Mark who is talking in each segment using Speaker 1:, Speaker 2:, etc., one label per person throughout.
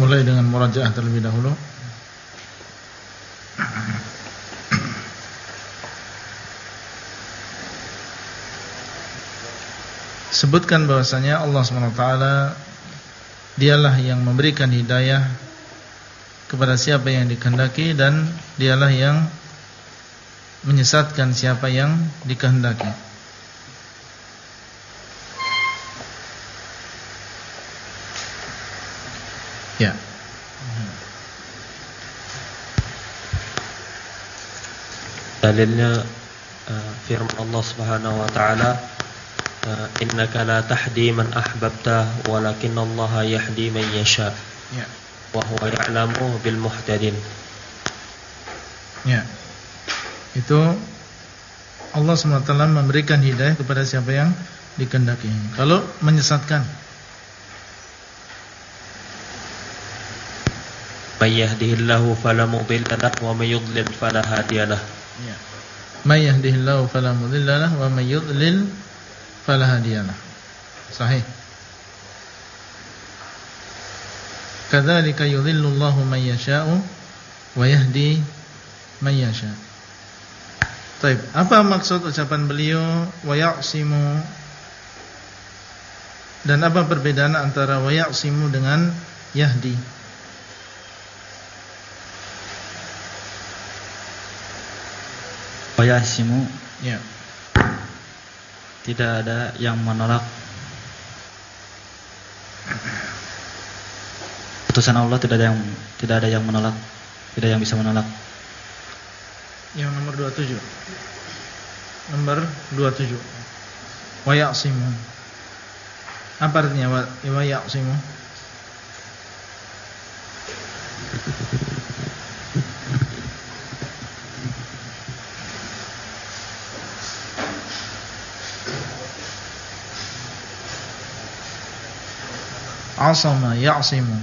Speaker 1: mulai dengan murajaah terlebih dahulu. Sebutkan bahwasanya Allah SWT dialah yang memberikan hidayah kepada siapa yang dikehendaki, dan dialah yang menyesatkan siapa yang dikehendaki. Ya.
Speaker 2: Dalilnya firman Allah Subhanahu wa taala, innaka la tahdi man ahbabta walakinallaha yahdi man yasha.
Speaker 1: Ya.
Speaker 2: Wa huwa ya'lamu bil muhtadin.
Speaker 1: Ya. Itu Allah SWT memberikan hidayah kepada siapa yang dikehendaki. Kalau menyesatkan,
Speaker 2: may yahdihillahu fala mudilla lahu wa may yudlil fala hadiya lahu.
Speaker 1: Ya. May yahdihillahu fala mudilla lahu wa may yudlil fala hadiya lahu. Sahih. Kadzalika yudhillullahu man yasha'u wa yahdi man yasha'. Baik, apa maksud ucapan beliau wa ya'simu, dan apa perbedaan antara wa ya'simu dengan yahdi?
Speaker 3: Wa ya'simu,
Speaker 1: Ya.
Speaker 3: tidak ada yang menolak putusan Allah, tidak ada yang menolak, tidak yang bisa menolak.
Speaker 1: Yang nomor 27. Nomor 27. Wa ya'simu. Apa artinya wa ya'simu? Asama ya'simu.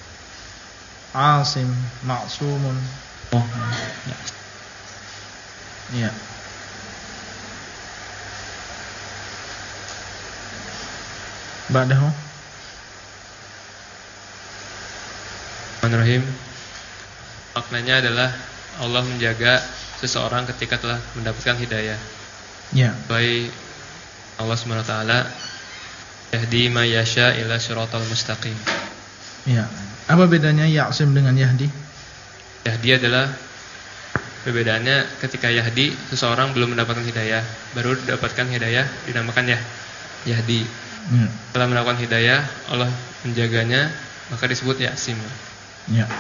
Speaker 1: Asim ma'sumun.
Speaker 3: Oh, ya.
Speaker 1: Ya. Ba'dahu.
Speaker 4: Bismillahirrahmanirrahim. Maknanya adalah Allah menjaga seseorang ketika telah mendapatkan hidayah.
Speaker 1: Ya.
Speaker 4: Baik Allah Subhanahu wa taala yahdi may yasha ila shiratal mustaqim.
Speaker 1: Ya. Apa bedanya ya'sim dengan yahdi?
Speaker 4: Yahdi adalah, perbedaannya ketika yahdi seseorang belum mendapatkan hidayah, baru mendapatkan hidayah dinamakan yahdi.
Speaker 1: Ya.
Speaker 4: Setelah mendapatkan hidayah, Allah menjaganya, maka disebut ya'sim.
Speaker 1: Ya.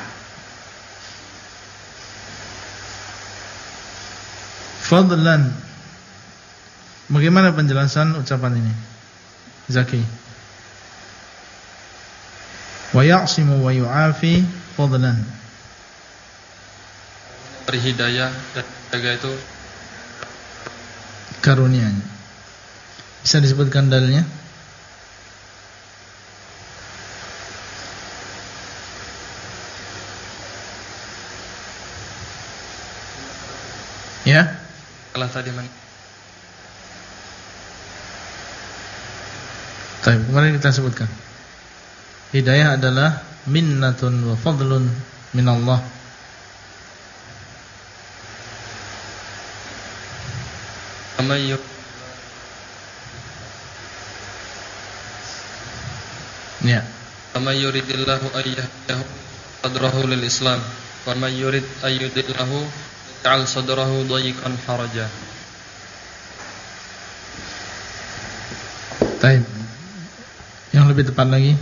Speaker 1: Fadlan. Bagaimana penjelasan ucapan ini? Zaki. Wa ya'simu wa yu'afi fadlan.
Speaker 4: Hidayah dan jaga itu
Speaker 1: Karunianya. Bisa disebutkan dalilnya? Ya.
Speaker 4: telah tadi
Speaker 1: Baik, kemarin kita sebutkan. Hidayah adalah minnatun wa fadlun minallah. Ya.
Speaker 4: Amma yuridillahu ayyahdahu sadrahu lil Islam wa man yurid ayyudillahu ja'al sadrahu dayiqan haraja.
Speaker 1: Baik. Yang lebih tepat lagi,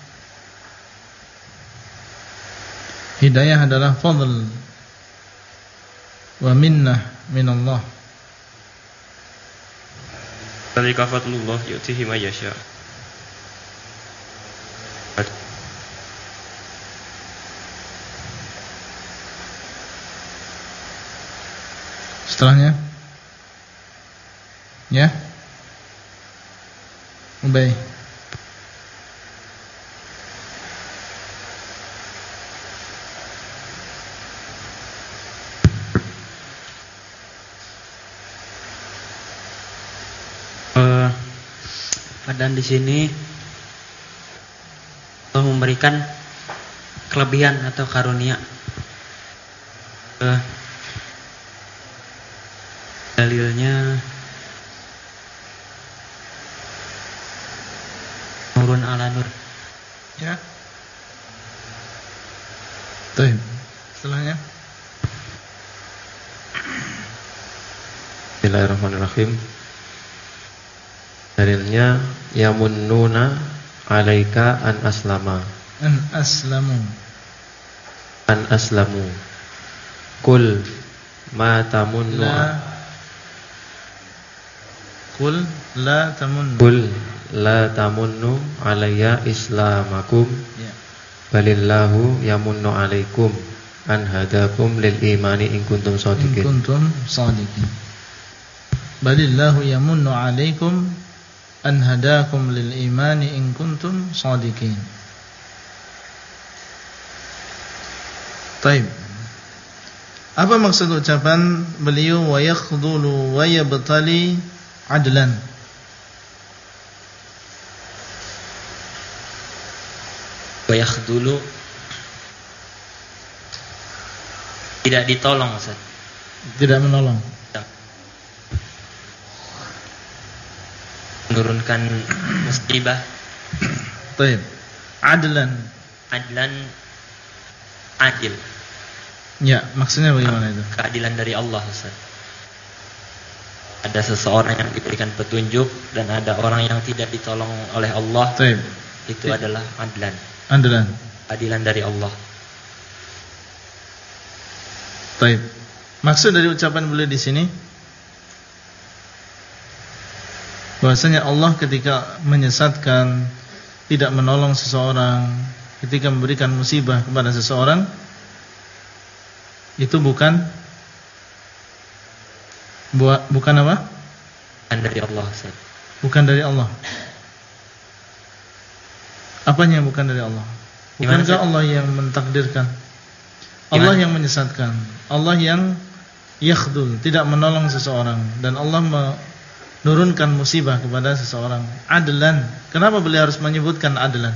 Speaker 1: hidayah adalah fadl wa minnah minallah.
Speaker 2: Dzalika fadlullah yu'tihi may yasha.
Speaker 1: Setelahnya, ya, Ubay.
Speaker 5: Dan di sini Allah memberikan
Speaker 2: kelebihan atau karunia. Dalilnya nurun ala nur.
Speaker 1: Ya. Baik. Setelahnya.
Speaker 5: Bismillahirrahmanirrahim. Dalilnya yamunnuna alaika an aslama.
Speaker 1: An aslamu.
Speaker 5: An aslamu. Kul ma tamunnu.
Speaker 1: Kul la tamunnu.
Speaker 5: Kul la tamunnu alayya islamakum.
Speaker 1: Ya.
Speaker 5: Balillahu yamunnu alaikum an hadakum lil imani in kuntum
Speaker 1: In
Speaker 5: shadiqin.
Speaker 1: kuntum shadiqin. Balillahu yamunnu alaikum an hadakum lil imani in kuntum shadiqin. Baik. Apa maksud ucapan beliau wa yakhdulu wa yabtali adlan?
Speaker 2: Bayakh dulu tidak ditolong, Ustaz.
Speaker 1: Tidak menolong.
Speaker 2: Menurunkan musibah.
Speaker 1: Baik. Adlan.
Speaker 2: Adlan, adil.
Speaker 1: Ya, maksudnya bagaimana itu?
Speaker 2: Keadilan dari Allah, Ustaz. Ada seseorang yang diberikan petunjuk dan ada orang yang tidak ditolong oleh Allah.
Speaker 1: Baik.
Speaker 2: Itu adalah adlan.
Speaker 1: Adlan.
Speaker 2: Adilan dari Allah.
Speaker 1: Baik. Maksud dari ucapan beliau di sini bahwasanya Allah ketika menyesatkan, tidak menolong seseorang, ketika memberikan musibah kepada seseorang, itu bukan apa?
Speaker 2: Bukan dari Allah, Ustaz.
Speaker 1: Bukan dari Allah. Apanya yang bukan dari Allah? Bukankah Allah yang mentakdirkan? Allah yang menyesatkan, Allah yang yakhdul, tidak menolong seseorang, dan Allah menurunkan musibah kepada seseorang. Adlan. Kenapa beliau harus menyebutkan adlan?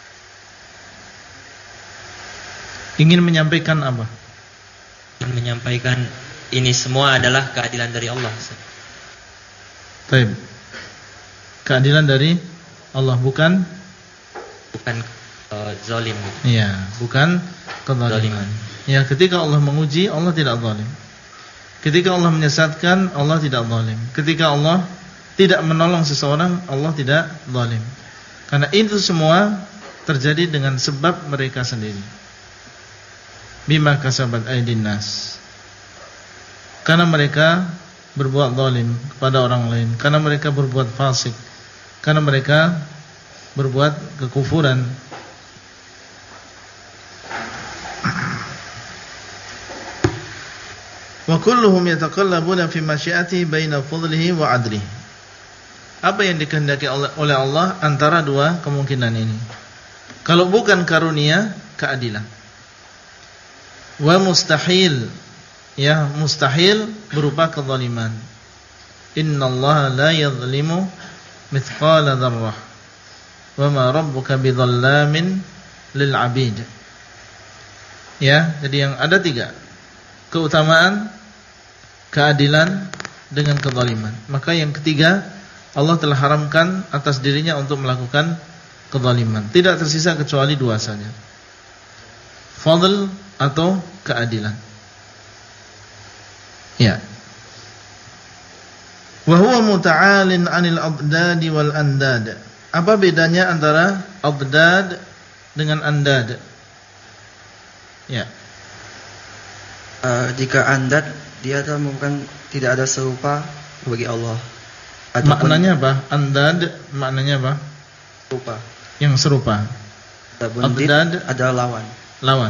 Speaker 1: Ingin menyampaikan apa?
Speaker 2: Menyampaikan ini semua adalah keadilan dari Allah, Ustaz.
Speaker 1: Baik. Keadilan dari Allah, bukan
Speaker 2: zalim.
Speaker 1: Iya, bukan kezaliman. Ya, ketika Allah menguji, Allah tidak zalim. Ketika Allah menyesatkan, Allah tidak zalim. Ketika Allah tidak menolong seseorang, Allah tidak zalim. Karena itu semua terjadi dengan sebab mereka sendiri. Bima kasabat aydin nas. Karena mereka berbuat zalim kepada orang lain, karena mereka berbuat fasik, karena mereka berbuat kekufuran. Wa kulluhum yataqallabuna fi masyiatihi baina fadlihi wa adlihi. Apa yang dikehendaki oleh Allah antara dua kemungkinan ini. Kalau bukan karunia, keadilan. Wa mustahil, ya mustahil berupa kezaliman. Innallaha la yadhlimu mithqala dzarrah. Wa ma rabbuka bidzallamin lil 'abid. Ya, jadi yang ada tiga. Keutamaan, keadilan dengan kezaliman. Maka yang ketiga, Allah telah haramkan atas dirinya untuk melakukan kezaliman. Tidak tersisa kecuali dua saja. Fadl atau keadilan. Ya. Wa huwa muta'alin 'anil adad wal andad. Apa bedanya antara adad dengan andad? Ya.
Speaker 6: Jika andad, dia bukan tidak ada serupa bagi Allah.
Speaker 1: Maknanya apa? Andad maknanya apa?
Speaker 6: Serupa.
Speaker 1: Yang serupa.
Speaker 6: Andad adalah lawan.
Speaker 1: Lawan.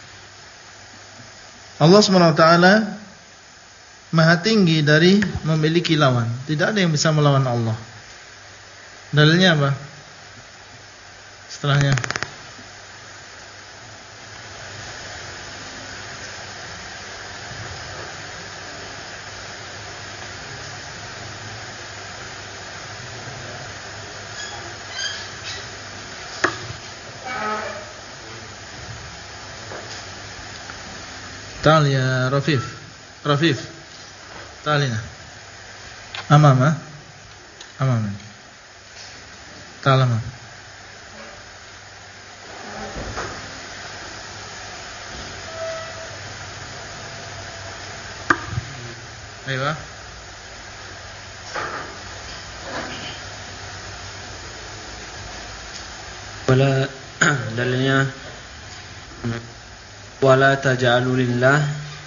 Speaker 1: Allah SWT Maha tinggi dari memiliki lawan. Tidak ada yang bisa melawan Allah. Dalilnya apa? Setelahnya. تعال يا رفيف تعال هنا أمامه تعال أمام أيوة
Speaker 7: Wala dalilnya wala taj'alu lillah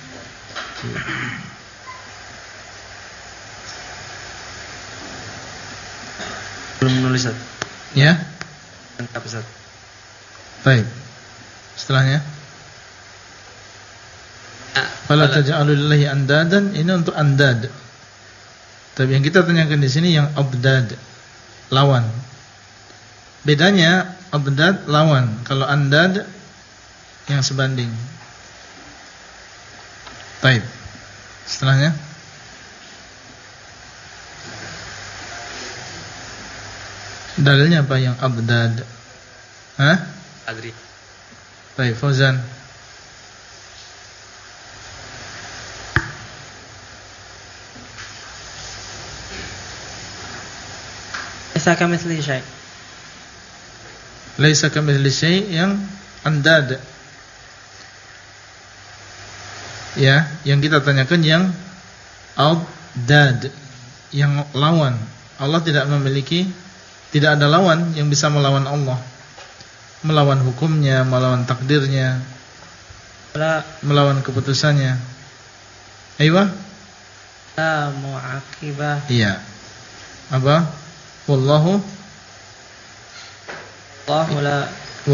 Speaker 7: belum menulis Ustaz.
Speaker 1: Ya.
Speaker 7: Lengkap Ustaz.
Speaker 1: Baik. Setelahnya fala taj'alu lillahi andadan, ini untuk andad. Tapi yang kita tanyakan di sini yang abdad, lawan. Bedanya abdad lawan, kalau andad yang sebanding. Baik. Setelahnya dalilnya apa yang abdad?
Speaker 2: Adri.
Speaker 1: Baik, Fauzan.
Speaker 8: Laisa kamitslihi syai'.
Speaker 1: Laisa kamitslihi syai' yang andad. Ya, yang kita tanyakan yang abdad, yang lawan. Allah tidak ada lawan yang bisa melawan Allah. Melawan hukumnya, melawan takdirnya, melawan keputusannya. Aywa?
Speaker 8: La mu'aqibah.
Speaker 1: Iya. Apa? Wallahu
Speaker 8: la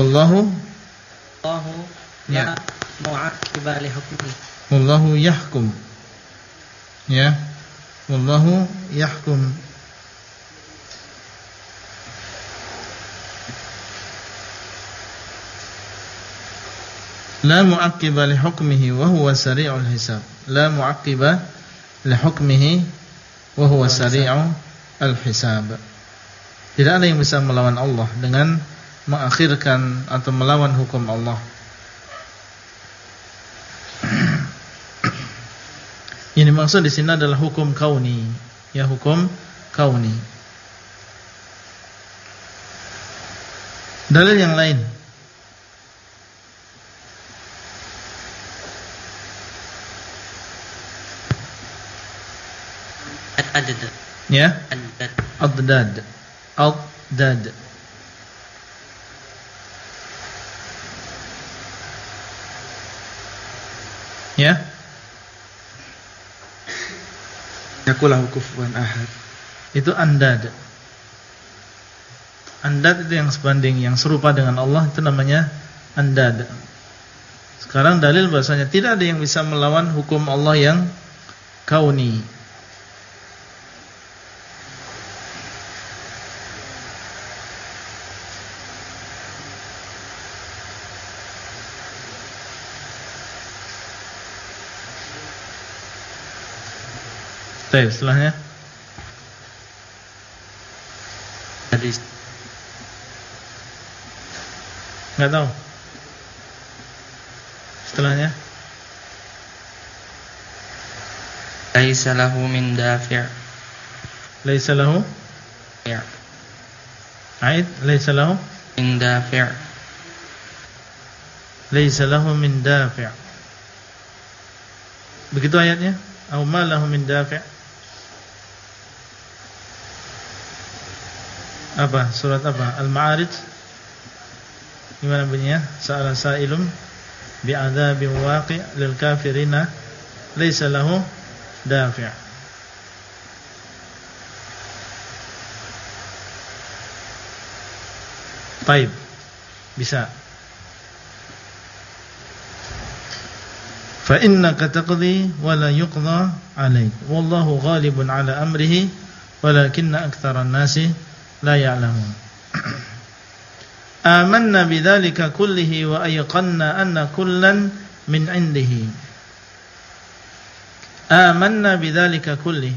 Speaker 1: ya.
Speaker 8: mu'aqibah li hukmihi.
Speaker 1: Wallahu yahkum. Ya. Wallahu yahkum. La mu'aqqiba li hukmihi wa huwa sari'ul hisab. La mu'aqqiba li hukmihi wa huwa sari'ul hisab. Tidak ada yang bisa melawan Allah dengan mengakhirkan atau melawan hukum Allah. Yang dimaksud di sini adalah hukum kauni, ya, hukum kauni. Dalil yang lain.
Speaker 8: Adad.
Speaker 1: Ya? Adad. Ya?
Speaker 6: Yakulahu kufuwan ahad.
Speaker 1: Itu andad. Andad itu yang sebanding, yang serupa dengan Allah, itu namanya andad. Sekarang dalil bahasanya tidak ada yang bisa melawan hukum Allah yang kauni. Baik, setelahnya
Speaker 7: Hadis.
Speaker 1: enggak tahu. Setelahnya
Speaker 7: Laisa lahu min dafi'.
Speaker 1: laisa lahu
Speaker 7: Ya.
Speaker 1: A'id, laisa lahu
Speaker 7: Min dafi'.
Speaker 1: laisa lahu min dafi'. Begitu ayatnya? Au ma lahu min dafi'. Apa? Surat apa? Al-Ma'arij. Gimana bunyinya? Sa'ala sa'ilum bi'adzabin waqi' lil kafirina laisa lahu dafi'. Baik. Bisa. Fa innaka taqdi wa la yuqda 'alaik. Wallahu ghalibun 'ala amrihi walakinna aktsaran nasi la ya'lamun. Amanna bidzalika kullihi wa ayqanna anna kullan min 'indihi. Amanna bidzalika kullihi.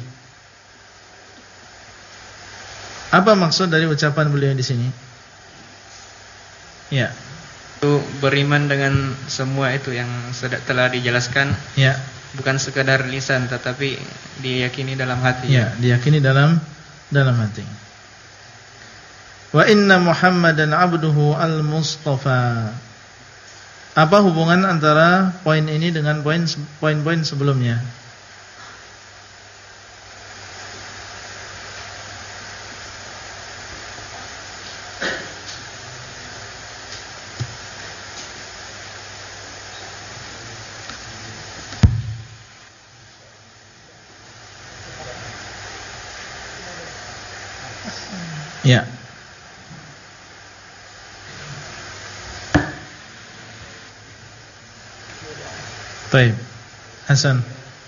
Speaker 1: Apa maksud dari ucapan beliau di sini? Ya.
Speaker 7: Itu beriman dengan semua itu yang telah dijelaskan.
Speaker 1: Ya.
Speaker 7: Bukan sekadar lisan tetapi diyakini dalam hati.
Speaker 1: Ya, diyakini dalam hati. Wa inna Muhammadan abduhu al-Mustafa. Apa hubungan antara poin ini dengan poin-poin sebelumnya? Ya. Baik. Hasan.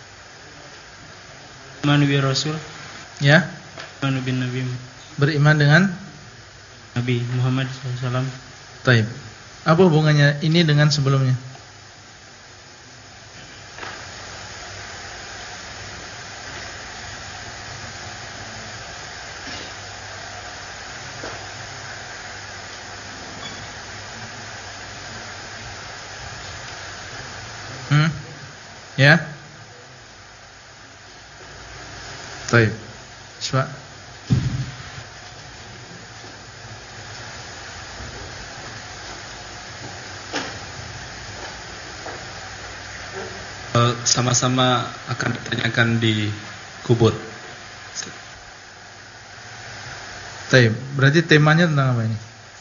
Speaker 7: Iman bi Rasul.
Speaker 1: Ya.
Speaker 7: Iman bin Nabi.
Speaker 1: Beriman dengan
Speaker 7: Nabi Muhammad SAW.
Speaker 1: Baik. Apa hubungannya ini dengan sebelumnya? Ya. Baik. Coba.
Speaker 9: Sama-sama akan ditanyakan di kubur.
Speaker 1: Baik. Berarti temanya tentang apa ini?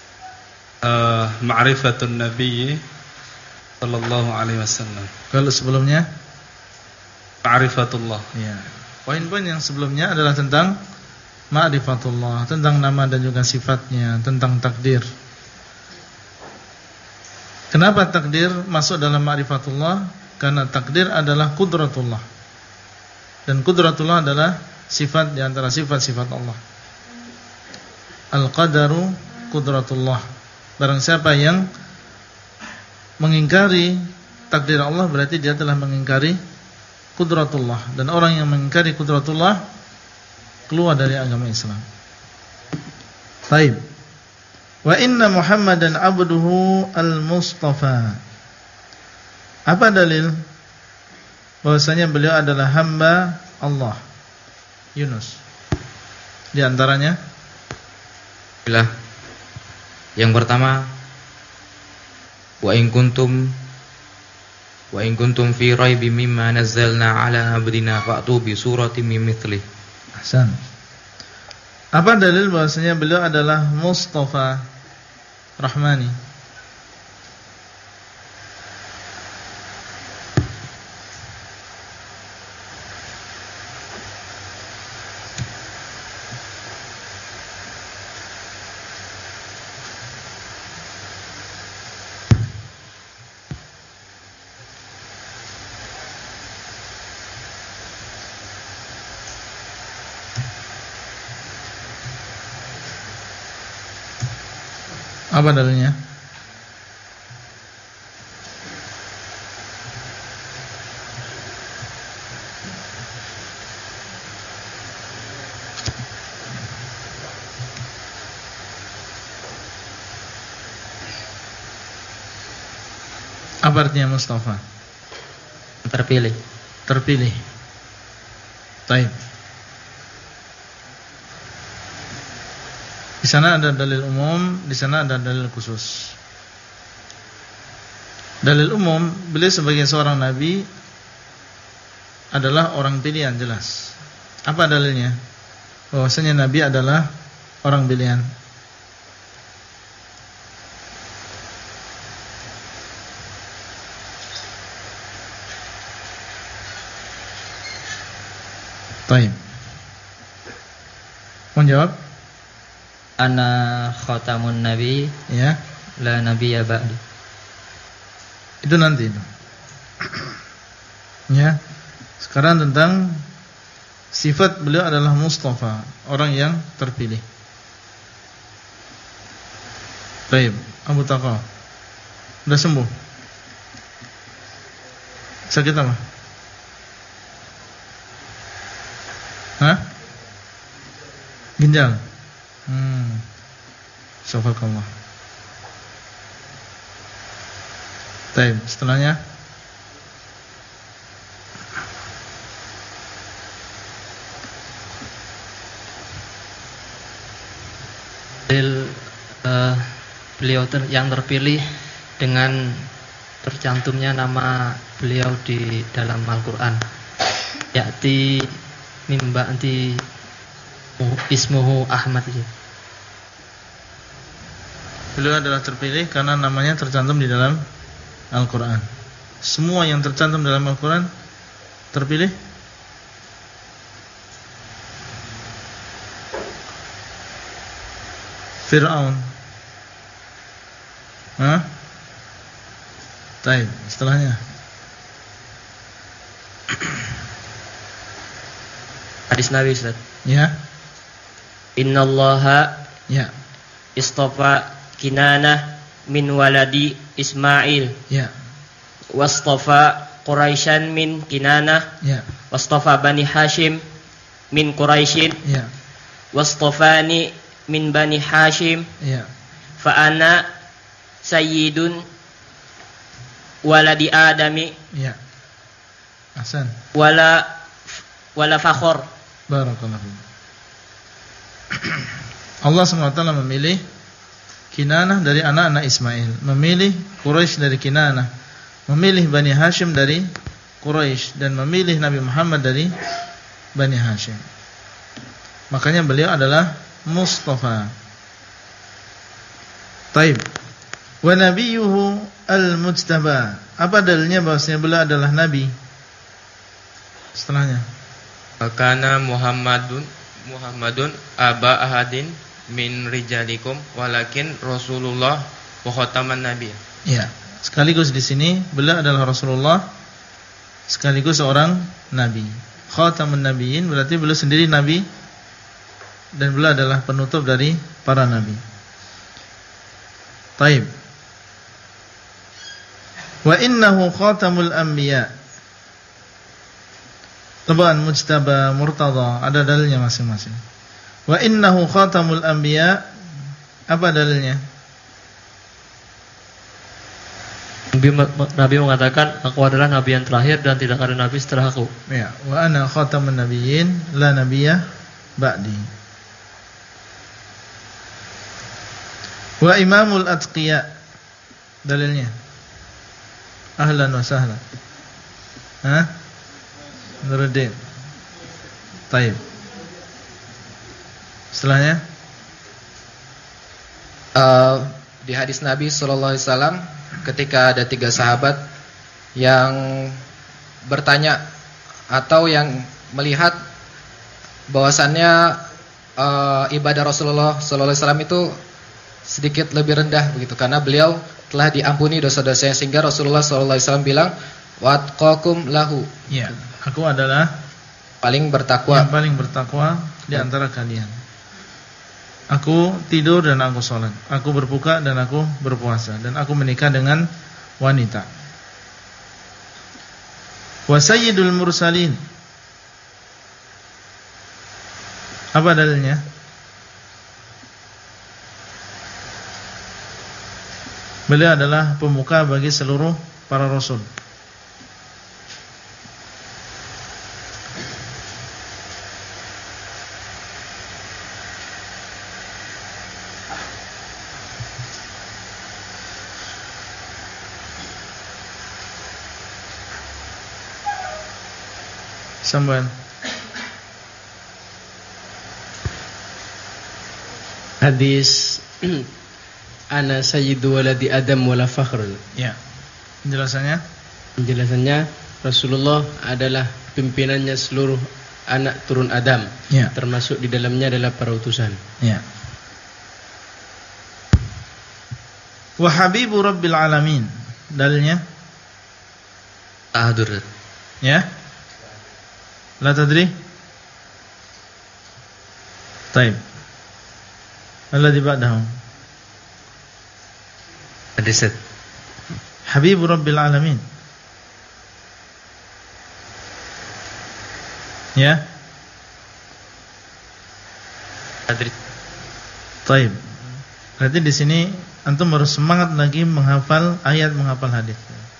Speaker 9: Ma'rifatun Nabi sallallahu alaihi wasallam.
Speaker 1: Kalau sebelumnya?
Speaker 9: Ma'rifatullah.
Speaker 1: Ya. Poin-poin yang sebelumnya adalah tentang ma'rifatullah, tentang nama dan juga sifatnya, tentang takdir. Kenapa takdir masuk dalam ma'rifatullah? Karena takdir adalah qudratullah. Dan qudratullah adalah sifat di antara sifat-sifat Allah. Al-qadaru qudratullah. Barang siapa yang mengingkari takdir Allah berarti dia telah mengingkari qudratullah, dan orang yang mengingkari qudratullah keluar dari agama Islam. Baik. Wa inna Muhammadan abduhu al-Mustafa. Apa dalil bahwasanya beliau adalah hamba Allah? Yunus. Di antaranya
Speaker 10: yang pertama, wa in kuntum fi raibin mimma nazzalna ala abdina fa'tu bi suratin min mithlih.
Speaker 1: Ahsan. Apa dalil bahwasanya beliau adalah Mustafa Rahmani? Apa dalilnya? Apa artinya Mustafa?
Speaker 10: Terpilih.
Speaker 1: Terpilih. Baik. Di sana ada dalil umum, di sana ada dalil khusus. Dalil umum, beliau sebagai seorang nabi adalah orang pilihan, jelas. Apa dalilnya? Bahwasanya nabi adalah orang pilihan. Baik. Mau jawab?
Speaker 10: Ana khatamun nabi,
Speaker 1: Ya.
Speaker 10: la nabiyya ba'di.
Speaker 1: Itu nanti itu. Ya. Sekarang tentang sifat beliau adalah Mustafa, orang yang terpilih. Baik, Abu Taqa. Sudah sembuh? Sakit apa? Hah? Ginjal. Subhanallah. Baik, setelahnya
Speaker 8: beliau yang terpilih dengan tercantumnya nama beliau di dalam Al-Quran, yakti mimba anti ismuhu Ahmad.
Speaker 1: Beliau adalah terpilih karena namanya tercantum di dalam Al-Quran. Semua yang tercantum dalam Al-Quran terpilih. Fir'aun. Baik, setelahnya
Speaker 2: hadis Nabi, Ustaz.
Speaker 1: Ya.
Speaker 2: Innallaha
Speaker 1: Ya.
Speaker 2: istafa Kinanah min waladi Ismail.
Speaker 1: Ya.
Speaker 2: Wastafa Quraisyan min Kinanah.
Speaker 1: Ya.
Speaker 2: Wastafa Bani Hashim min Quraisyin.
Speaker 1: Ya.
Speaker 2: Wastafani min Bani Hashim.
Speaker 1: Ya.
Speaker 2: Fa ana sayyidun waladi Adami.
Speaker 1: Ya. Ahsan.
Speaker 2: Wala fakhor.
Speaker 1: Barakallahu fiik. Allah SWT memilih Kinanah dari anak-anak Ismail, memilih Quraisy dari Kinanah, memilih Bani Hashim dari Quraisy, dan memilih Nabi Muhammad dari Bani Hashim. Makanya beliau adalah Mustafa. Taib. Wa nabiyuhu al-mujtaba. Apa dalilnya bahwasanya beliau adalah nabi? Setelahnya.
Speaker 10: Kana Muhammadun aba ahadin min rijalikum walakin Rasulullah wa khataman nabi.
Speaker 1: Ya, sekaligus di sini beliau adalah Rasulullah sekaligus seorang nabi. Khatamun nabiyyin berarti beliau sendiri nabi dan beliau adalah penutup dari para nabi. Taib. Wa innahu khatamul anbiya. Taban, mujtaba, murtada, ada dalilnya masing-masing. Wa innahu khatamul anbiya. Apa dalilnya?
Speaker 2: Nabi mengatakan, aku adalah nabi yang terakhir dan tidak ada nabi setelah aku.
Speaker 1: Ya, wa ana khatamun nabiyyin la nabiyya ba'di. Wa imamul atqiya. Dalilnya. Ahlan wa sahlan. Nuruddin. Taib. Setelahnya
Speaker 11: di hadis Nabi SAW ketika ada 3 sahabat yang bertanya atau yang melihat bahwasannya ibadah Rasulullah SAW itu sedikit lebih rendah begitu karena beliau telah diampuni dosa-dosanya, sehingga Rasulullah SAW bilang watqakum lahu.
Speaker 1: Ya, aku adalah
Speaker 11: paling bertakwa.
Speaker 1: Yang paling bertakwa di antara kalian. Aku tidur dan aku sholat, aku berbuka dan aku berpuasa, dan aku menikah dengan wanita. Wa sayyidul mursalin. Apa dalilnya? Beliau adalah pemuka bagi seluruh para rasul. Sambil
Speaker 12: hadis ana sayyidu waladi Adam wala fakhr.
Speaker 1: Ya. Penjelasannya?
Speaker 12: Penjelasannya Rasulullah adalah pimpinannya seluruh anak turun Adam.
Speaker 1: Ya.
Speaker 12: Termasuk di dalamnya adalah para utusan.
Speaker 1: Ya. Wa habibu rabbil alamin. Dalilnya?
Speaker 2: Tahdur.
Speaker 1: Ya. La tadri? Taib. Alladhi ba'dahu.
Speaker 2: Hadis
Speaker 1: Habibu rabbil alamin. Ya.
Speaker 2: Tadri.
Speaker 1: Taib. Berarti di sini antum harus semangat lagi menghafal ayat, menghafal hadis.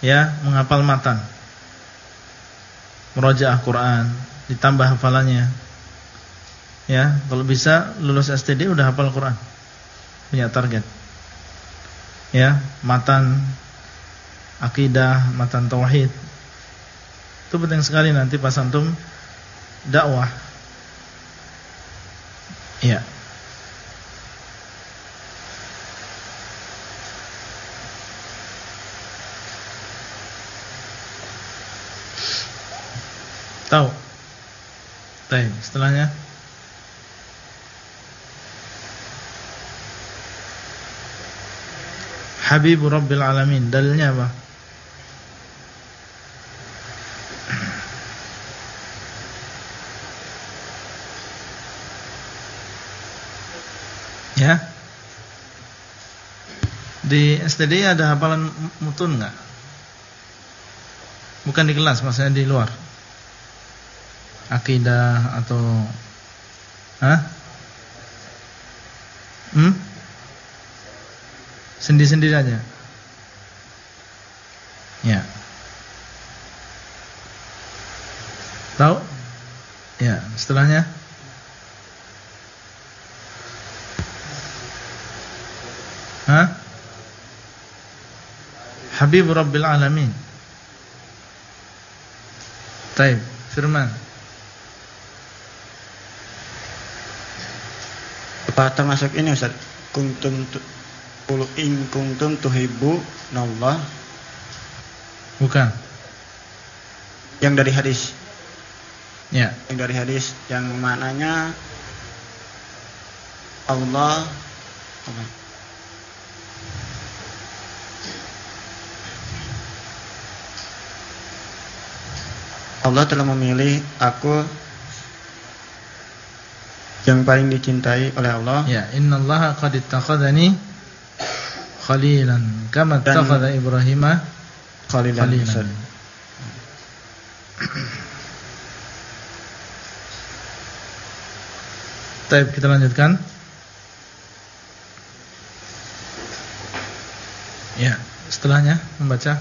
Speaker 1: ya menghafal matan, murojaah Quran, ditambah hafalannya. Ya, kalau bisa lulus STD udah hafal Quran, punya target. Ya, matan akidah, matan tauhid. Itu penting sekali nanti pas antum dakwah. Ya. Tahu. Baik, setelahnya Habibur Rabbil Alamin, dalilnya apa? Ya. Di STD ada hafalan mutun enggak? Bukan di kelas, maksudnya di luar. Akidah atau Sendiri-sendiri aja. Ya. Tahu? Ya, setelahnya Habibur Rabbil Alamin. Taib, firman.
Speaker 13: Termasuk ini Ustaz. Qul in kuntum tuhibbunallah.
Speaker 1: Bukan.
Speaker 13: Yang dari hadis.
Speaker 1: Ya.
Speaker 13: Yang dari hadis yang maknanya Allah telah memilih aku yang paling dicintai oleh Allah.
Speaker 1: Ya, innallaha qad ittakhadhani khalilan kama ittakhadha Ibrahima khalilan. Baik, kita lanjutkan. Ya, setelahnya membaca.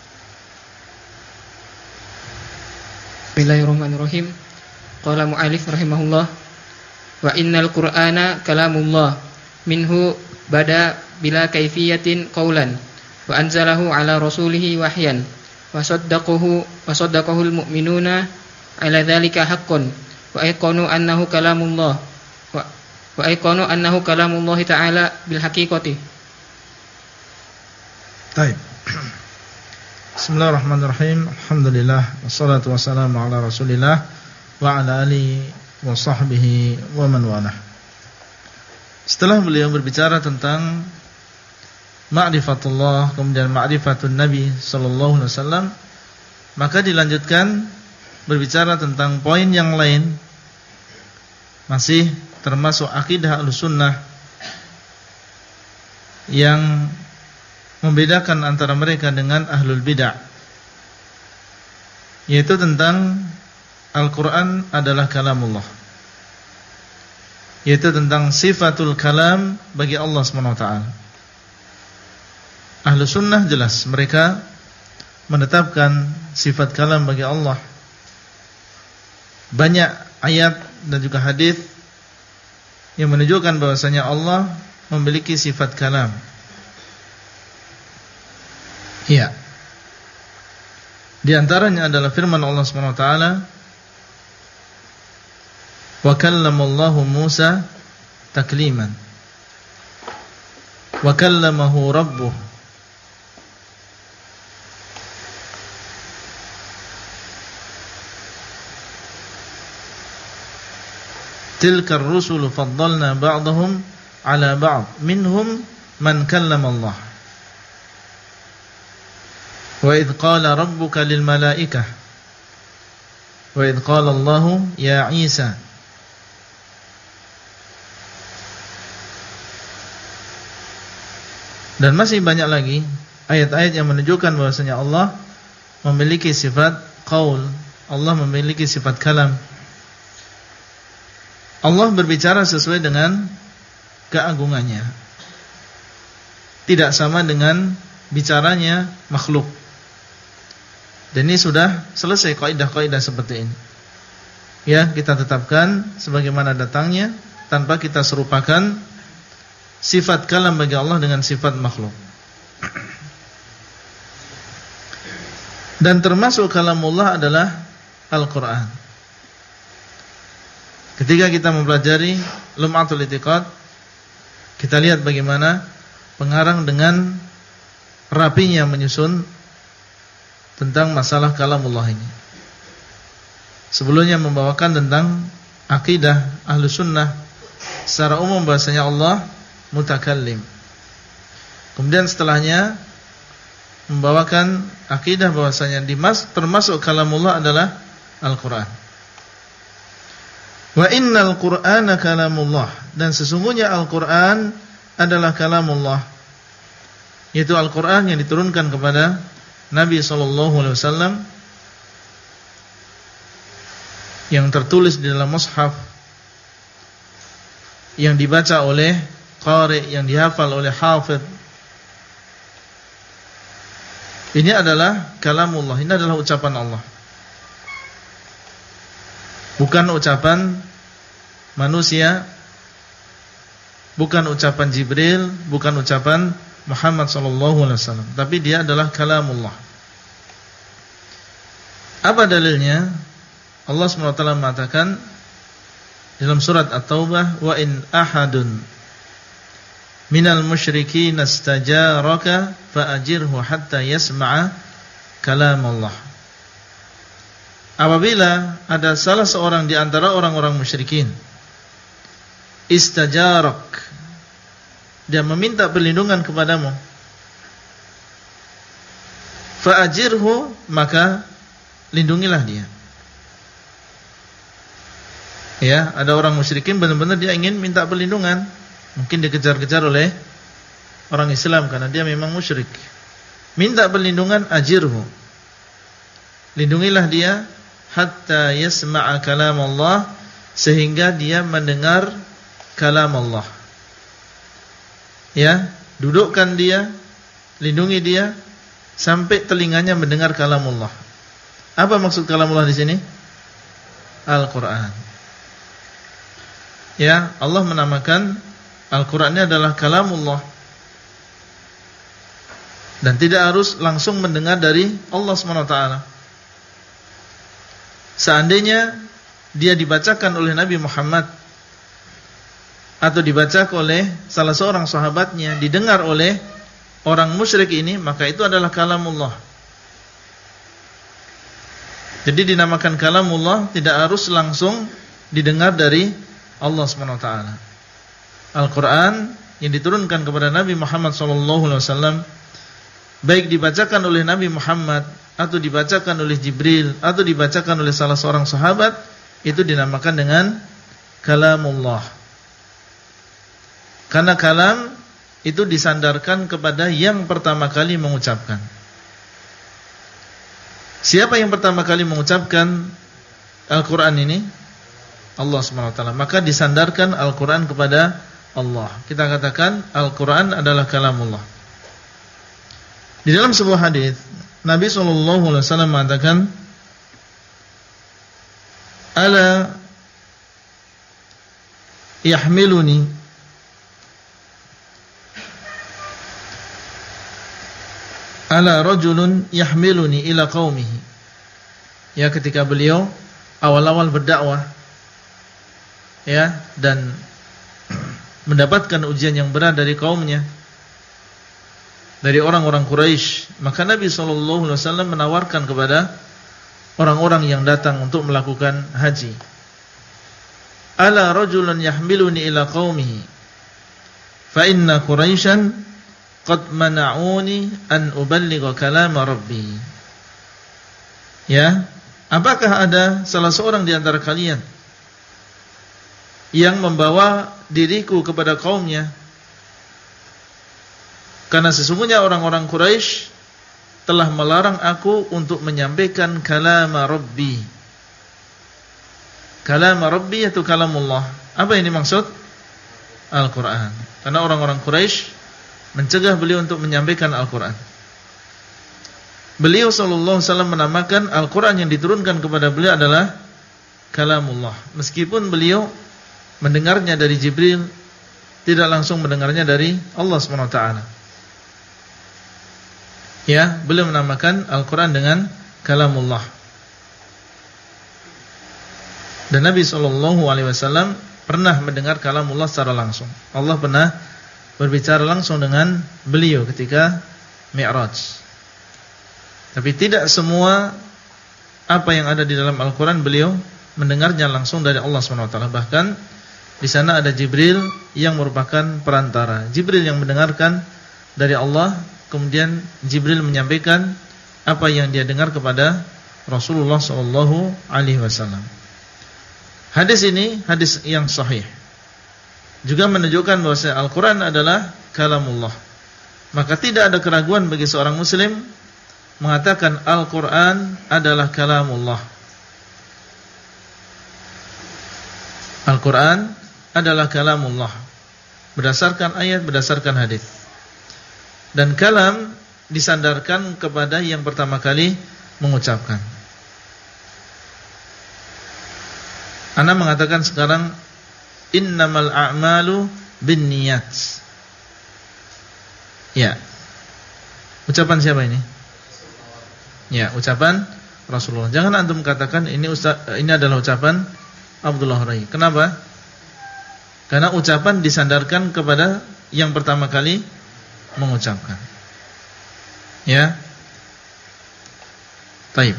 Speaker 14: Bismillahirrahmanirrahim. Qala mu'allif rahimahullah, wa innal Qur'ana kalamullah minhu bada bila kaifiyatin qaulan wa anzalahu ala rasulihi wahyan wa saddaqahul mu'minuna ala dzalika haqqan wa ayqanu annahu kalamullah wa ayqanu annahu kalamullah ta'ala bil haqiqati.
Speaker 1: Baik. Bismillahirrahmanirrahim. Alhamdulillah wassalatu wassalamu ala Rasulillah wa ala alihi wa sahbihi wa man walah. Setelah beliau berbicara tentang ma'rifatullah, kemudian ma'rifatun Nabi sallallahu alaihi wasallam, maka dilanjutkan berbicara tentang poin yang lain, masih termasuk akidah Ahlussunnah yang membedakan antara mereka dengan ahlul bid'ah, yaitu tentang Al-Quran adalah kalamullah, yaitu tentang sifatul kalam bagi Allah SWT. Ahlussunnah jelas mereka menetapkan sifat kalam bagi Allah. Banyak ayat dan juga hadis yang menunjukkan bahwasanya Allah memiliki sifat kalam. Iya. Di antaranya adalah firman Allah SWT, wa kallamallahu Musa takliman wa kallamahu rabbuh. Tilkar rusulu faddalna ba'dahum ala ba'd minhum man kallama Allah. Wa idh qala rabbuka lil malaikah wa idh qala Allahu ya Isa. Dan masih banyak lagi ayat-ayat yang menunjukkan bahwasanya Allah memiliki sifat qaul, Allah memiliki sifat kalam. Allah berbicara sesuai dengan keagungannya, tidak sama dengan bicaranya makhluk. Dan ini sudah selesai kaidah-kaidah seperti ini. Ya, kita tetapkan sebagaimana datangnya tanpa kita serupakan sifat kalam bagi Allah dengan sifat makhluk. Dan termasuk kalamullah adalah Al-Quran. Ketika kita mempelajari Lum'atul I'tiqad, kita lihat bagaimana pengarang dengan rapinya menyusun tentang masalah kalamullah ini. Sebelumnya membawakan tentang akidah Ahlus Sunnah secara umum, bahasanya Allah mutakallim. Kemudian setelahnya membawakan akidah bahwasanya termasuk kalamullah adalah Al-Quran. Wa innal Qur'ana kalamullah, dan sesungguhnya Al-Quran adalah kalamullah, yaitu Al-Quran yang diturunkan kepada Nabi SAW, yang tertulis di dalam mushaf, yang dibaca oleh qari, yang dihafal oleh hafidh. Ini adalah kalamullah, ini adalah ucapan Allah, bukan ucapan manusia, bukan ucapan Jibril, bukan ucapan Muhammad SAW, tapi dia adalah kalamullah. Apa dalilnya? Allah SWT mengatakan dalam surat At-Taubah, wa in ahadun minal musyrikin istajaraka fa'ajirhu hatta yasma'a kalam Allah. Apabila ada salah seorang di antara orang-orang musyrikin istajarak, dia meminta perlindungan kepadamu, fa'ajirhu, maka lindungilah dia. Ya, ada orang musyrikin benar-benar dia ingin minta perlindungan, mungkin dikejar-kejar oleh orang Islam karena dia memang musyrik. Minta perlindungan, ajirhu, lindungilah dia, hatta yasma'a kalam Allah, sehingga dia mendengar kalam Allah. Ya, dudukkan dia, lindungi dia sampai telinganya mendengar kalam Allah. Apa maksud kalam Allah di sini? Al-Quran. Ya, Allah menamakan Al-Quran ini adalah kalamullah, dan tidak harus langsung mendengar dari Allah SWT. Seandainya dia dibacakan oleh Nabi Muhammad atau dibacakan oleh salah seorang sahabatnya, didengar oleh orang musyrik ini, maka itu adalah kalamullah. Jadi dinamakan kalamullah, tidak harus langsung didengar dari Allah SWT. Al-Quran yang diturunkan kepada Nabi Muhammad SAW, baik dibacakan oleh Nabi Muhammad atau dibacakan oleh Jibril atau dibacakan oleh salah seorang sahabat, itu dinamakan dengan kalamullah. Karena kalam itu disandarkan kepada yang pertama kali mengucapkan. Siapa yang pertama kali mengucapkan Al-Quran ini? Allah SWT. Maka disandarkan Al-Quran kepada Allah. Kita katakan Al-Quran adalah kalamullah. Di dalam sebuah hadis Nabi SAW mengatakan, ala yahmiluni ala rajulun yahmiluni ila qaumihi. Ya, ketika beliau awal-awal berdakwah, ya, dan mendapatkan ujian yang berat dari kaumnya, dari orang-orang Quraisy, maka Nabi SAW menawarkan kepada orang-orang yang datang untuk melakukan haji, ala rajulun yahmiluni ila qaumihi fa inna Quraisyan qad mana'uni an uballigha kalama rabbi. Ya, apakah ada salah seorang di antara kalian yang membawa diriku kepada kaumnya, karena sesungguhnya orang-orang Quraisy telah melarang aku untuk menyampaikan kalama rabbi. Kalama rabbi yaitu kalamullah. Apa yang dimaksud? Al-Quran. Karena orang-orang Quraisy mencegah beliau untuk menyampaikan Al-Quran. beliau sallallahu alaihi wasallam menamakan Al-Qur'an yang diturunkan kepada beliau adalah kalamullah. Meskipun beliau mendengarnya dari Jibril, tidak langsung mendengarnya dari Allah Subhanahu wa taala. Ya, beliau menamakan Al-Qur'an dengan kalamullah. Dan Nabi sallallahu alaihi wasallam pernah mendengar kalamullah secara langsung. Allah pernah berbicara langsung dengan beliau ketika Mi'raj. Tapi tidak semua apa yang ada di dalam Al-Qur'an beliau mendengarnya langsung dari Allah Subhanahu wa taala. Bahkan di sana ada Jibril yang merupakan perantara. Jibril yang mendengarkan dari Allah, kemudian Jibril menyampaikan apa yang dia dengar kepada Rasulullah sallallahu alaihi wasallam. Hadis ini hadis yang sahih. Juga menunjukkan bahwa Al-Qur'an adalah kalamullah. Maka tidak ada keraguan bagi seorang muslim mengatakan Al-Qur'an adalah kalamullah. Al-Qur'an adalah kalamullah berdasarkan ayat, berdasarkan hadis. Dan kalam disandarkan kepada yang pertama kali mengucapkan. Ana mengatakan sekarang innamal a'malu binniyat. Ya. Ucapan siapa ini? Ya, ucapan Rasulullah. Jangan antum katakan ini adalah ucapan Abdullah Rai. Kenapa? Karena ucapan disandarkan kepada yang pertama kali mengucapkan. Ya. Baik.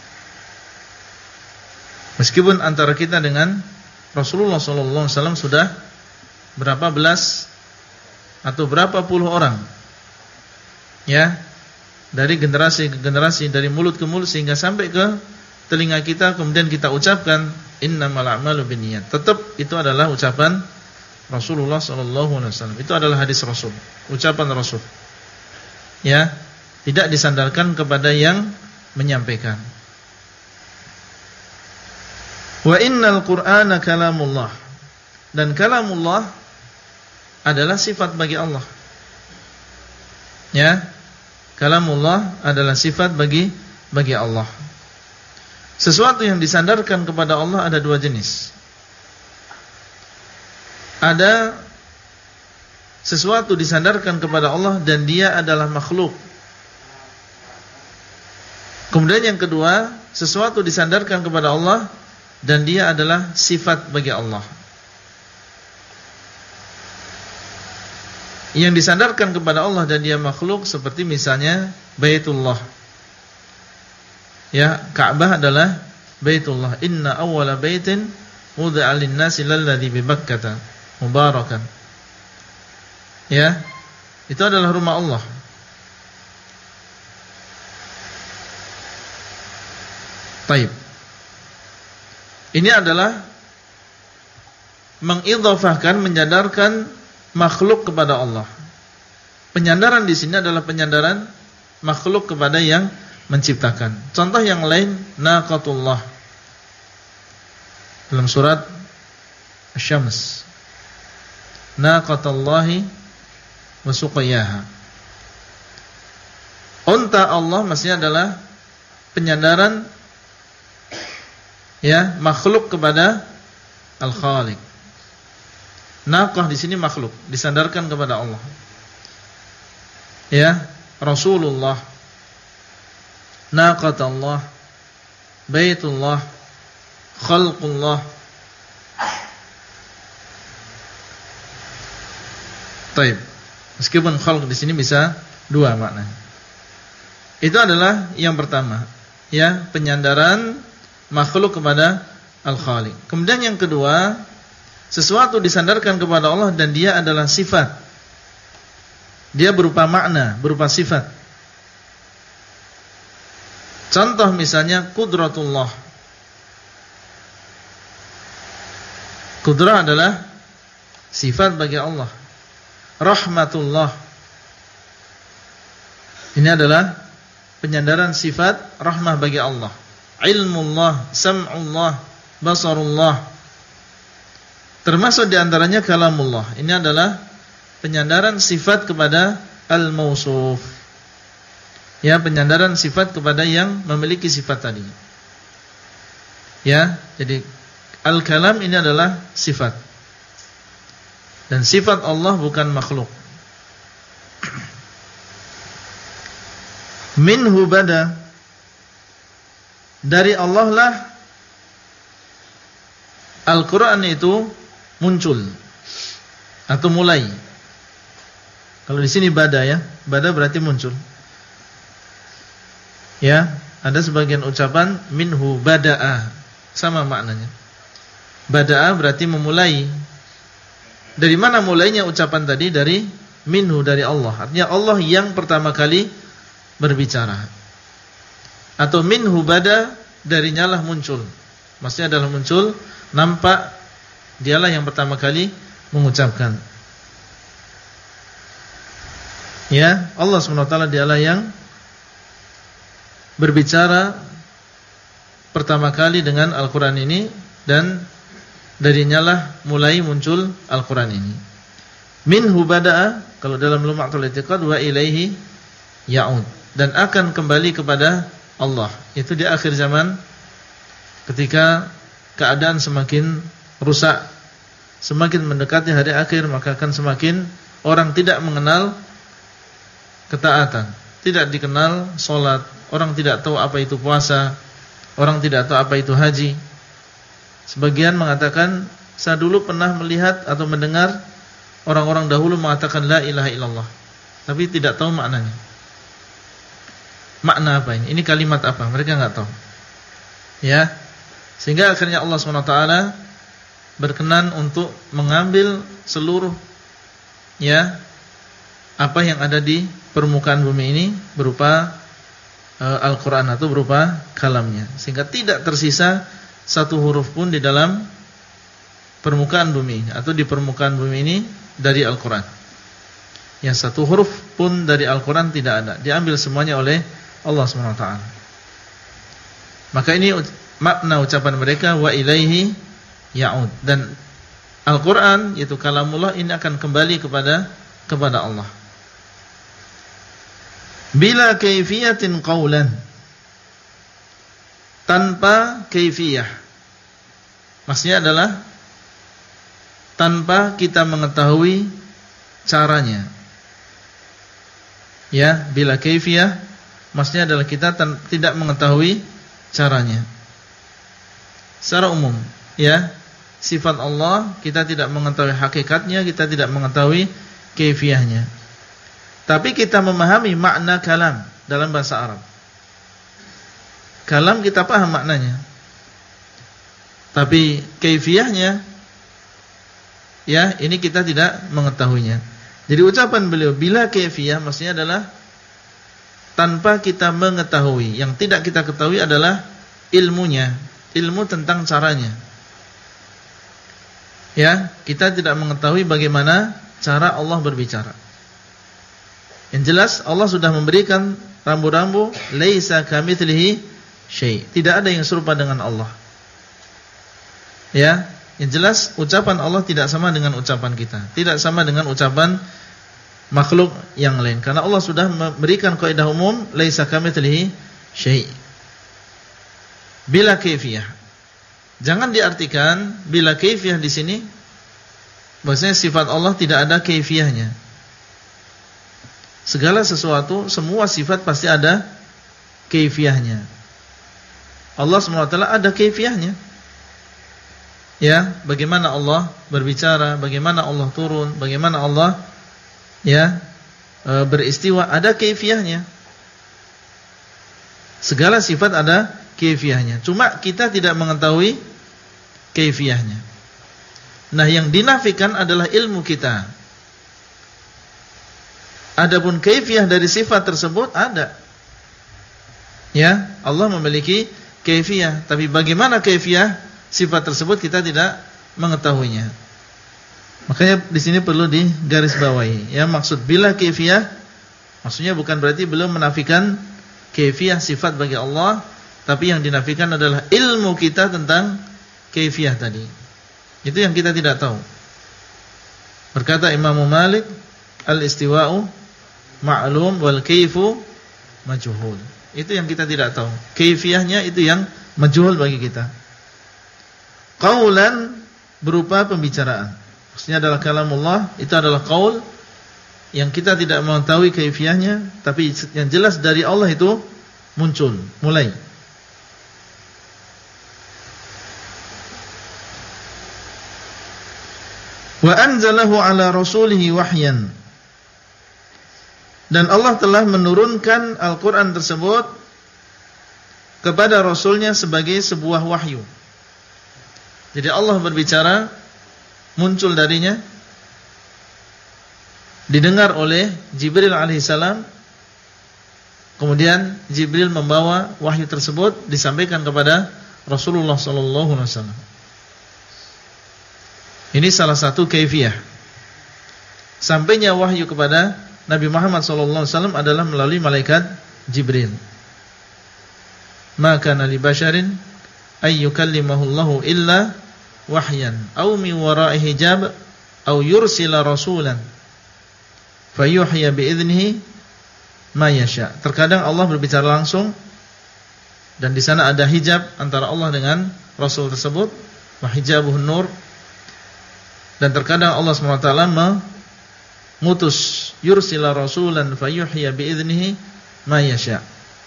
Speaker 1: Meskipun antara kita dengan Rasulullah SAW sudah berapa belas atau berapa puluh orang, ya, dari generasi ke generasi, dari mulut ke mulut sehingga sampai ke telinga kita, kemudian kita ucapkan innamal a'malu binniyat. Tetap itu adalah ucapan Rasulullah SAW. Itu adalah hadis Rasul, ucapan Rasul. Ya, tidak disandarkan kepada yang menyampaikan. Wa innal Qur'ana kalamullah. Dan kalamullah adalah sifat bagi Allah. Ya. Kalamullah adalah sifat bagi Allah. Sesuatu yang disandarkan kepada Allah ada dua jenis. Ada sesuatu disandarkan kepada Allah dan dia adalah makhluk. Kemudian yang kedua, sesuatu disandarkan kepada Allah dan dia adalah sifat bagi Allah. Yang disandarkan kepada Allah dan dia makhluk seperti misalnya Baitullah. Ya, Ka'bah adalah Baitullah. Inna awwala baitin wudi'a lin-nasi lalladzi bi Bakkah mubarakan. Ya, itu adalah rumah Allah. Baik. Ini adalah mengidhafahkan, menyandarkan makhluk kepada Allah. Penyandaran di sini adalah penyandaran makhluk kepada yang menciptakan. Contoh yang lain, naqatullah. Dalam surat Asy-Syams. Naqatallahi wa suqiyaha. Unta Allah maksudnya adalah penyandaran ya makhluk kepada Al-Khaliq. Naqah di sini makhluk, disandarkan kepada Allah. Ya, Rasulullah, Naqatullah, Baitullah, Khalqullah. Baik. Meskipun khalq di sini bisa dua makna. Itu adalah yang pertama, ya, penyandaran makhluk kepada Al-Khaliq. Kemudian yang kedua, sesuatu disandarkan kepada Allah dan dia adalah sifat. Dia berupa makna, berupa sifat. Contoh misalnya Qudratullah. Qudrah adalah sifat bagi Allah. Rahmatullah. Ini adalah penyandaran sifat rahmah bagi Allah. Ilmullah, sam'ullah, basarullah. Termasuk diantaranya kalamullah. Ini adalah penyandaran sifat kepada al-mausuf. Ya, penyandaran sifat kepada yang memiliki sifat tadi. Ya, jadi al-kalam ini adalah sifat. Dan sifat Allah bukan makhluk. Minhu bada, dari Allah lah Al-Quran itu muncul atau mulai. Kalau di sini bada ya, bada berarti muncul. Ya, ada sebagian ucapan minhu bada'a, sama maknanya. Bada'a berarti memulai. Dari mana mulainya ucapan tadi? Dari minhu, dari Allah. Artinya Allah yang pertama kali berbicara. Atau minhu bada, darinya lah muncul. Maksudnya adalah muncul, nampak dialah yang pertama kali mengucapkan. Ya, Allah SWT dialah yang berbicara pertama kali dengan Al-Quran ini, dan darinya lah mulai muncul Al-Quran ini. Minhu bada'a, kalau dalam Lum'atul I'tiqad, wa ilaihi ya'ud, dan akan kembali kepada Allah. Itu di akhir zaman, ketika keadaan semakin rusak, semakin mendekati hari akhir, maka akan semakin orang tidak mengenal ketaatan, tidak dikenal sholat, orang tidak tahu apa itu puasa, orang tidak tahu apa itu haji. Sebagian mengatakan, saya dulu pernah melihat atau mendengar orang-orang dahulu mengatakan la ilaha illallah, tapi tidak tahu maknanya. Makna apa ini? Ini kalimat apa? Mereka enggak tahu. Ya. Sehingga akhirnya Allah SWT berkenan untuk mengambil seluruh ya apa yang ada di permukaan bumi ini berupa Al-Quran atau berupa kalamnya, sehingga tidak tersisa satu huruf pun di dalam permukaan bumi ini, atau di permukaan bumi ini dari Al-Quran. Yang satu huruf pun dari Al-Quran tidak ada, diambil semuanya oleh Allah SWT. Maka ini makna ucapan mereka, wa ilaihi ya'ud, dan Al-Quran yaitu kalamullah ini akan kembali kepada Allah. Bila kaifiyatin qawlan, tanpa kaifiyah, maksudnya adalah tanpa kita mengetahui caranya. Ya, bila kaifiyah maksudnya adalah kita tidak mengetahui caranya. Secara umum, ya, sifat Allah kita tidak mengetahui hakikatnya, kita tidak mengetahui kaifiyahnya. Tapi kita memahami makna kalam dalam bahasa Arab. Kalam kita paham maknanya, tapi kaifiyahnya, ya, ini kita tidak mengetahuinya. Jadi ucapan beliau bila kaifiyah maksudnya adalah tanpa kita mengetahui. Yang tidak kita ketahui adalah ilmunya, ilmu tentang caranya. Ya, kita tidak mengetahui bagaimana cara Allah berbicara. Yang jelas Allah sudah memberikan rambu-rambu, laisa kamitslihi syai', tidak ada yang serupa dengan Allah. Ya, yang jelas ucapan Allah tidak sama dengan ucapan kita, tidak sama dengan ucapan makhluk yang lain, karena Allah sudah memberikan kaidah umum, laisa kamitslihi syai'. Bila kaifiyah, jangan diartikan bila kaifiyah di sini bahwasanya sifat Allah tidak ada kaifiyahnya. Segala sesuatu, semua sifat pasti ada kaifiyahnya. Allah SWT ada kaifiyahnya. Ya, bagaimana Allah berbicara, bagaimana Allah turun, bagaimana Allah ya beristiwa, ada kaifiyahnya. Segala sifat ada kaifiyahnya. Cuma kita tidak mengetahui kaifiyahnya. Nah, yang dinafikan adalah ilmu kita. Adapun kaifiyah dari sifat tersebut ada. Ya, Allah memiliki kaifiyah, tapi bagaimana kaifiyah sifat tersebut kita tidak mengetahuinya. Makanya di sini perlu digarisbawahi. Ya, maksud bila kaifiyah maksudnya bukan berarti belum menafikan kaifiyah sifat bagi Allah, tapi yang dinafikan adalah ilmu kita tentang kaifiyah tadi. Itu yang kita tidak tahu. Berkata Imam Malik, al-istiwa'u ma'lum wal kaifu majhul. Itu yang kita tidak tahu. Kaifiyahnya itu yang majhul bagi kita. Qaulan berupa pembicaraan. Maksudnya adalah kalamullah, itu adalah qaul yang kita tidak mengetahui kaifiyahnya, tapi yang jelas dari Allah itu muncul, mulai. Wa anzalahu ala rasulihi wahyan. Dan Allah telah menurunkan Al-Quran tersebut kepada Rasulnya sebagai sebuah wahyu. Jadi Allah berbicara, muncul darinya, didengar oleh Jibril alaihissalam, kemudian Jibril membawa wahyu tersebut disampaikan kepada Rasulullah SAW. Ini salah satu kaifiyah. Sampainya wahyu kepada Nabi Muhammad SAW adalah melalui malaikat Jibril. Maka nabi basharin ayyukallimahullahu illa wahyan aw min wara'i hijab aw yursila rasulan fayuhya bi'idnihi ma yasha. Terkadang Allah berbicara langsung dan di sana ada hijab antara Allah dengan Rasul tersebut, wa hijabuhun nur. Dan terkadang Allah SWT mengutus yursila rasulan fayuhya bi'idnihi ma yasha.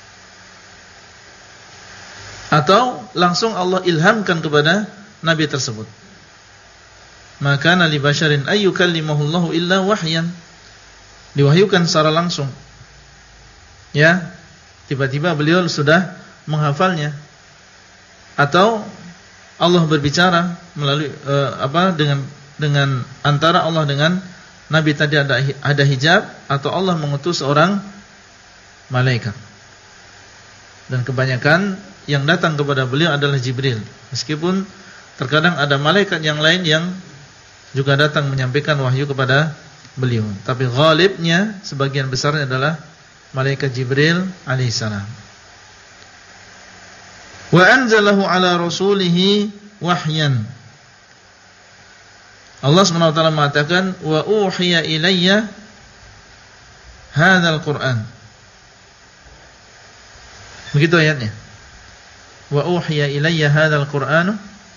Speaker 1: Atau langsung Allah ilhamkan kepada nabi tersebut. Maka nabi basharin ayyukallimahullahu illa wahyan. Diwahyukan secara langsung. Ya, tiba-tiba beliau sudah menghafalnya. Atau Allah berbicara melalui dengan antara Allah dengan nabi tadi ada hijab, atau Allah mengutus seorang malaikat. Dan kebanyakan yang datang kepada beliau adalah Jibril. Meskipun terkadang ada malaikat yang lain yang juga datang menyampaikan wahyu kepada beliau, tapi ghalibnya sebagian besarnya adalah malaikat Jibril alaihissalam. Wa anzalahu ala rasulihi wahyan. Allah SWT mengatakan wa uhiya ilayya hadzal Qur'an. Begitu ayatnya. Wa uhiya ilayya hadzal Qur'an.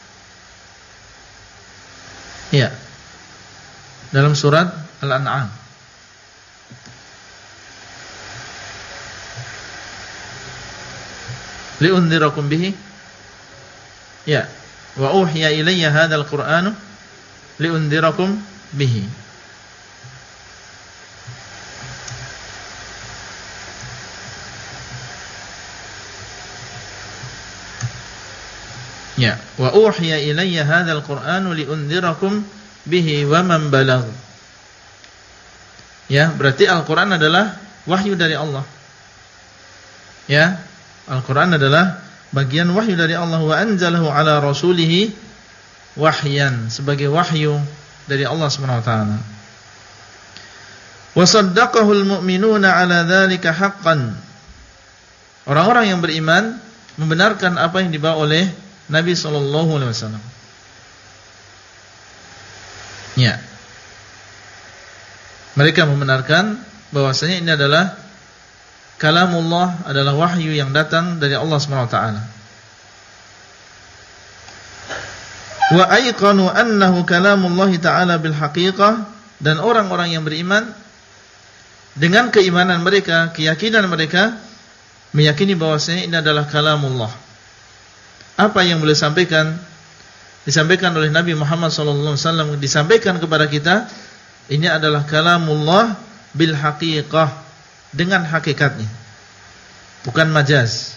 Speaker 1: Ya. Dalam surat Al-An'am. Li'undhirakum bihi. Ya. Wa uhiya ilayya hadzal Qur'an li'undhirakum bihi. Ya, wa uhiya ilayya hadzal Qur'anu li'undhirakum bihi wa man balagh. Ya, berarti Al-Qur'an adalah wahyu dari Allah. Ya, Al-Qur'an adalah bagian wahyu dari Allah. Wa anzalahu ala rasulihi wahyan, sebagai wahyu dari Allah Subhanahu wa taala. Wa saddaqahul mu'minuna ala dzalika haqqan. Orang-orang yang beriman membenarkan apa yang dibawa oleh Nabi sallallahu alaihi wasallam. Ya. Mereka membenarkan bahwasanya ini adalah kalamullah, adalah wahyu yang datang dari Allah Subhanahu wa taala. Wa ayqanu annahu kalamullah ta'ala bil haqiqah, dan orang-orang yang beriman dengan keimanan mereka, keyakinan mereka, meyakini bahwasanya ini adalah kalamullah. Apa yang beliau sampaikan disampaikan oleh Nabi Muhammad SAW, disampaikan kepada kita, ini adalah kalamullah bil haqiqah, dengan hakikatnya, bukan majaz.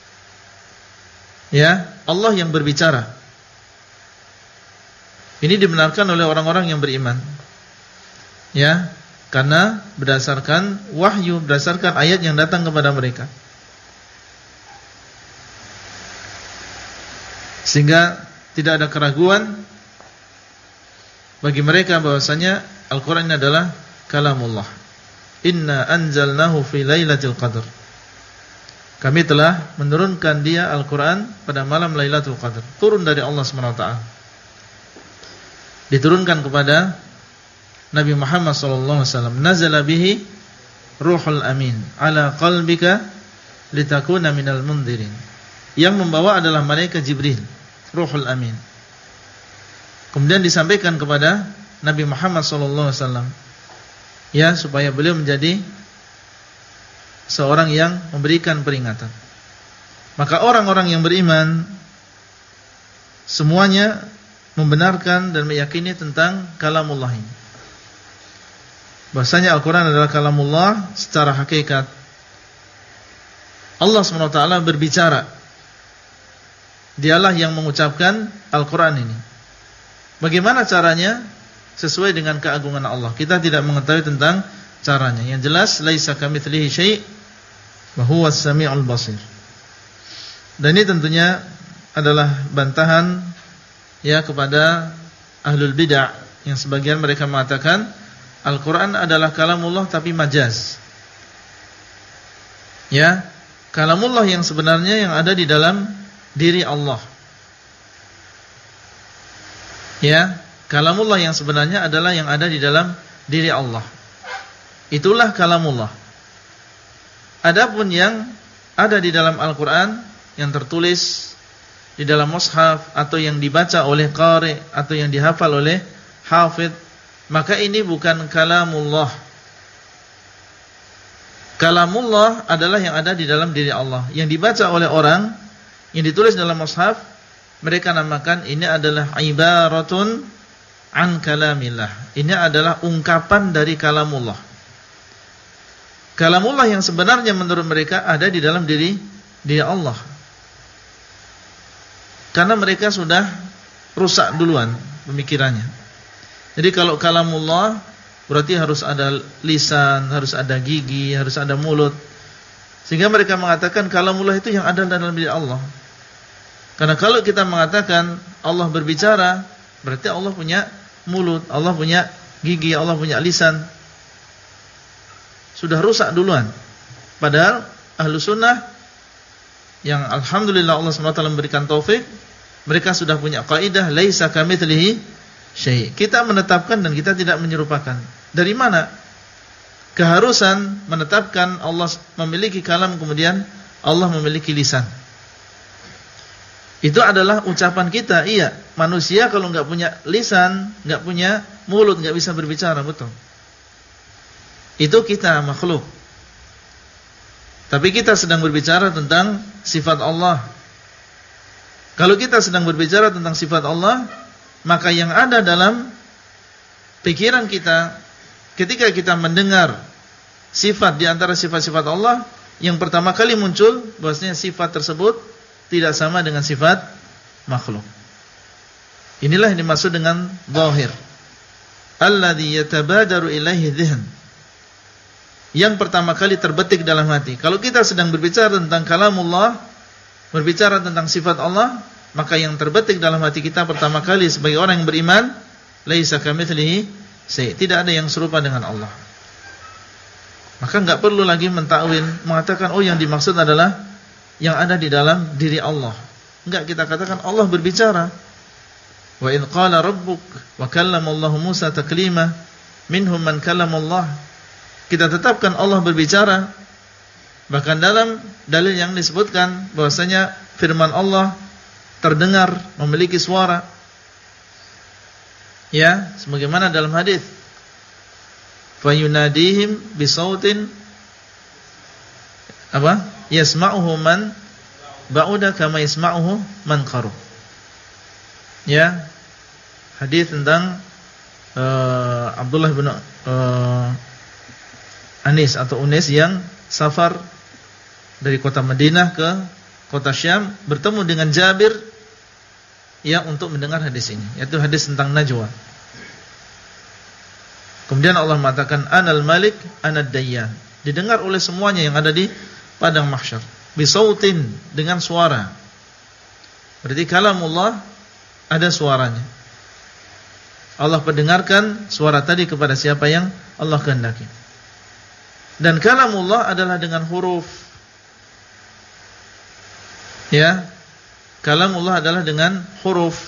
Speaker 1: Ya, Allah yang berbicara. Ini dibenarkan oleh orang-orang yang beriman. Ya, karena berdasarkan wahyu, berdasarkan ayat yang datang kepada mereka. Sehingga tidak ada keraguan bagi mereka bahwasanya Al-Quran ini adalah kalamullah. Inna anzalnahu fi lailatul qadr. Kami telah menurunkan dia Al-Quran pada malam Lailatul Qadar. Turun dari Allah SWT. Diturunkan kepada Nabi Muhammad SAW. Nazala bihi Ruhul Amin ala qalbika litakuna minal mundirin. Yang membawa adalah malaikat Jibril, Ruhul Amin. Kemudian disampaikan kepada Nabi Muhammad SAW, ya, supaya beliau menjadi seorang yang memberikan peringatan. Maka orang-orang yang beriman semuanya membenarkan dan meyakini tentang kalamullah ini. Bahasanya Al-Quran adalah kalamullah secara hakikat. Allah SWT berbicara. Dialah yang mengucapkan Al-Quran ini. Bagaimana caranya? Sesuai dengan keagungan Allah. Kita tidak mengetahui tentang caranya. Yang jelas, laisa kamitslihi syai' wa huwas sami'ul basir. Dan ini tentunya adalah bantahan ya kepada ahlul bid'ah yang sebagian mereka mengatakan Al-Quran adalah kalamullah tapi majaz. Ya, kalamullah yang sebenarnya yang ada di dalam diri Allah. Ya, kalamullah yang sebenarnya adalah yang ada di dalam diri Allah. Itulah kalamullah. Adapun yang ada di dalam Al-Quran yang tertulis di dalam mushaf atau yang dibaca oleh qari atau yang dihafal oleh hafidh, maka ini bukan kalamullah. Kalamullah adalah yang ada di dalam diri Allah, yang dibaca oleh orang, yang ditulis dalam mushaf, mereka namakan ini adalah ibaratun an kalamillah. Ini adalah ungkapan dari kalamullah. Kalamullah yang sebenarnya menurut mereka ada di dalam diri Allah. Karena mereka sudah rusak duluan pemikirannya. Jadi kalau kalamullah berarti harus ada lisan, harus ada gigi, harus ada mulut. Sehingga mereka mengatakan kalamullah itu yang ada dalam diri Allah. Karena kalau kita mengatakan Allah berbicara, berarti Allah punya mulut, Allah punya gigi, Allah punya lisan. Sudah rusak duluan. Padahal ahlu sunnah yang alhamdulillah Allah SWT memberikan taufik, mereka sudah punya kaidah laisa kamitslihi syai'. Kita menetapkan dan kita tidak menyerupakan. Dari mana keharusan menetapkan Allah memiliki kalam kemudian Allah memiliki lisan? Itu adalah ucapan kita. Iya, manusia kalau enggak punya lisan, enggak punya mulut, enggak bisa berbicara, betul. Itu kita makhluk. Tapi kita sedang berbicara tentang sifat Allah. Kalau kita sedang berbicara tentang sifat Allah, maka yang ada dalam pikiran kita ketika kita mendengar sifat di antara sifat-sifat Allah, yang pertama kali muncul bahwasanya sifat tersebut tidak sama dengan sifat makhluk. Inilah yang dimaksud dengan zahir. Alladzi yatabadaru ilaihi dzihn. Yang pertama kali terbetik dalam hati. Kalau kita sedang berbicara tentang kalamullah, berbicara tentang sifat Allah, maka yang terbetik dalam hati kita pertama kali sebagai orang yang beriman, laisa kamitslihi syai', tidak ada yang serupa dengan Allah. Maka enggak perlu lagi mentakwil, mengatakan oh yang dimaksud adalah yang ada di dalam diri Allah. Enggak, kita katakan Allah berbicara. Wa idz qala rabbuk wa kallama Allahu Musa taklima minhum man kallama Allah. Kita tetapkan Allah berbicara. Bahkan dalam dalil yang disebutkan bahwasanya firman Allah terdengar, memiliki suara. Ya, sebagaimana dalam hadis, fayunadihim bisautin apa? Yasma'uhu man ba'uda kama yasma'uhu man qarub. Ya, hadis tentang Abdullah bin Anis atau Unis yang safar dari kota Madinah ke kota Syam, bertemu dengan Jabir yang untuk mendengar hadis ini, yaitu hadis tentang najwa. Kemudian Allah mengatakan Anal Malik Anad Dayyan, didengar oleh semuanya yang ada di padang mahsyar, bisautin, dengan suara. Berarti kalamullah ada suaranya. Allah pendengarkan suara tadi kepada siapa yang Allah kehendaki. Dan kalamullah adalah dengan huruf. Ya, kalamullah adalah dengan huruf.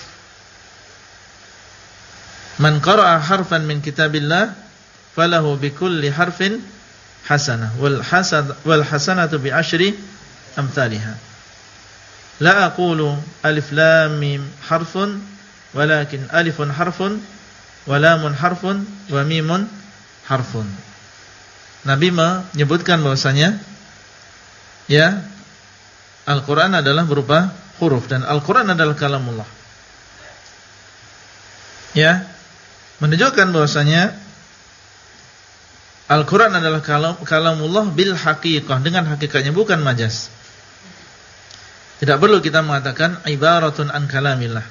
Speaker 1: Man qara'a harfan min kitabillah falahu bikulli harfin hasanah wal hasanatu bi asyri amsalha. La aqulu alif lam mim harfun walakin alifun harfun wa lamun harfun wa mimun harfun. Nabi menyebutkan bahwasanya ya Al-Qur'an adalah berupa huruf dan Al-Qur'an adalah kalamullah. Ya, menunjukkan bahwasanya Al-Qur'an adalah kalamullah bil haqiqah, dengan hakikatnya, bukan majaz. Tidak perlu kita mengatakan ibaratun an kalamillah.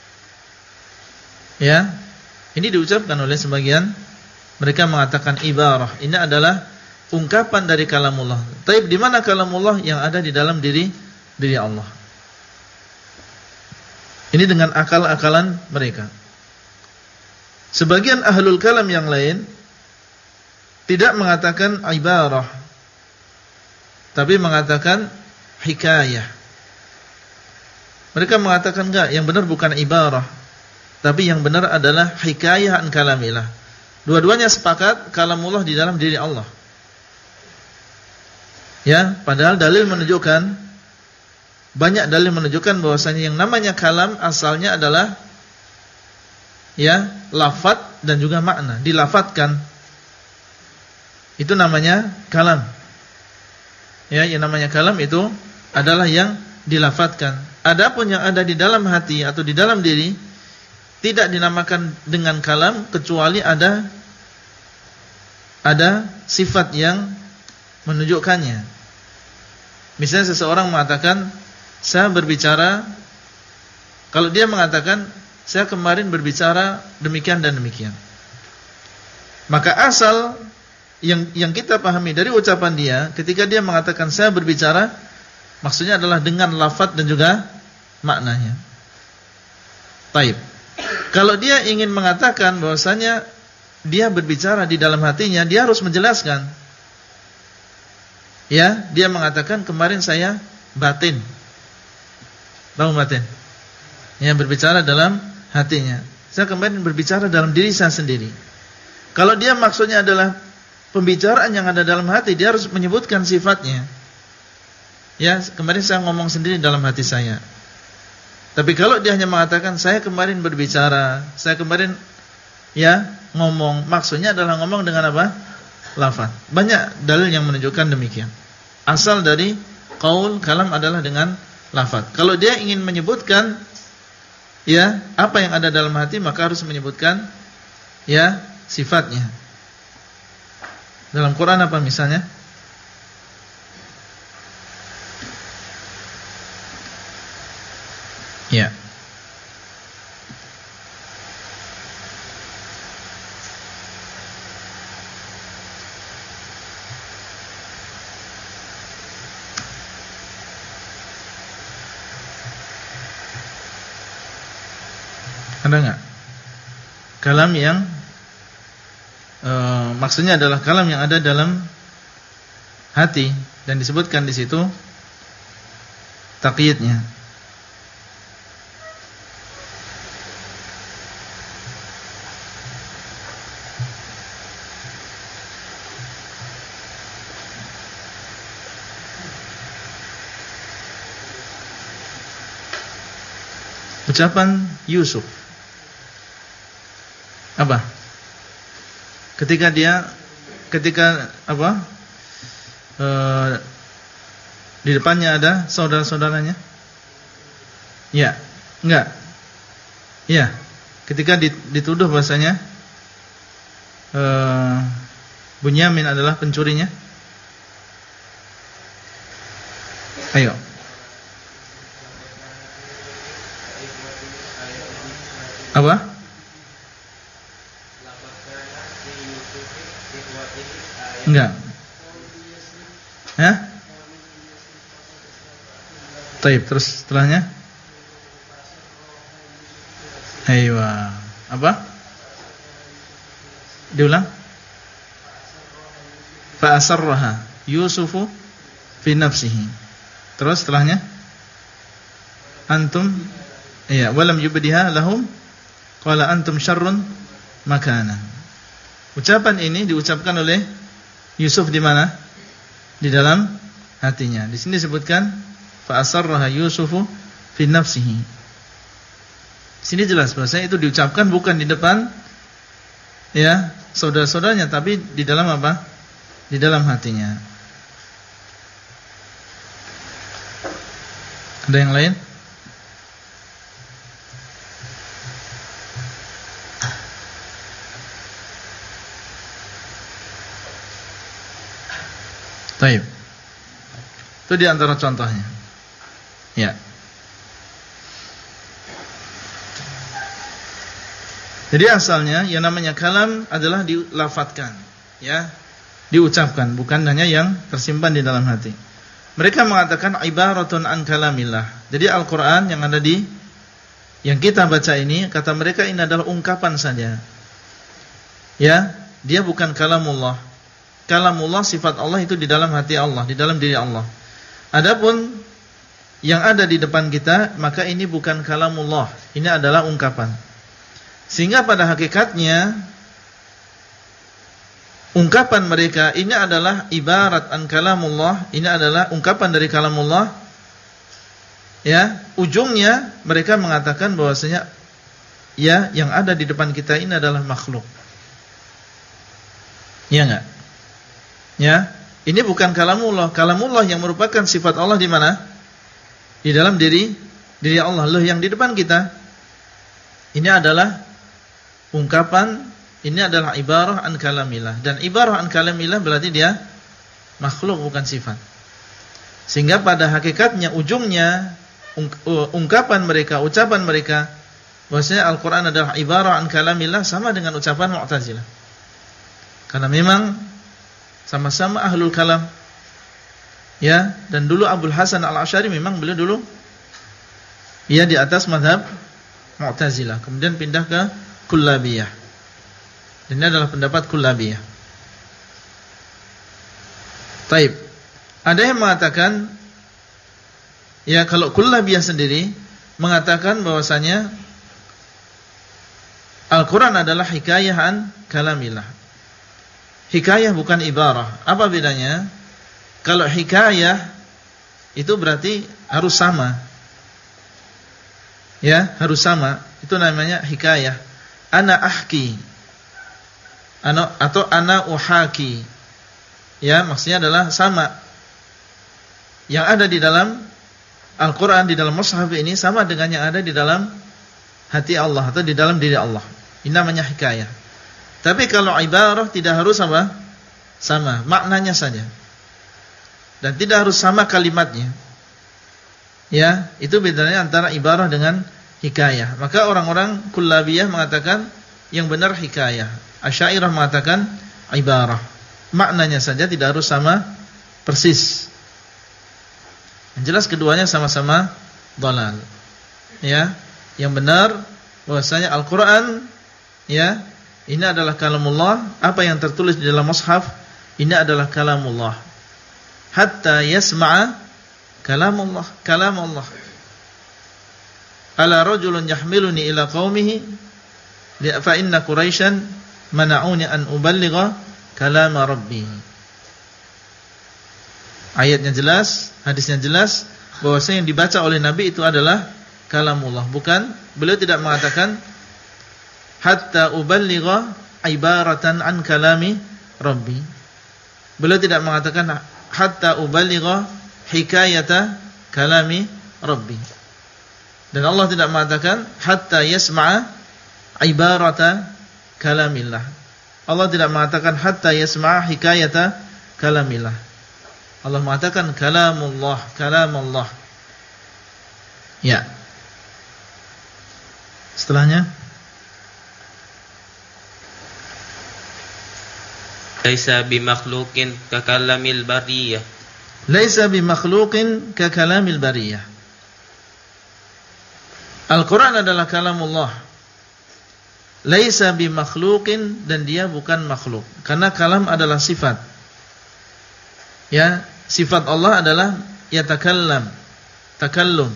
Speaker 1: Ya, ini diucapkan oleh sebagian, mereka mengatakan ibarah, ini adalah ungkapan dari kalamullah. Tapi di mana kalamullah yang ada di dalam diri Allah? Ini dengan akal-akalan mereka. Sebagian ahlul kalam yang lain tidak mengatakan ibarah, tapi mengatakan hikayah. Mereka mengatakan enggak, yang benar bukan ibarah, tapi yang benar adalah hikayah an kalamillah. Dua-duanya sepakat kalamullah di dalam diri Allah. Ya, padahal dalil menunjukkan, banyak dalil menunjukkan bahwasanya yang namanya kalam asalnya adalah ya lafaz dan juga makna, dilafatkan. Itu namanya kalam. Ya, yang namanya kalam itu adalah yang dilafatkan. Adapun yang ada di dalam hati atau di dalam diri tidak dinamakan dengan kalam kecuali ada sifat yang menunjukkannya. Misalnya seseorang mengatakan saya berbicara, kalau dia mengatakan saya kemarin berbicara demikian dan demikian, maka asal yang kita pahami dari ucapan dia ketika dia mengatakan saya berbicara, maksudnya adalah dengan lafaz dan juga maknanya. Taib. Kalau dia ingin mengatakan bahwasanya dia berbicara di dalam hatinya, dia harus menjelaskan. Ya, dia mengatakan kemarin saya batin. Tahu batin? Ya, berbicara dalam hatinya. Saya kemarin berbicara dalam diri saya sendiri. Kalau dia maksudnya adalah pembicaraan yang ada dalam hati, dia harus menyebutkan sifatnya. Ya, kemarin saya ngomong sendiri dalam hati saya. Tapi kalau dia hanya mengatakan saya kemarin berbicara, saya kemarin ya ngomong, maksudnya adalah ngomong dengan apa? Lafaz. Banyak dalil yang menunjukkan demikian. Asal dari qaul kalam adalah dengan lafaz. Kalau dia ingin menyebutkan ya apa yang ada dalam hati, maka harus menyebutkan ya sifatnya. Dalam Quran apa misalnya? Ya. Ada enggak? Kalam yang maksudnya adalah kalam yang ada dalam hati dan disebutkan di situ taqyidnya. Ucapan Yusuf apa? Ketika apa? Di depannya ada saudara-saudaranya? Ya, enggak. Ya, ketika dituduh bahasanya Bunyamin adalah pencurinya. Ayo. Apa? Enggak. Hah? Taib, terus setelahnya? Aywa. Apa? Diulang. Fa asarraha Yusufu fi nafsihi. Terus setelahnya? Antum iya, walam yubdiha lahum qala antum syarrun makana. Ucapan ini diucapkan oleh Yusuf di mana? Di dalam hatinya. Di sini disebutkan fa asarraha Yusufu fi nafsihi. Di sini jelas bahwasanya itu diucapkan bukan di depan ya saudara-saudaranya, tapi di dalam apa? Di dalam hatinya. Ada yang lain? Baik. Itu di antara contohnya. Ya. Jadi asalnya yang namanya kalam adalah dilafadzkan, ya, diucapkan, bukan hanya yang tersimpan di dalam hati. Mereka mengatakan ibaratun an kalamillah. Jadi Al-Qur'an yang ada di yang kita baca ini, kata mereka ini adalah ungkapan saja. Ya, dia bukan kalamullah. Kalamullah sifat Allah itu di dalam hati Allah, di dalam diri Allah. Adapun yang ada di depan kita, maka ini bukan kalamullah. Ini adalah ungkapan. Sehingga pada hakikatnya ungkapan mereka ini adalah ibarat an kalamullah, ini adalah ungkapan dari kalamullah. Ya, ujungnya mereka mengatakan bahwasanya ya yang ada di depan kita ini adalah makhluk. Ya enggak? Ya, ini bukan kalamullah. Kalamullah yang merupakan sifat Allah di mana? Di dalam diri Allah. Loh, yang di depan kita ini adalah ungkapan, ini adalah ibarah an kalamillah. Dan ibarah an kalamillah berarti dia makhluk, bukan sifat. Sehingga pada hakikatnya ujungnya ungkapan mereka, ucapan mereka bahwasanya Al-Qur'an adalah ibarah an kalamillah sama dengan ucapan Mu'tazilah. Karena memang sama-sama ahlul kalam. Ya, dan dulu Abul Hasan Al-Asy'ari memang beliau dulu ia di atas mazhab Mu'tazilah, kemudian pindah ke Kullabiyah. Dan ini adalah pendapat Kullabiyah. Taib. Ada yang mengatakan ya kalau Kullabiyah sendiri mengatakan bahwasanya Al-Qur'an adalah hikayah an kalamillah. Hikayah bukan ibarah. Apa bedanya? Kalau hikayah itu berarti harus sama. Ya, harus sama. Itu namanya hikayah. Ana ahki. Atau ana uhaki. Ya, maksudnya adalah sama. Yang ada di dalam Al-Qur'an, di dalam mushaf ini sama dengan yang ada di dalam hati Allah atau di dalam diri Allah. Ini namanya hikayah. Tapi kalau ibarah tidak harus apa? Sama, maknanya saja. Dan tidak harus sama kalimatnya. Ya, itu bedanya antara ibarah dengan hikayah. Maka orang-orang Kullabiyah mengatakan yang benar hikayah. Asy'ariyah mengatakan ibarah. Maknanya saja tidak harus sama persis. Yang jelas keduanya sama-sama dhalal. Ya, yang benar bahwasanya Al-Qur'an ya ini adalah kalamullah. Apa yang tertulis di dalam mushaf ini adalah kalamullah. Hatta yasma'a kalamullah. Ala rajulun yahmiluni ila qaumihi fa inna Quraisyan mana'uni an uballigha kalama rabbi. Ayatnya jelas, hadisnya jelas bahwasanya yang dibaca oleh Nabi itu adalah kalamullah. Bukan, beliau tidak mengatakan hatta uballigha ibaratan an kalami rabbi. Beliau tidak mengatakan hatta uballigha hikayata kalami rabbi. Dan Allah tidak mengatakan hatta yasma'a ibarata kalamillah. Allah tidak mengatakan hatta yasma'a hikayata kalamillah. Allah mengatakan kalamullah, kalamullah. Ya. Setelahnya
Speaker 10: Laisa bimakhluqin ka kalamil bariyah.
Speaker 1: Laisa bimakhluqin ka kalamil bariyah. Al-Qur'an adalah kalamullah. Laisa bimakhluqin, dan dia bukan makhluk. Karena kalam adalah sifat. Ya, sifat Allah adalah yatakallam, takallum.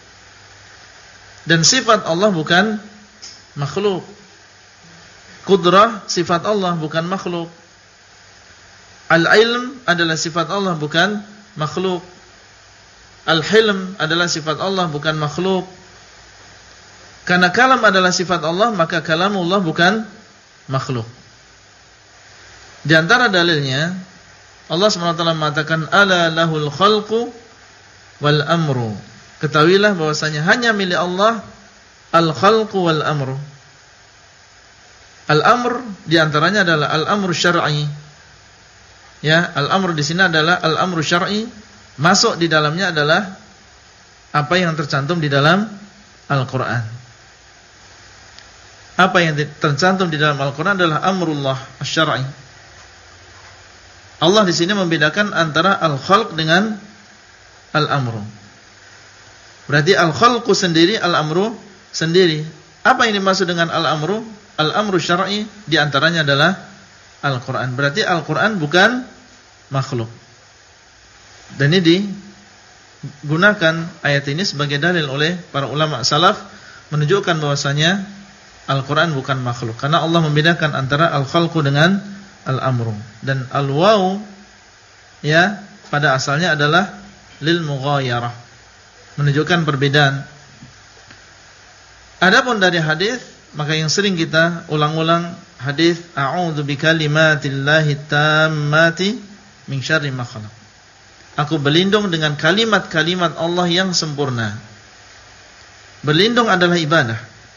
Speaker 1: Dan sifat Allah bukan makhluk. Qudrah sifat Allah bukan makhluk. Al-ilm adalah sifat Allah, bukan makhluk. Al-hilm adalah sifat Allah, bukan makhluk. Karena kalam adalah sifat Allah, maka kalamullah bukan makhluk. Di antara dalilnya Allah SWT mengatakan ala lahul khalqu wal amru. Ketahuilah bahwasanya hanya milik Allah al-khalqu wal amru. Al-amr di antaranya adalah al-amru syar'i. Ya, al-amr di sini adalah al-amru syar'i. Masuk di dalamnya adalah apa yang tercantum di dalam Al-Qur'an. Apa yang tercantum di dalam Al-Qur'an adalah amrullah asy-syar'i. Allah di sini membedakan antara al-khalq dengan al-amru. Berarti al-khalqu sendiri, al-amru sendiri. Apa yang dimaksud dengan al-amru? Al-amru syar'i di antaranya adalah Al-Qur'an. Berarti Al-Qur'an bukan makhluk. Dan ini digunakan ayat ini sebagai dalil oleh para ulama salaf menunjukkan bahwasanya Al-Qur'an bukan makhluk. Karena Allah membedakan antara al-khalqu dengan al-amru. Dan al-waw ya pada asalnya adalah lil mughayarah, menunjukkan perbedaan. Adapun dari hadis, maka yang sering kita ulang-ulang hadis a'udzu bikalimatillahi tammati min syarri ma khalaq. Aku berlindung dengan kalimat-kalimat Allah yang sempurna. Berlindung adalah ibadah.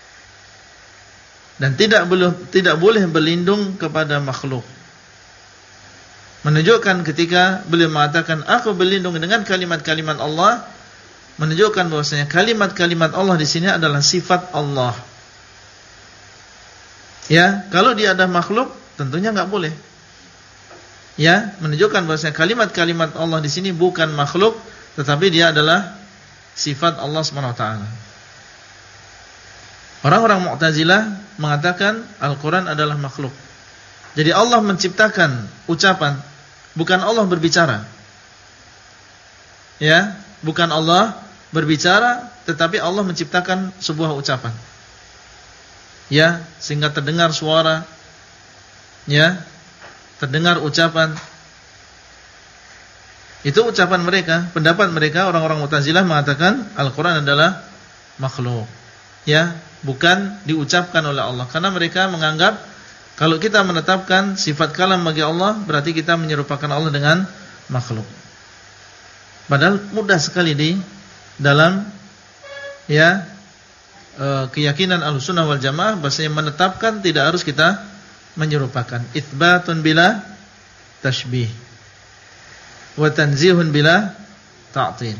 Speaker 1: Dan tidak boleh berlindung kepada makhluk. Menunjukkan ketika beliau mengatakan aku berlindung dengan kalimat-kalimat Allah, menunjukkan bahwasanya kalimat-kalimat Allah di sini adalah sifat Allah. Ya, kalau dia ada makhluk tentunya enggak boleh. Ya, menunjukkan bahwasanya kalimat-kalimat Allah di sini bukan makhluk, tetapi dia adalah sifat Allah Subhanahu wa taala. Orang-orang Mu'tazilah mengatakan Al-Qur'an adalah makhluk. Jadi Allah menciptakan ucapan, bukan Allah berbicara. Ya, bukan Allah berbicara, tetapi Allah menciptakan sebuah ucapan. Ya, sehingga terdengar suara. Ya, terdengar ucapan. Itu ucapan mereka, pendapat mereka orang-orang Mu'tazilah mengatakan Al-Qur'an adalah makhluk. Ya, bukan diucapkan oleh Allah. Karena mereka menganggap kalau kita menetapkan sifat kalam bagi Allah, berarti kita menyerupakan Allah dengan makhluk. Padahal mudah sekali di dalam ya keyakinan Ahlussunnah wal Jamaah bahwasanya menetapkan tidak harus kita menyerupakan. Itsbatun bila tashbih wa tanzihun bila ta'til.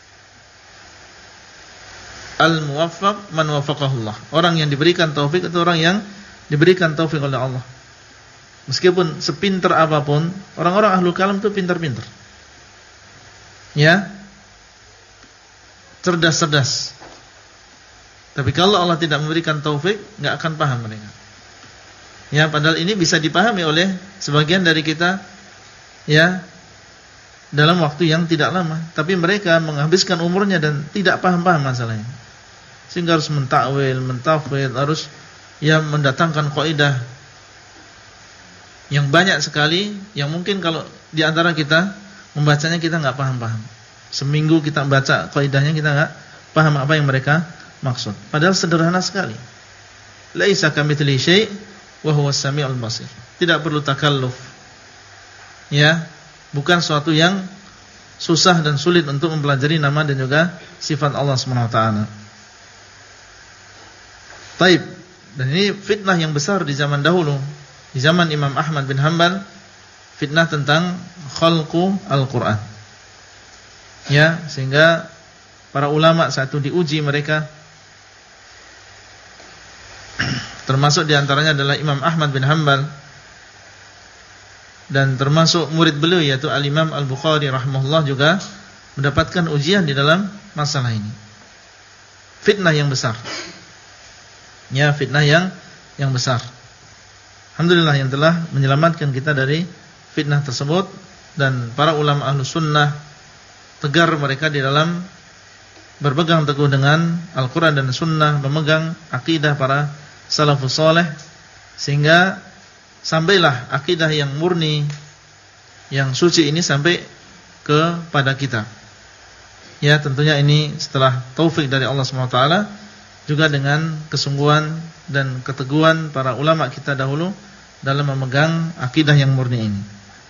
Speaker 1: Al-muwaffaq man waffaqahullah. Orang yang diberikan taufik itu orang yang diberikan taufik oleh Allah. Meskipun sepintar apapun, orang-orang ahlul kalam itu pintar-pintar. Ya. Cerdas-cerdas. Tapi kalau Allah tidak memberikan taufik, enggak akan paham mereka. Ya, padahal ini bisa dipahami oleh sebagian dari kita ya dalam waktu yang tidak lama, tapi mereka menghabiskan umurnya dan tidak paham-paham masalahnya. Sehingga harus mentakwil, mentafwid, harus ya mendatangkan kaidah yang banyak sekali yang mungkin kalau di antara kita membacanya kita enggak paham-paham. Seminggu kita baca kaidahnya kita enggak paham apa yang mereka maksud. Padahal sederhana sekali. Laisa kamitslihi syai' wa huwas samiul basir. Tidak perlu takalluf. Ya, bukan suatu yang susah dan sulit untuk mempelajari nama dan juga sifat Allah Subhanahu wa taala. Baik, dan ini fitnah yang besar di zaman dahulu, di zaman Imam Ahmad bin Hanbal, fitnah tentang khalqu Al-Qur'an. Ya, sehingga para ulama saat itu diuji mereka. Termasuk di antaranya adalah Imam Ahmad bin Hanbal dan termasuk murid beliau yaitu Al-Imam Al-Bukhari rahimahullah juga mendapatkan ujian di dalam masalah ini. Fitnah yang besar. Ya, fitnah yang besar. Alhamdulillah yang telah menyelamatkan kita dari fitnah tersebut dan para ulama Ahlus Sunnah tegar mereka di dalam berpegang teguh dengan Al-Qur'an dan Sunnah, memegang akidah para salafus saleh sehingga sampailah akidah yang murni yang suci ini sampai kepada kita. Ya, tentunya ini setelah taufik dari Allah SWT, juga dengan kesungguhan dan keteguhan para ulama kita dahulu dalam memegang akidah yang murni ini.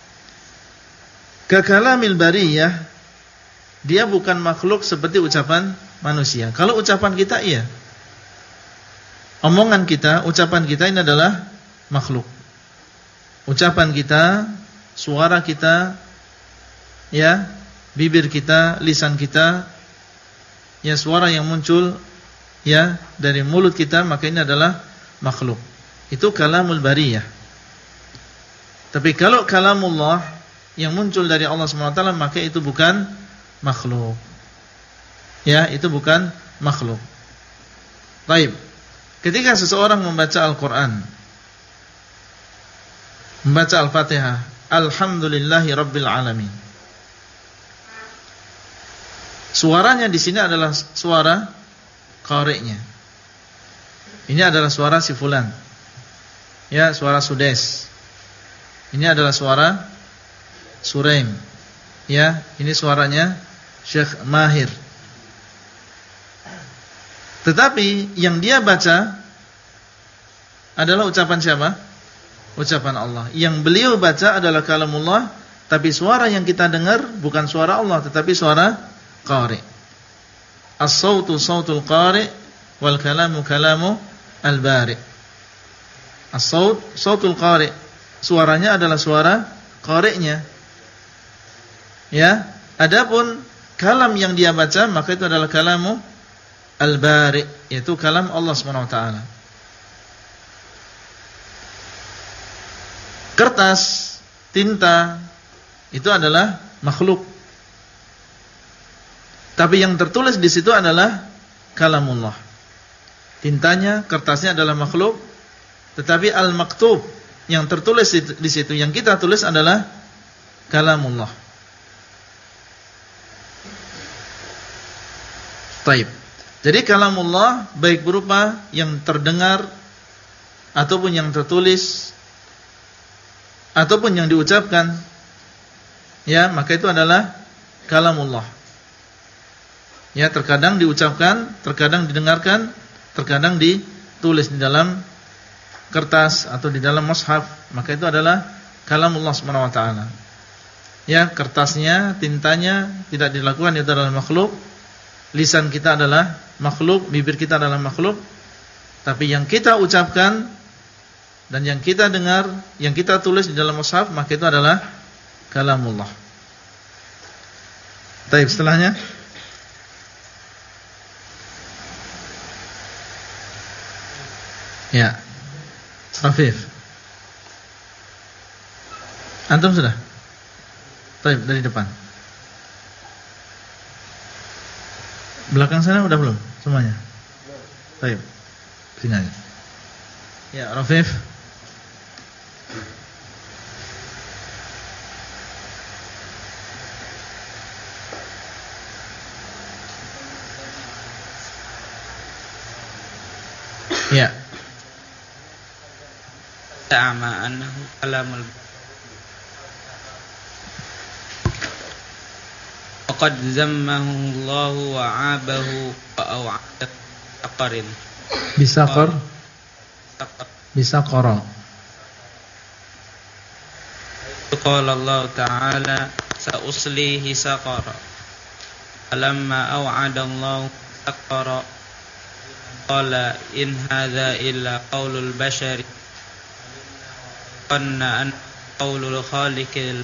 Speaker 1: Kakalamil bariyah, dia bukan makhluk seperti ucapan manusia. Kalau ucapan kita iya, omongan kita, ucapan kita ini adalah makhluk. Ucapan kita, suara kita, ya, bibir kita, lisan kita, ya, suara yang muncul, ya, dari mulut kita, maka ini adalah makhluk. Itu kalamul bariyah. Tapi kalau kalamullah yang muncul dari Allah SWT, maka itu bukan makhluk. Ya, itu bukan makhluk. Baik. Ketika seseorang membaca Al-Quran, membaca Al-Fatihah, Alhamdulillahi Rabbil Alamin, suaranya di sini adalah suara qari'nya. Ini adalah suara si fulan. Ya, suara Sudes. Ini adalah suara Suraim. Ya, ini suaranya Syekh Mahir. Tetapi yang dia baca adalah ucapan siapa? Ucapan Allah. Yang beliau baca adalah kalamullah, tapi suara yang kita dengar bukan suara Allah, tetapi suara qari'. As-sautu sautul qari' wal kalamu kalamu al-bari'. As-saut sautul qari'. Suaranya adalah suara qari'nya. Ya, adapun kalam yang dia baca maka itu adalah kalamu al-bari', yaitu kalam Allah Subhanahu wa taala. Kertas, tinta itu adalah makhluk. Tapi yang tertulis di situ adalah kalamullah. Tintanya, kertasnya adalah makhluk, tetapi al-maktub yang tertulis di situ, yang kita tulis adalah kalamullah. Taib. Jadi kalamullah baik berupa yang terdengar ataupun yang tertulis ataupun yang diucapkan, ya, maka itu adalah kalamullah. Ya, terkadang diucapkan, terkadang didengarkan, terkadang ditulis di dalam kertas atau di dalam mushaf, maka itu adalah kalamullah Subhanahu wa taala. Ya, kertasnya, tintanya tidak dilakukan, itu adalah makhluk. Lisan kita adalah makhluk, bibir kita adalah makhluk. Tapi yang kita ucapkan dan yang kita dengar, yang kita tulis di dalam mushaf, maka itu adalah kalamullah. Baik, setelahnya ya, Rafif. Antum sudah? Baik, dari depan. Belakang sana udah belum semuanya? Baik. Sini aja. Ya, Rafif. Ya.
Speaker 15: Ta'ama annahu kalamul Qad zammahu Allah wa 'abahu wa aw'ada taqarin.
Speaker 1: Bisaqar. Bisaqara.
Speaker 15: Qala Allah Ta'ala sa'uslihi saqara. Alamma aw'ada Allah taqara. Qala in hadza illa qaulul bashari. Qanna an qaulul khaliqil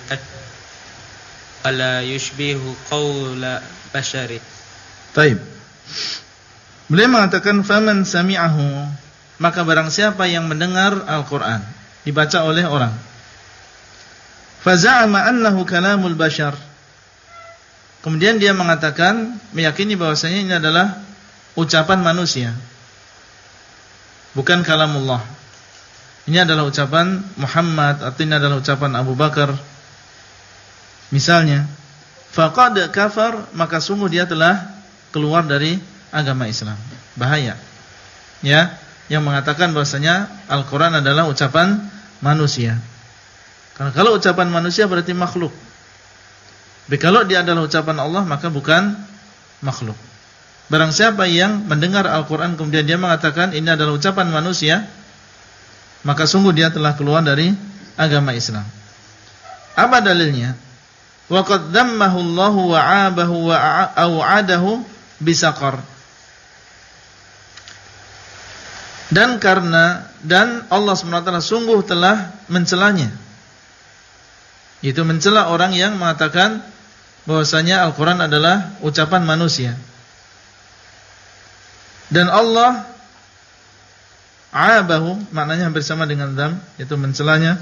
Speaker 15: ala yushbihu qaula bashari.
Speaker 1: Baik. Beliau mengatakan faman sami'ahu, maka barang siapa yang mendengar Al-Qur'an dibaca oleh orang, faza'ama annahu kalamul bashar, kemudian dia mengatakan, meyakini bahwasanya ini adalah ucapan manusia, bukan kalamullah. Ini adalah ucapan Muhammad atau ini adalah ucapan Abu Bakar misalnya, faqad kafar, maka sungguh dia telah keluar dari agama Islam. Bahaya. Ya, yang mengatakan bahwasanya Al-Qur'an adalah ucapan manusia. Karena kalau ucapan manusia berarti makhluk. Tapi kalau dia adalah ucapan Allah maka bukan makhluk. Barang siapa yang mendengar Al-Quran kemudian dia mengatakan ini adalah ucapan manusia, maka sungguh dia telah keluar dari agama Islam. Apa dalilnya? Wa qad dammahu Allah wa 'abahu wa au'adahu bisaqar. Dan Allah SWT sungguh telah mencelanya, yaitu mencela orang yang mengatakan bahwasanya Al-Quran adalah ucapan manusia. Dan Allah abahu, maknanya hampir sama dengan dam, yaitu mencelanya.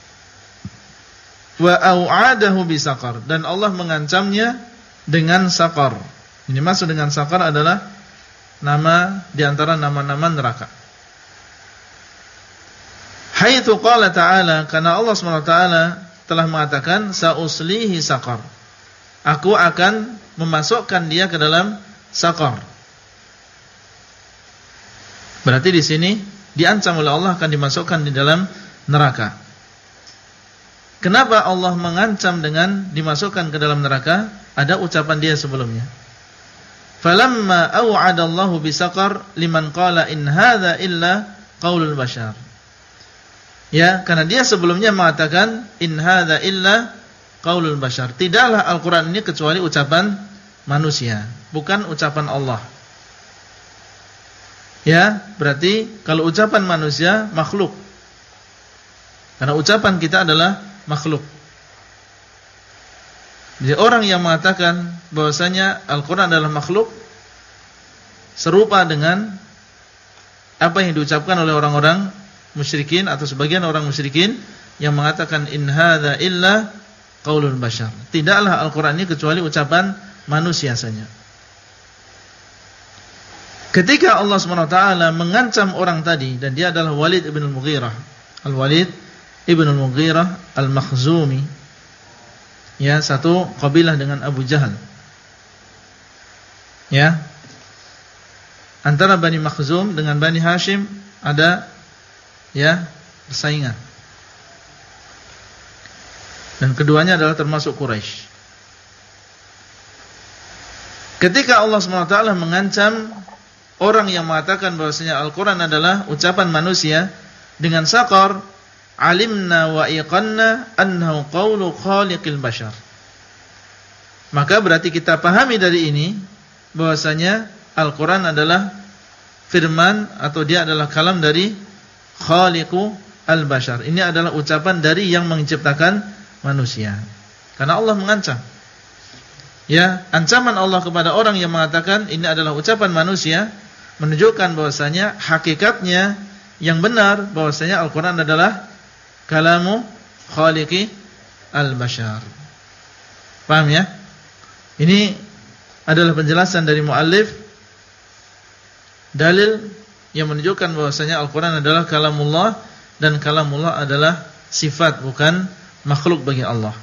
Speaker 1: Wa au'adahu bisaqar, dan Allah mengancamnya dengan saqar. Ini maksud dengan saqar adalah nama di antara nama-nama neraka. Haitsu qala ta'ala, karena Allah SWT telah mengatakan sa'uslihi saqar. Aku akan memasukkan dia ke dalam saqar. Berarti di sini diancam oleh Allah akan dimasukkan di dalam neraka. Kenapa Allah mengancam dengan dimasukkan ke dalam neraka? Ada ucapan dia sebelumnya. Falamma au'adallahu bisaqar liman qala in hadza illa qaulul bashar. Ya, karena dia sebelumnya mengatakan in hadza illa qaulul bashar. Tidaklah Al-Qur'an ini kecuali ucapan manusia, bukan ucapan Allah. Ya, berarti kalau ucapan manusia makhluk. Karena ucapan kita adalah makhluk. Jadi orang yang mengatakan bahwasanya Al-Qur'an adalah makhluk serupa dengan apa yang diucapkan oleh orang-orang musyrikin atau sebagian orang musyrikin yang mengatakan in hadza illa qaulul bashar. Tidaklah Al-Qur'an ini kecuali ucapan manusia saja. Ketika Allah SWT mengancam orang tadi, dan dia adalah Walid ibn al-Mughirah, Al-Walid ibn al-Mughirah al-Makhzumi, ya, satu kabilah dengan Abu Jahal. Ya, antara Bani Makhzum dengan Bani Hashim ada, ya, persaingan. Dan keduanya adalah termasuk Quraisy. Ketika Allah SWT mengancam orang yang mengatakan bahwasanya Al-Quran adalah ucapan manusia dengan saqar, alimna wa iqanna annahu qawlu khaliqil bashar. Maka berarti kita pahami dari ini bahwasanya Al-Quran adalah firman atau dia adalah kalam dari khaliqu al-bashar. Ini adalah ucapan dari yang menciptakan manusia. Karena Allah mengancam. Ya, ancaman Allah kepada orang yang mengatakan ini adalah ucapan manusia menunjukkan bahwasanya hakikatnya yang benar bahwasanya Al-Quran adalah kalamu khaliqi al-bashar. Paham ya? Ini adalah penjelasan dari muallif, dalil yang menunjukkan bahwasanya Al-Quran adalah kalamullah dan kalamullah adalah sifat bukan makhluk bagi Allah.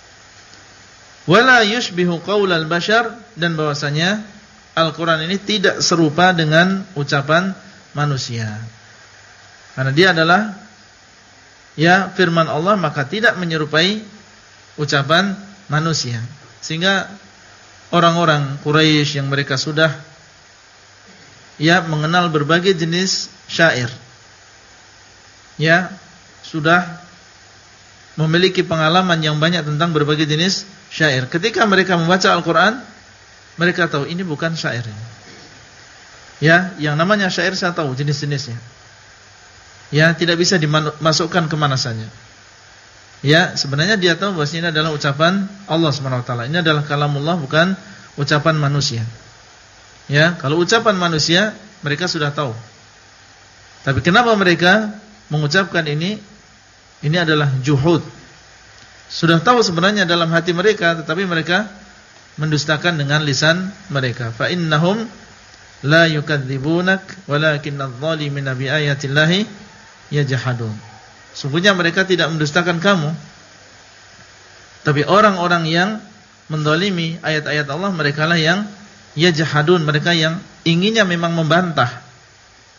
Speaker 1: Wala yushbihu qaulal bashar, dan bahwasanya Al-Quran ini tidak serupa dengan ucapan manusia. Karena dia adalah, ya, firman Allah, maka tidak menyerupai ucapan manusia. Sehingga orang-orang Quraisy yang mereka sudah, ya, mengenal berbagai jenis syair, ya, sudah memiliki pengalaman yang banyak tentang berbagai jenis syair. Ketika mereka membaca Al-Quran, mereka tahu ini bukan syair. Ya, yang namanya syair saya tahu jenis-jenisnya. Ya, tidak bisa dimasukkan kemana saja. Ya, sebenarnya dia tahu bahwa ini adalah ucapan Allah SWT. Ini adalah kalamullah, bukan ucapan manusia. Ya, kalau ucapan manusia mereka sudah tahu. Tapi kenapa mereka mengucapkan ini? Ini adalah juhud. Sudah tahu sebenarnya dalam hati mereka, tetapi mereka mendustakan dengan lisan mereka. Fa innahum la yukadzibunak walakinnadh dhalimina bi ayatillahi yajhadun. Sungguhnya mereka tidak mendustakan kamu, tapi orang-orang yang mendolimi ayat-ayat Allah, mereka lah yang yajhadun, mereka yang inginnya memang membantah,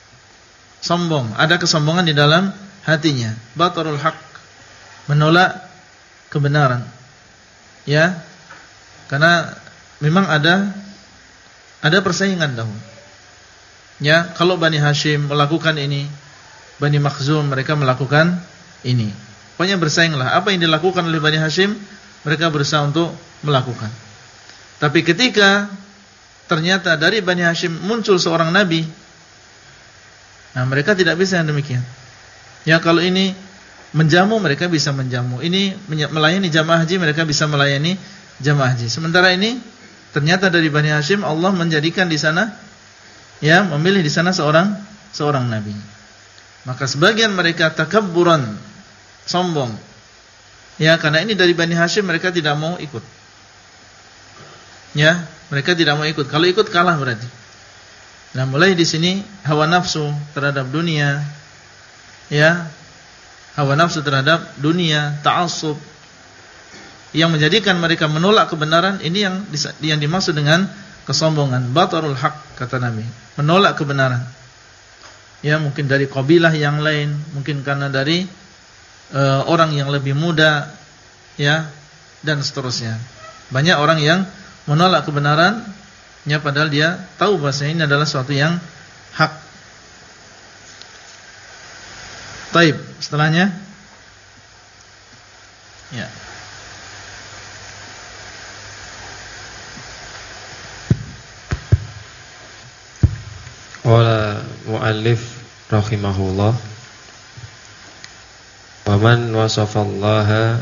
Speaker 1: sombong, ada kesombongan di dalam hatinya. Batarul haq, menolak kebenaran. Ya. Karena memang ada persaingan dahulu. Ya, kalau Bani Hashim melakukan ini, Bani Makhzum mereka melakukan ini. Pokoknya bersainglah. Apa yang dilakukan oleh Bani Hashim, mereka berusaha untuk melakukan. Tapi ketika ternyata dari Bani Hashim muncul seorang nabi, nah mereka tidak bisa yang demikian. Ya, kalau ini menjamu, mereka bisa menjamu. Ini melayani jamaah haji, mereka bisa melayani jamaah haji. Sementara ini ternyata dari Bani Hashim Allah menjadikan di sana, ya, memilih di sana seorang nabi. Maka sebagian mereka takabburan, sombong. Ya, karena ini dari Bani Hashim, mereka tidak mau ikut. Ya, mereka tidak mau ikut. Kalau ikut kalah berarti. Nah, mulai di sini hawa nafsu terhadap dunia, ya, hawa nafsu terhadap dunia, ta'assub, yang menjadikan mereka menolak kebenaran. Ini yang dimaksud dengan kesombongan. Batarul haq, kata Nabi, menolak kebenaran. Ya, mungkin dari kabilah yang lain, mungkin karena dari orang yang lebih muda, ya, dan seterusnya. Banyak orang yang menolak kebenaran, ya, padahal dia tahu bahwa ini adalah suatu yang hak. Taib, setelahnya, ya.
Speaker 5: Qala muallif rahimahullah, wa man wasafallaha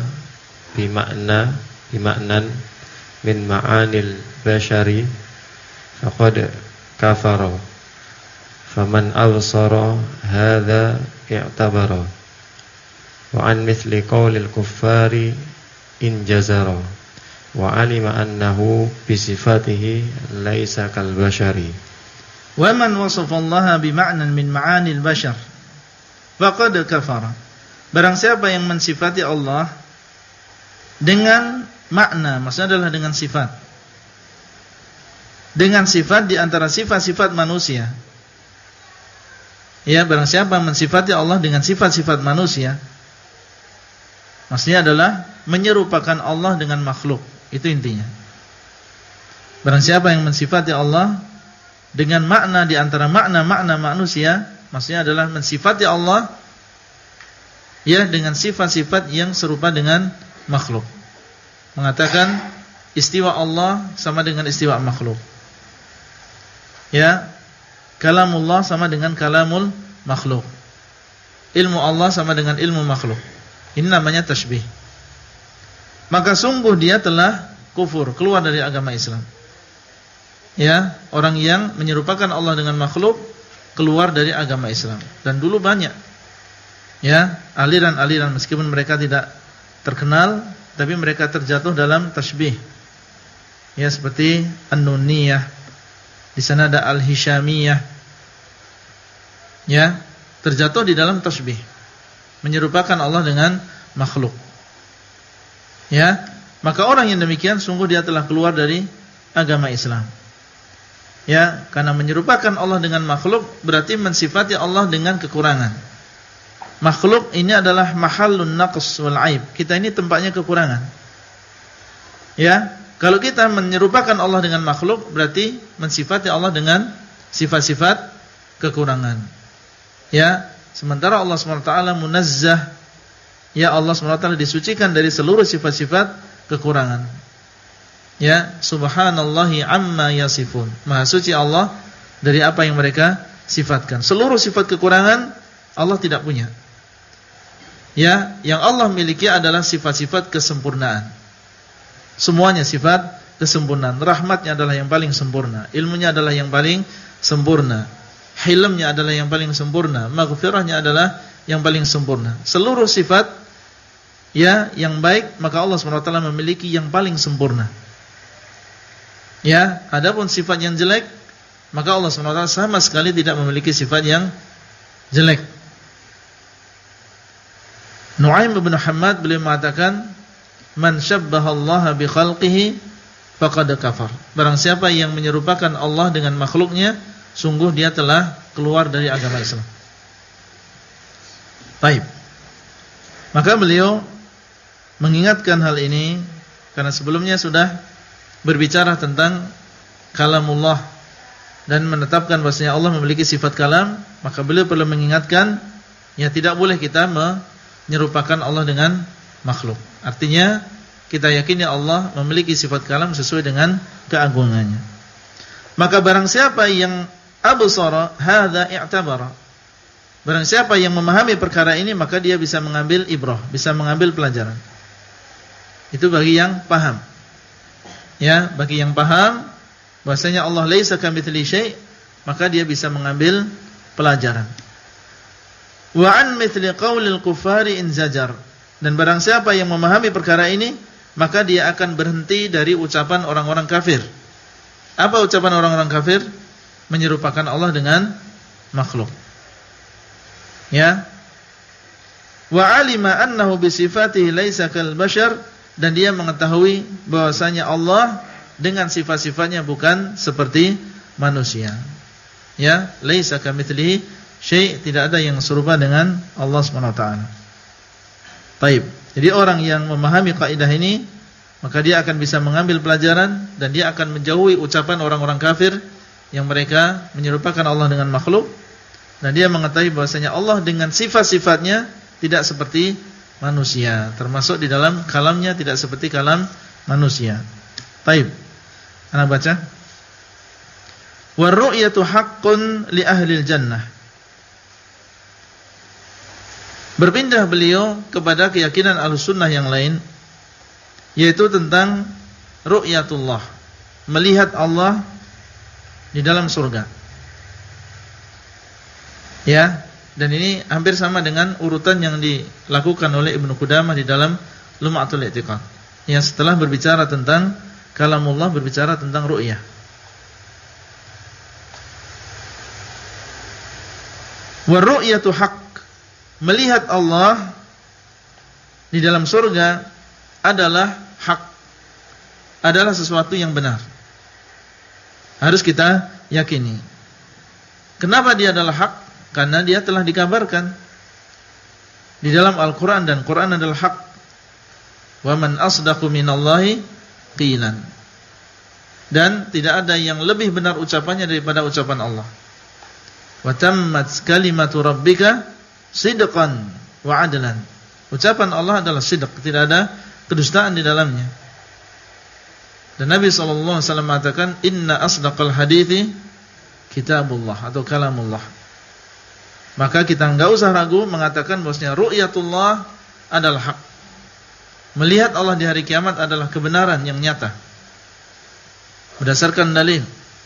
Speaker 5: bima'nan min ma'anil bashari faqad kafara, faman absara hadza i'tabara, wa an mithli qawlil kuffari in jazara, wa alima annahu bisifatihi laisa kal bashari.
Speaker 1: Wa man wasafallaha bima'nan min ma'anil bashar faqad kafara. Barang siapa yang mensifati Allah dengan makna, maksudnya adalah dengan sifat. Dengan sifat di antara sifat-sifat manusia. Ya, barang siapa mensifati Allah dengan sifat-sifat manusia, maksudnya adalah menyerupakan Allah dengan makhluk. Itu intinya. Barang siapa yang mensifati Allah dengan makna di antara makna-makna manusia, maksudnya adalah mensifati Allah, ya, dengan sifat-sifat yang serupa dengan makhluk. Mengatakan istiwa Allah sama dengan istiwa makhluk. Ya, kalamullah sama dengan kalamul makhluk. Ilmu Allah sama dengan ilmu makhluk. Ini namanya tashbih. Maka sungguh dia telah kufur, keluar dari agama Islam. Ya, orang yang menyerupakan Allah dengan makhluk keluar dari agama Islam. Dan dulu banyak, ya, aliran-aliran, meskipun mereka tidak terkenal, tapi mereka terjatuh dalam tashbih. Ya, seperti An-Nunniyah. Di sana ada Al-Hishamiyah. Ya, terjatuh di dalam tashbih, menyerupakan Allah dengan makhluk. Ya, maka orang yang demikian sungguh dia telah keluar dari agama Islam. Ya, karena menyerupakan Allah dengan makhluk berarti mensifati Allah dengan kekurangan. Makhluk ini adalah mahallun naqs wal aib. Kita ini tempatnya kekurangan. Ya, kalau kita menyerupakan Allah dengan makhluk berarti mensifati Allah dengan sifat-sifat kekurangan. Ya, sementara Allah SWT munazzah. Ya, Allah SWT disucikan dari seluruh sifat-sifat kekurangan. Ya, subhanallahi amma yasifun. Maha suci Allah dari apa yang mereka sifatkan. Seluruh sifat kekurangan Allah tidak punya. Ya, yang Allah miliki adalah sifat-sifat kesempurnaan. Semuanya sifat kesempurnaan. Rahmatnya adalah yang paling sempurna, ilmunya adalah yang paling sempurna, hilmnya adalah yang paling sempurna, maghfirahnya adalah yang paling sempurna. Seluruh sifat, ya, yang baik, maka Allah SWT memiliki yang paling sempurna. Ya, adapun sifat yang jelek, maka Allah SWT sama sekali tidak memiliki sifat yang jelek. Nu'aim bin Hammad beliau mengatakan, man syabbaha Allah bi khalqihi faqad kafar. Barang siapa yang menyerupakan Allah dengan makhluknya, sungguh dia telah keluar dari agama Islam. Baik. Maka beliau mengingatkan hal ini karena sebelumnya sudah berbicara tentang kalamullah dan menetapkan bahwasanya Allah memiliki sifat kalam, maka beliau perlu mengingatkan ya tidak boleh kita menyerupakan Allah dengan makhluk. Artinya kita yakini Allah memiliki sifat kalam sesuai dengan keagungannya. Maka barang siapa yang absara hadza i'tabara, barang siapa yang memahami perkara ini maka dia bisa mengambil ibrah, bisa mengambil pelajaran. Itu bagi yang paham. Ya, bagi yang paham bahwasanya Allah laisa kamitsli syai', maka dia bisa mengambil pelajaran. Wa an mithli qaulil kuffari in zajar. Dan barang siapa yang memahami perkara ini, maka dia akan berhenti dari ucapan orang-orang kafir. Apa ucapan orang-orang kafir? Menyerupakan Allah dengan makhluk. Ya. Wa alima annahu bi sifatihi laisa kal bashar, dan dia mengetahui bahwasanya Allah dengan sifat-sifatnya bukan seperti manusia. Ya, laisa kamitslihi syai', tidak ada yang serupa dengan Allah Subhanahu wa taala. Baik. Jadi orang yang memahami kaidah ini, maka dia akan bisa mengambil pelajaran dan dia akan menjauhi ucapan orang-orang kafir yang mereka menyerupakan Allah dengan makhluk, dan dia mengetahui bahwasanya Allah dengan sifat-sifatnya tidak seperti manusia, termasuk di dalam kalamnya tidak seperti kalam manusia. Baik. Ana baca. Wa ru'yatu haqqun li ahlil jannah. Berpindah beliau kepada keyakinan Ahlussunnah yang lain, yaitu tentang ru'yatullah, melihat Allah di dalam surga. Ya, dan ini hampir sama dengan urutan yang dilakukan oleh Ibnu Qudamah di dalam Lum'atul I'tiqad. Yang setelah berbicara tentang kalamullah, berbicara tentang ru'yah. Wa ru'yatu haqq, melihat Allah di dalam surga adalah hak, adalah sesuatu yang benar. Harus kita yakini. Kenapa dia adalah hak? Karena dia telah dikabarkan di dalam Al-Quran, dan Quran adalah hak. Wa man asdaqu minallahi qilan. Dan tidak ada yang lebih benar ucapannya daripada ucapan Allah. Wa tammat kalimatu rabbika sidqan wa adlan. Ucapan Allah adalah sidq, tidak ada kedustaan di dalamnya. Dan Nabi SAW mengatakan, inna asdaqal hadithi kitabullah atau kalamullah. Maka kita enggak usah ragu mengatakan bahwasanya ru'yatullah adalah hak. Melihat Allah di hari kiamat adalah kebenaran yang nyata. Berdasarkan dalil.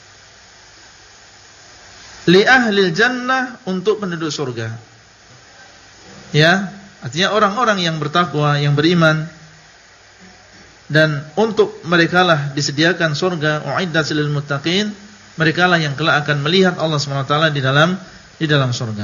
Speaker 1: Li ahlil jannah, untuk penduduk surga. Ya, artinya orang-orang yang bertakwa, yang beriman. Dan untuk merekalah disediakan surga, u'iddat lil muttaqin. Merekalah yang kelak akan melihat Allah SWT di dalam surga.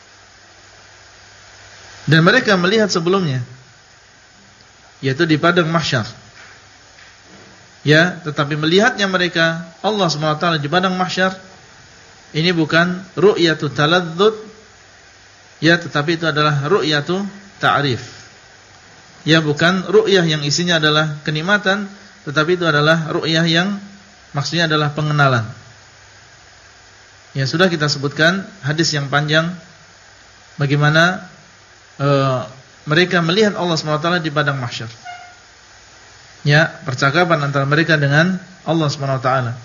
Speaker 1: Dan mereka melihat sebelumnya, yaitu di padang mahsyar. Ya, tetapi melihatnya mereka Allah SWT di padang mahsyar, ini bukan ru'yatu taladzud, ya, tetapi itu adalah ru'yatu ta'rif. Ya, bukan ru'yah yang isinya adalah kenikmatan, tetapi itu adalah ru'yah yang maksudnya adalah pengenalan. Ya, sudah kita sebutkan hadis yang panjang bagaimana mereka melihat Allah SWT di padang mahsyar. Ya, percakapan antara mereka dengan Allah SWT.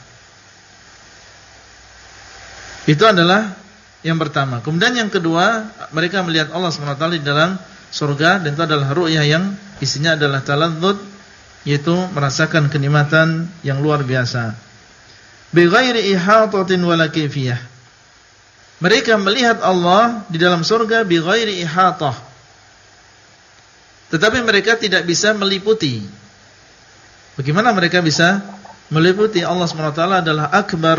Speaker 1: Itu adalah yang pertama. Kemudian yang kedua, mereka melihat Allah SWT di dalam surga, dan itu adalah ru'yah yang isinya adalah taladzud, yaitu merasakan kenikmatan yang luar biasa. Bi ghairi ihatatin wala kaifiyah. Mereka melihat Allah di dalam surga bi ghairi ihatah. Tetapi mereka tidak bisa meliputi. Bagaimana mereka bisa meliputi? Allah SWT adalah akbar.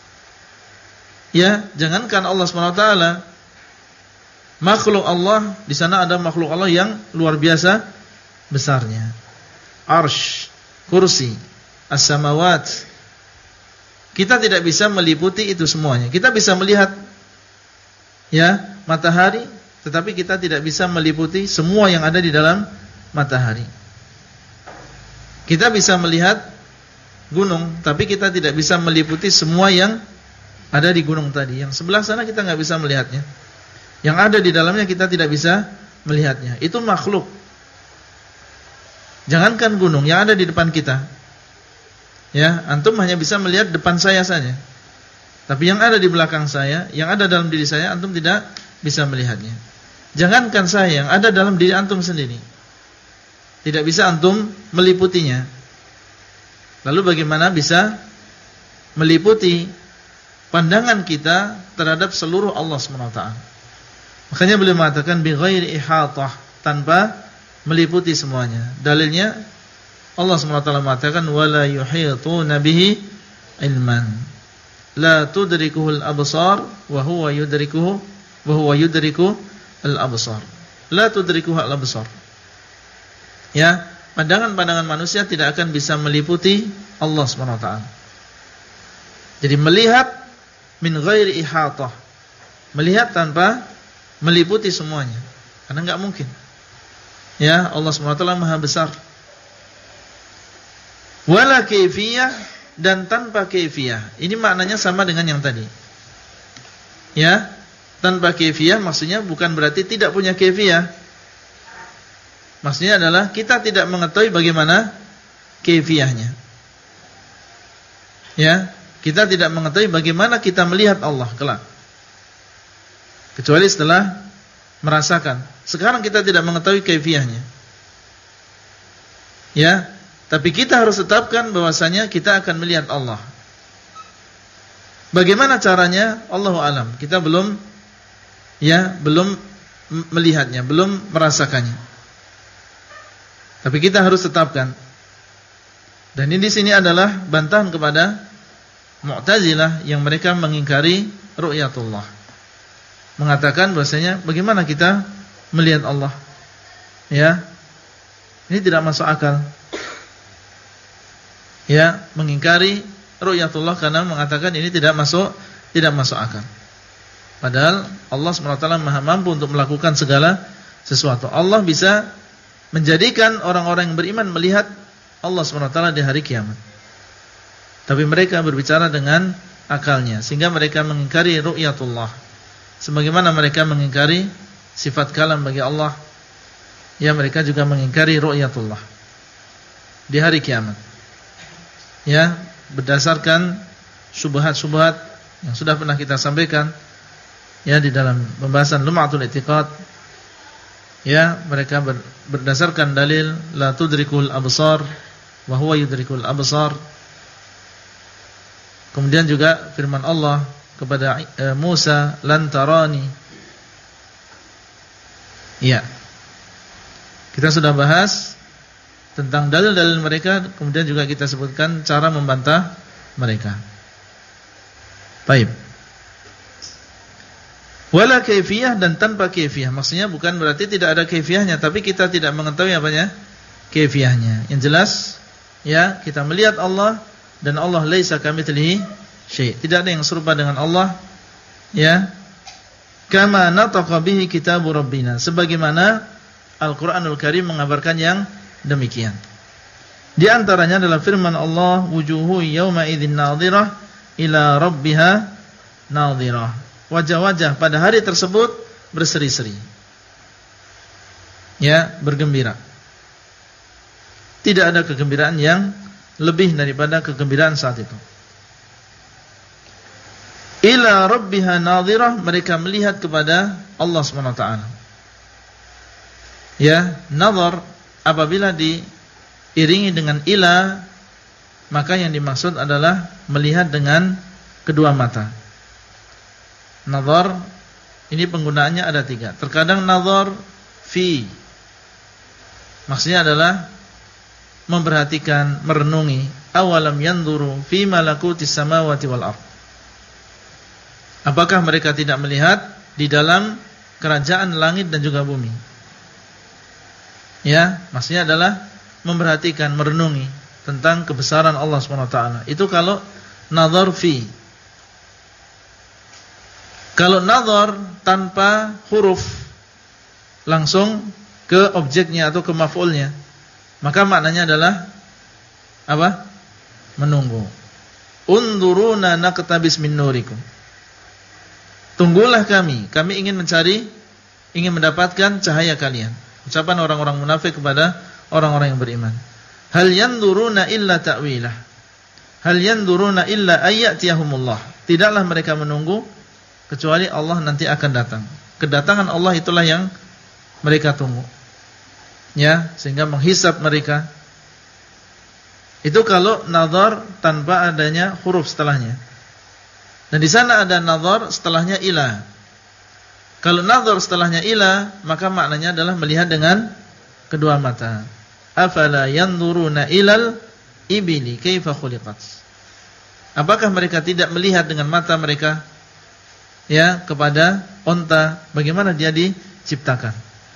Speaker 1: Ya, jangankan Allah SWT, makhluk Allah, di sana ada makhluk Allah yang luar biasa besarnya. Arsy, kursi, as-samawat. Kita tidak bisa meliputi itu semuanya. Kita bisa melihat matahari, tetapi kita tidak bisa meliputi semua yang ada di dalam matahari. Kita bisa melihat gunung, tapi kita tidak bisa meliputi semua yang ada di gunung tadi. Yang sebelah sana kita nggak bisa melihatnya. Yang ada di dalamnya kita tidak bisa melihatnya. Itu makhluk. Jangankan gunung yang ada di depan kita. Ya, antum hanya bisa melihat depan saya saja. Tapi yang ada di belakang saya, yang ada dalam diri saya, antum tidak bisa melihatnya. Jangankan saya, yang ada dalam diri antum sendiri, tidak bisa antum meliputinya. Lalu bagaimana bisa meliputi pandangan kita terhadap seluruh Allah SWT? Makanya beliau mengatakan bi ghairi ihatah, tanpa meliputi semuanya. Dalilnya Allah SWT mengatakan wala yuhituna bihi ilman. La tudrikuhul absar wa huwa yudrikuhu wa huwa yudriku al-absar. La tudrikuhul absar. Ya, pandangan-pandangan manusia tidak akan bisa meliputi Allah SWT. Jadi melihat min ghairi ihatah, melihat tanpa meliputi semuanya, karena enggak mungkin. Ya, Allah SWT Maha besar. Wala kaifiyah, dan tanpa kaifiyah. Ini maknanya sama dengan yang tadi. Ya, tanpa kaifiyah maksudnya bukan berarti tidak punya kaifiyah. Maksudnya adalah kita tidak mengetahui bagaimana kaifiyahnya. Ya, kita tidak mengetahui bagaimana kita melihat Allah kelak, kecuali setelah merasakan. Sekarang kita tidak mengetahui kaifiyahnya. Ya, tapi kita harus tetapkan bahwasanya kita akan melihat Allah. Bagaimana caranya? Allahu alam. Kita belum melihatnya, belum merasakannya. Tapi kita harus tetapkan. Dan ini di sini adalah bantahan kepada Mu'tazilah yang mereka mengingkari ru'yatullah. Mengatakan bahwasanya bagaimana kita melihat Allah? Ya. Ini tidak masuk akal. Ya, mengingkari ru'yatullah karena mengatakan ini tidak masuk akal. Padahal Allah SWT Maha mampu untuk melakukan segala sesuatu. Allah bisa menjadikan orang-orang yang beriman melihat Allah SWT di hari kiamat. Tapi mereka berbicara dengan akalnya, sehingga mereka mengingkari ru'yatullah. Sebagaimana mereka mengingkari sifat kalam bagi Allah, ya mereka juga mengingkari ru'yatullah di hari kiamat. Ya, berdasarkan syubhat-syubhat yang sudah pernah kita sampaikan ya di dalam pembahasan Lum'atul I'tiqad. Ya, mereka berdasarkan dalil la tudrikul absar wa huwa yudrikul absar. Kemudian juga firman Allah kepada Musa, lan tarani. Ya, kita sudah bahas tentang dalil-dalil mereka, kemudian juga kita sebutkan cara membantah mereka. Baik. Wala kaifiyah, dan tanpa kaifiyah. Maksudnya bukan berarti tidak ada kaifiyahnya, tapi kita tidak mengetahui apanya? Kaifiyahnya. Yang jelas, ya, kita melihat Allah dan Allah laisa kamitslihi syai'. Tidak ada yang serupa dengan Allah. Ya. Kama nataqa bihi kitabu rabbina. Sebagaimana Al-Qur'anul Karim mengabarkan yang demikian. Di antaranya adalah firman Allah, wujuhu yawma idzin nadhirah ila rabbiha nadhirah. Wajah-wajah pada hari tersebut berseri-seri. Ya, bergembira. Tidak ada kegembiraan yang lebih daripada kegembiraan saat itu. Ila rabbiha nadhirah, mereka melihat kepada Allah SWT. Ya, nazar apabila diiringi dengan ila, maka yang dimaksud adalah melihat dengan kedua mata. Nazar ini penggunaannya ada 3. Terkadang nazar fi, maksudnya adalah memperhatikan, merenungi. Awalam yanzuru fi malakutis samawati wal ardh. Apakah mereka tidak melihat di dalam kerajaan langit dan juga bumi? Ya, maksudnya adalah memperhatikan, merenungi tentang kebesaran Allah SWT. Itu kalau nazar fi. Kalau nazar tanpa huruf, langsung ke objeknya atau ke maf'ulnya, maka maknanya adalah Apa? Menunggu. Unduruna naqtabis min nurikum. Tunggulah kami ingin mendapatkan cahaya kalian. Ucapan orang-orang munafik kepada orang-orang yang beriman. Hal yanduruna illa ta'wilah. Hal yanduruna illa ayyatiyahumullah. Tidaklah mereka menunggu kecuali Allah nanti akan datang. Kedatangan Allah itulah yang mereka tunggu. Ya, sehingga menghisap mereka. Itu kalau nazar tanpa adanya huruf setelahnya. Dan di sana ada nazar setelahnya ila. Kalau nazar setelahnya ila, maka maknanya adalah melihat dengan kedua mata. Afala yanzuruna ilal ibili kaifa khuliqat. Apakah mereka tidak melihat dengan mata mereka ya kepada unta bagaimana dia diciptakan?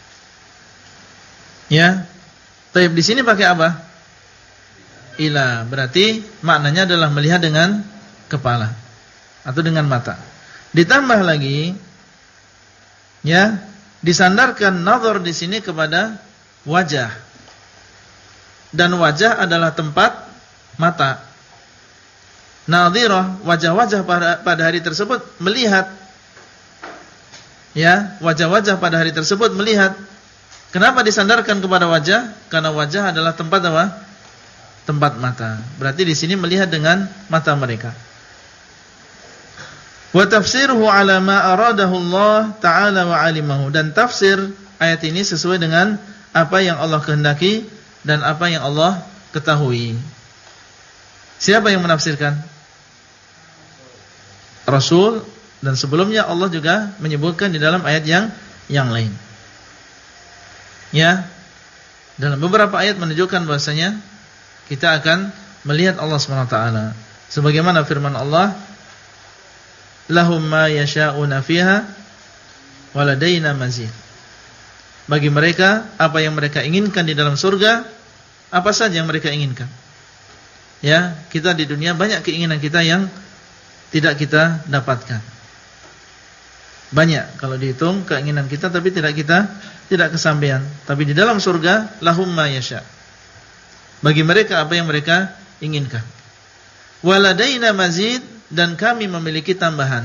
Speaker 1: Ya. Tapi di sini pakai apa? Ila, berarti maknanya adalah melihat dengan kepala atau dengan mata. Ditambah lagi ya, disandarkan nazar di sini kepada wajah. Dan wajah adalah tempat mata. Nadhirah, wajah-wajah pada hari tersebut melihat. Ya, wajah-wajah pada hari tersebut melihat. Kenapa disandarkan kepada wajah? Karena wajah adalah tempat apa? Tempat mata. Berarti di sini melihat dengan mata mereka. Wa tafsiruhu ala ma aradahu Allah ta'ala wa alimahu. Dan tafsir ayat ini sesuai dengan apa yang Allah kehendaki dan apa yang Allah ketahui. Siapa yang menafsirkan? Rasul, dan sebelumnya Allah juga menyebutkan di dalam ayat yang lain. Ya. Dalam beberapa ayat menunjukkan bahasanya kita akan melihat Allah SWT. Sebagaimana firman Allah, lahum ma yasha'una fiha waladaina mazid. Bagi mereka apa yang mereka inginkan di dalam surga, apa saja yang mereka inginkan. Ya, kita di dunia banyak keinginan kita yang tidak kita dapatkan. Banyak kalau dihitung keinginan kita tapi tidak kesampaian. Tapi di dalam surga lahum ma yasha'. Bagi mereka apa yang mereka inginkan. Waladaina mazid, dan kami memiliki tambahan.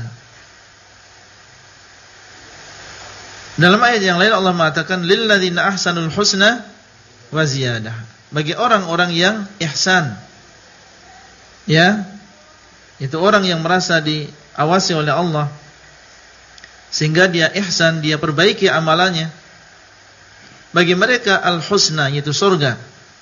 Speaker 1: Dalam ayat yang lain Allah mengatakan lilladzina ahsanul husna wa ziyadah. Bagi orang-orang yang ihsan. Ya. Itu orang yang merasa diawasi oleh Allah sehingga dia ihsan, dia perbaiki amalannya. Bagi mereka al-husna, yaitu surga.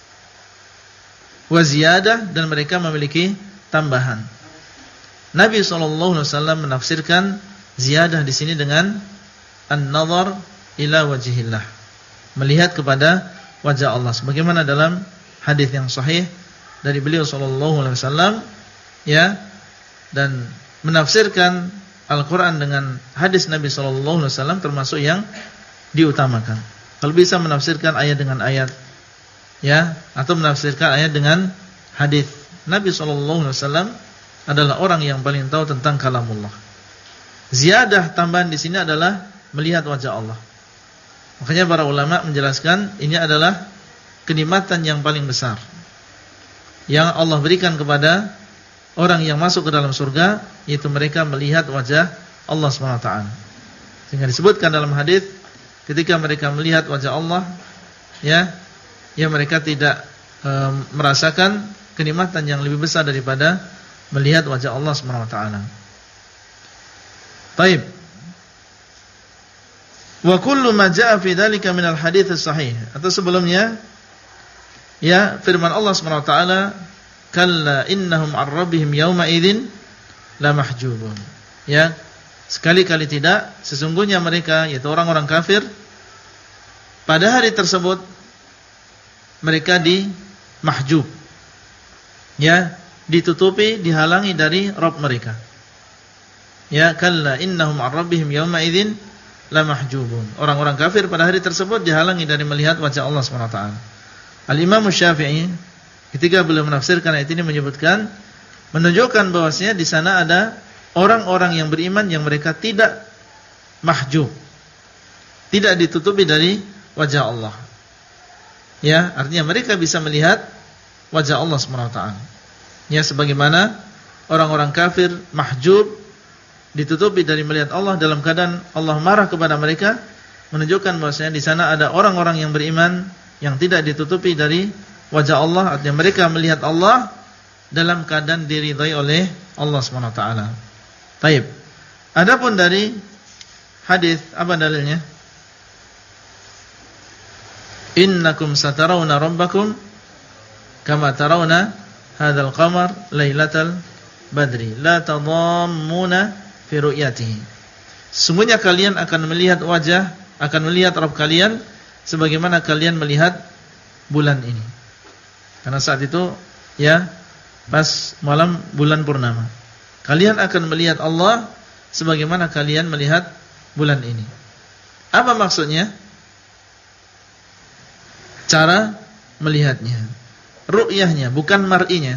Speaker 1: Wa ziyadah, dan mereka memiliki tambahan. Nabi SAW menafsirkan ziyadah di sini dengan an-nazar ila wajhillah, melihat kepada wajah Allah, sebagaimana dalam hadis yang sahih dari beliau SAW, ya, dan menafsirkan Al-Quran dengan hadis Nabi SAW termasuk yang diutamakan. Kalau bisa menafsirkan ayat dengan ayat, ya, atau menafsirkan ayat dengan hadis, Nabi SAW adalah orang yang paling tahu tentang kalamullah. Ziyadah tambahan di sini adalah melihat wajah Allah. Makanya para ulama menjelaskan ini adalah kenikmatan yang paling besar yang Allah berikan kepada orang yang masuk ke dalam surga, yaitu mereka melihat wajah Allah SWT. Sehingga disebutkan dalam hadis, ketika mereka melihat wajah Allah, ya mereka tidak merasakan kenikmatan yang lebih besar daripada melihat wajah Allah SWT. Baik. Wa kullu ma jaa fi dzalika minal hadits sahih. Atau sebelumnya, ya, firman Allah SWT, kalla innahum ar-rabbihim yawma idzin la mahjubun. Ya, sekali-kali tidak, sesungguhnya mereka, yaitu orang-orang kafir, pada hari tersebut mereka mahjub. Ya, ditutupi, dihalangi dari Rabb mereka. Ya, kalla innahum ar-rabbihim yawma idzin la mahjubun. Orang-orang kafir pada hari tersebut dihalangi dari melihat wajah Allah SWT. Al-Imam Syafi'i ketika beliau menafsirkan ayat ini menyebutkan, menunjukkan bahwasanya di sana ada orang-orang yang beriman yang mereka tidak mahjub, tidak ditutupi dari wajah Allah. Ya, artinya mereka bisa melihat wajah Allah SWT. Ya, sebagaimana orang-orang kafir mahjub, ditutupi dari melihat Allah dalam keadaan Allah marah kepada mereka, menunjukkan bahwasanya di sana ada orang-orang yang beriman yang tidak ditutupi dari wajah Allah, artinya mereka melihat Allah dalam keadaan diridhai oleh Allah SWT. Baik. Adapun dari hadis, apa dalilnya? Innakum satarawna rabbakum kama tarawna hadzal qamar lailatal badri la tadammuna fi ru'yatihi. Sungguhnya kalian akan melihat Rabb kalian sebagaimana kalian melihat bulan ini. Karena saat itu ya pas malam bulan purnama. Kalian akan melihat Allah sebagaimana kalian melihat bulan ini. Apa maksudnya? Cara melihatnya, ru'yahnya, bukan mar'inya.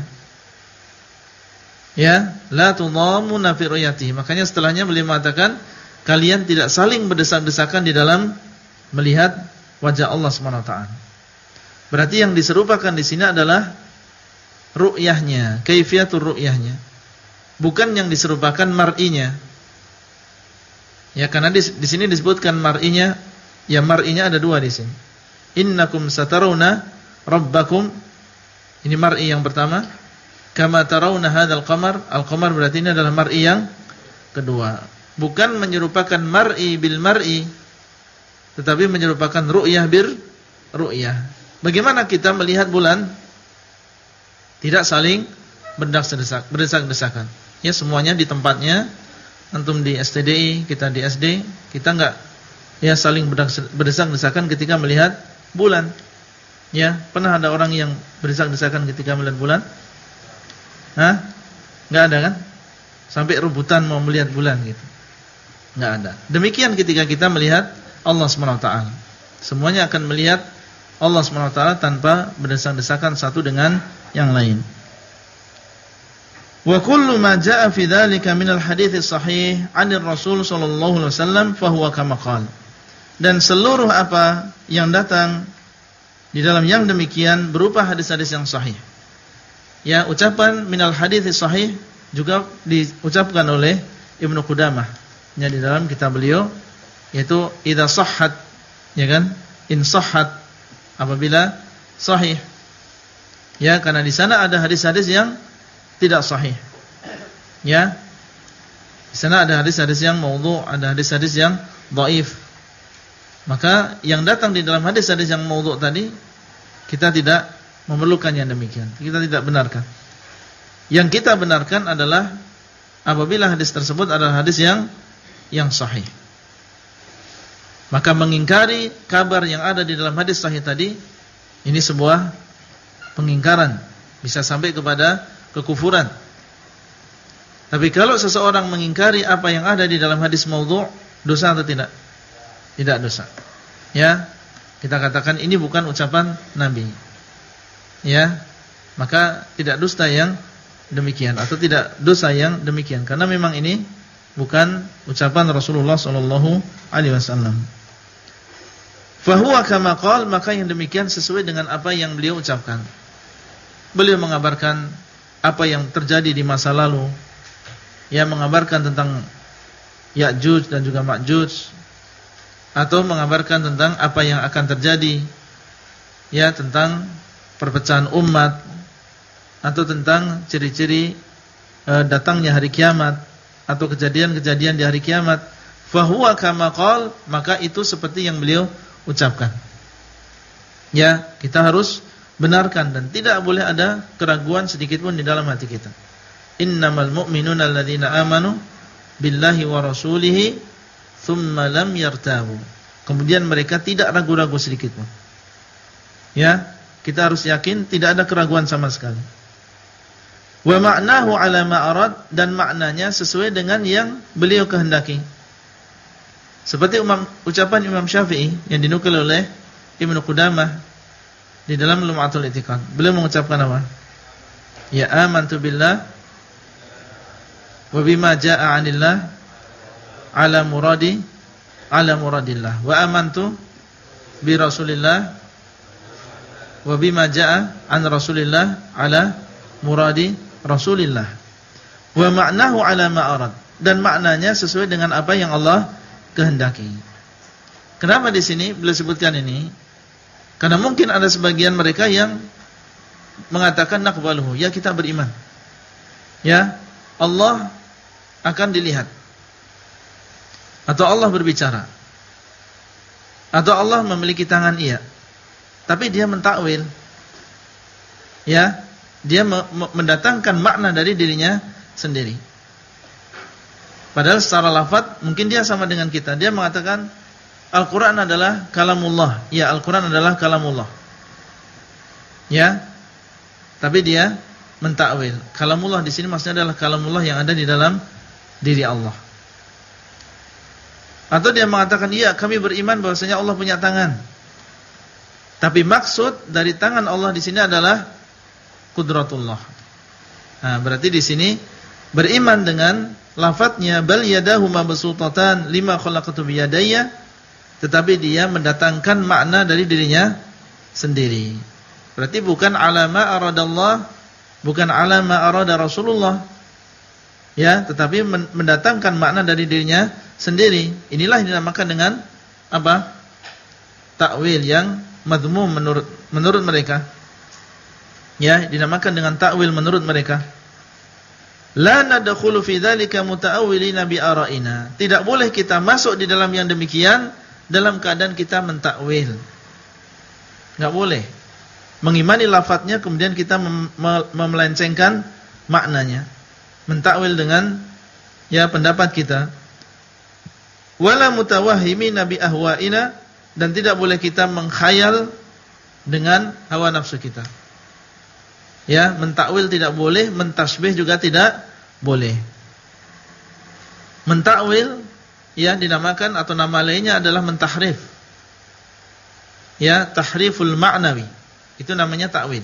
Speaker 1: Ya, la tudhammuna fi ru'yatihi. Makanya setelahnya beliau mengatakan kalian tidak saling berdesak-desakan di dalam melihat wajah Allah SWT. Berarti yang diserupakan di sini adalah ru'yahnya, kaifiyatur ru'yahnya. Bukan yang diserupakan mar'inya. Ya, karena di sini disebutkan mar'inya, ya mar'inya ada dua di sini. Innakum satarawna rabbakum, ini mar'i yang pertama. Kama tarawna hadzal qamar, al-qamar berarti ini adalah mar'i yang kedua. Bukan menyerupakan mar'i bil mar'i, tetapi menyerupakan ru'yah bir ru'yah. Bagaimana kita melihat bulan? Tidak saling berdesak-desakan. Ya, semuanya di tempatnya. Antum di STDI, kita di SD, kita enggak ya saling berdesak-desakan ketika melihat bulan. Ya, pernah ada orang yang berdesak-desakan ketika melihat bulan? Hah? Enggak ada kan? Sampai rebutan mau melihat bulan gitu. Enggak ada. Demikian ketika kita melihat Allah SWT. Semuanya akan melihat Allah SWT tanpa berdesak-desakan satu dengan yang lain. Wa kullu ma jaa fi dzalika min al-hadits sahih 'anil Rasul sallallahu alaihi wasallam fa huwa kama qala. Dan seluruh apa yang datang di dalam yang demikian berupa hadis-hadis yang sahih. Ya, ucapan minal hadits sahih juga diucapkan oleh Ibnu Qudamah ya di dalam kitab beliau, yaitu idza sahhat, ya kan? In sahhat, apabila sahih. Ya, karena di sana ada hadis-hadis yang tidak sahih. Ya. Di sana ada hadis-hadis yang maudhu', ada hadis-hadis yang dhaif. Maka yang datang di dalam hadis-hadis yang maudhu' tadi kita tidak memerlukan yang demikian. Kita tidak benarkan. Yang kita benarkan adalah apabila hadis tersebut adalah hadis yang sahih. Maka mengingkari kabar yang ada di dalam hadis sahih tadi, ini sebuah pengingkaran, bisa sampai kepada kekufuran. Tapi kalau seseorang mengingkari apa yang ada di dalam hadis maudhu', dosa atau tidak? Tidak dosa. Ya, kita katakan ini bukan ucapan Nabi. Ya, maka tidak dusta yang demikian atau tidak dosa yang demikian, karena memang ini bukan ucapan Rasulullah sallallahu alaihi wasallam. Fa huwa kama qala, maka yang demikian sesuai dengan apa yang beliau ucapkan. Beliau mengabarkan apa yang terjadi di masa lalu, ya, mengabarkan tentang Ya'juj dan juga Ma'juj, atau mengabarkan tentang apa yang akan terjadi, ya, tentang perpecahan umat, atau tentang ciri-ciri datangnya hari kiamat, atau kejadian-kejadian di hari kiamat. Fahuwa kama qala, maka itu seperti yang beliau ucapkan. Ya, kita harus benarkan dan tidak boleh ada keraguan sedikit pun di dalam hati kita. Innamal mu'minuna alladzina amanu billahi wa rasulihi tsumma lam yartabu. Kemudian mereka tidak ragu-ragu sedikit pun. Ya, kita harus yakin tidak ada keraguan sama sekali. Wa ma'nahu 'ala ma arad, dan maknanya sesuai dengan yang beliau kehendaki. Seperti ucapan Imam Syafi'i yang dinukil oleh Ibnu Qudamah di dalam Lum'atul I'tiqad. Beliau mengucapkan apa? Ya amantu billah wa bima jaa'a 'anillah ala muradillah wa amantu bi Rasulillah wa bima jaa an Rasulillah ala muradi Rasulillah wa ma'nahu ala ma arad, dan maknanya sesuai dengan apa yang Allah kehendaki. Kenapa di sini beliau sebutkan ini? Karena mungkin ada sebagian mereka yang mengatakan naqbaluhu, ya kita beriman. Ya, Allah akan dilihat. Atau Allah berbicara. Atau Allah memiliki tangan, iya. Tapi dia mentakwil. Ya, dia mendatangkan makna dari dirinya sendiri. Padahal secara lafaz mungkin dia sama dengan kita. Dia mengatakan Al-Quran adalah kalamullah. Ya, Al-Quran adalah kalamullah. Ya, tapi dia mentakwil. Kalamullah di sini maksudnya adalah kalamullah yang ada di dalam diri Allah. Atau dia mengatakan, iya kami beriman bahwasanya Allah punya tangan. Tapi maksud dari tangan Allah di sini adalah qudratullah. Nah, berarti di sini beriman dengan lafadznya bal yadahu mabsutatan lima khalaqtu biyadayya, tetapi dia mendatangkan makna dari dirinya sendiri. Berarti bukan alama aradallah, bukan alama arada Rasulullah. Ya, tetapi mendatangkan makna dari dirinya sendiri. Inilah yang dinamakan dengan apa? Takwil yang madhmum menurut mereka. Ya, dinamakan dengan takwil menurut mereka. La nadkhulu fi dzalika muta'awwilina bi ara'ina. Tidak boleh kita masuk di dalam yang demikian dalam keadaan kita mentakwil. Enggak boleh. Mengimani lafadznya kemudian kita memelencengkan maknanya. Mentakwil dengan ya pendapat kita. Wala mutawahhimina bi ahwa'ina, dan tidak boleh kita mengkhayal dengan hawa nafsu kita. Ya, mentakwil tidak boleh, mentasbih juga tidak boleh. Mentakwil ya dinamakan atau nama lainnya adalah mentahrif. Ya, tahriful ma'nawi. Itu namanya takwil.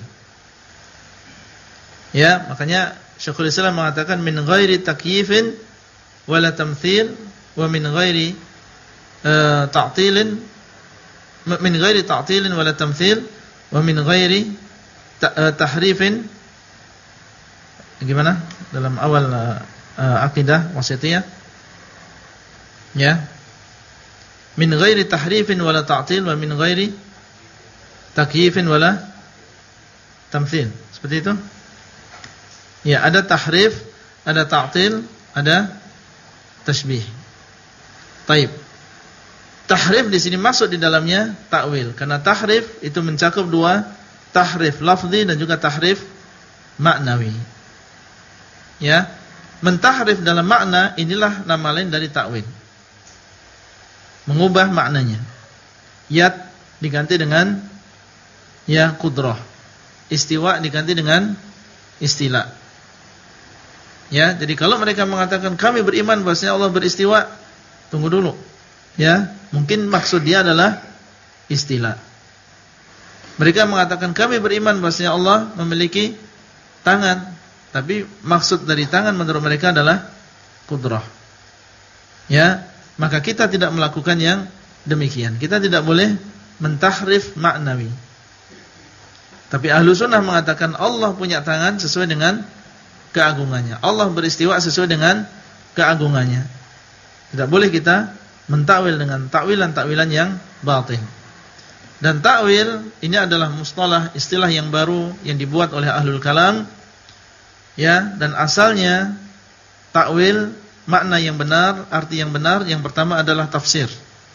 Speaker 1: Ya, makanya Syekhul Islam mengatakan min ghairi takyifin wala tamthil wa min ghairi ta'tilin, min ghairi ta'tilin wala tamthil wa min ghairi tahrifin. Gimana dalam awal akidah wasithiyah? Ya, min ghairi tahrifin wala ta'til wa min ghairi takyifin wala tamthil. Seperti itu. Ya, ada tahrif, ada ta'til, ada tashbih. Taib. Tahrif di sini masuk di dalamnya takwil, karena tahrif itu mencakup dua, tahrif lafzi dan juga tahrif maknawi. Ya, mentahrif dalam makna inilah nama lain dari takwil. Mengubah maknanya. Yad diganti dengan ya qudrah. Istiwa diganti dengan istila. Ya, jadi kalau mereka mengatakan kami beriman bahwasanya Allah beristiwa, tunggu dulu. Ya, mungkin maksud dia adalah istila. Mereka mengatakan kami beriman bahwasanya Allah memiliki tangan, tapi maksud dari tangan menurut mereka adalah qudrah. Ya, maka kita tidak melakukan yang demikian. Kita tidak boleh mentahrif maknawi. Tapi ahlu sunnah mengatakan Allah punya tangan sesuai dengan keagungannya. Allah beristiwa sesuai dengan keagungannya. Tidak boleh kita mentakwil dengan takwilan-takwilan yang batin. Dan takwil ini adalah mustalah, istilah yang baru yang dibuat oleh ahlul kalam. Ya, dan asalnya takwil makna yang benar, arti yang benar yang pertama adalah tafsir.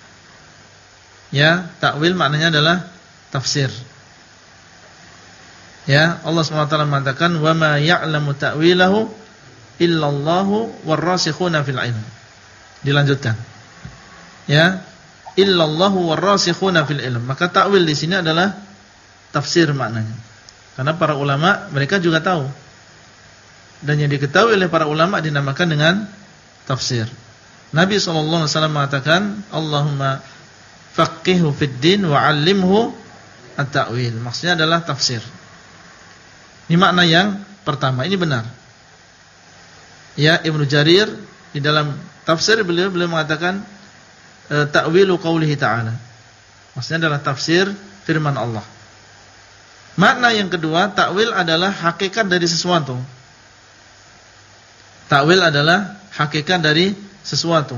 Speaker 1: Ya, takwil maknanya adalah tafsir. Ya, Allah SWT mengatakan wa ma ya'lamu ta'wilahu illallahu warrasikhuna fil ilm. Dilanjutkan. Ya, illallahu warrasikhuna fil ilm. Maka takwil di sini adalah tafsir maknanya. Karena para ulama mereka juga tahu. Dan yang diketahui oleh para ulama dinamakan dengan tafsir. Nabi SAW mengatakan Allahumma faqihhu fid din wa 'allimhu at-ta'wil. Maksudnya adalah tafsir. Ini makna yang pertama, ini benar. Ya, Ibnu Jarir di dalam tafsir beliau mengatakan ta'wilu qaulihi ta'ala. Maksudnya adalah tafsir firman Allah. Makna yang kedua, takwil adalah hakikat dari sesuatu. Takwil adalah hakikat dari sesuatu.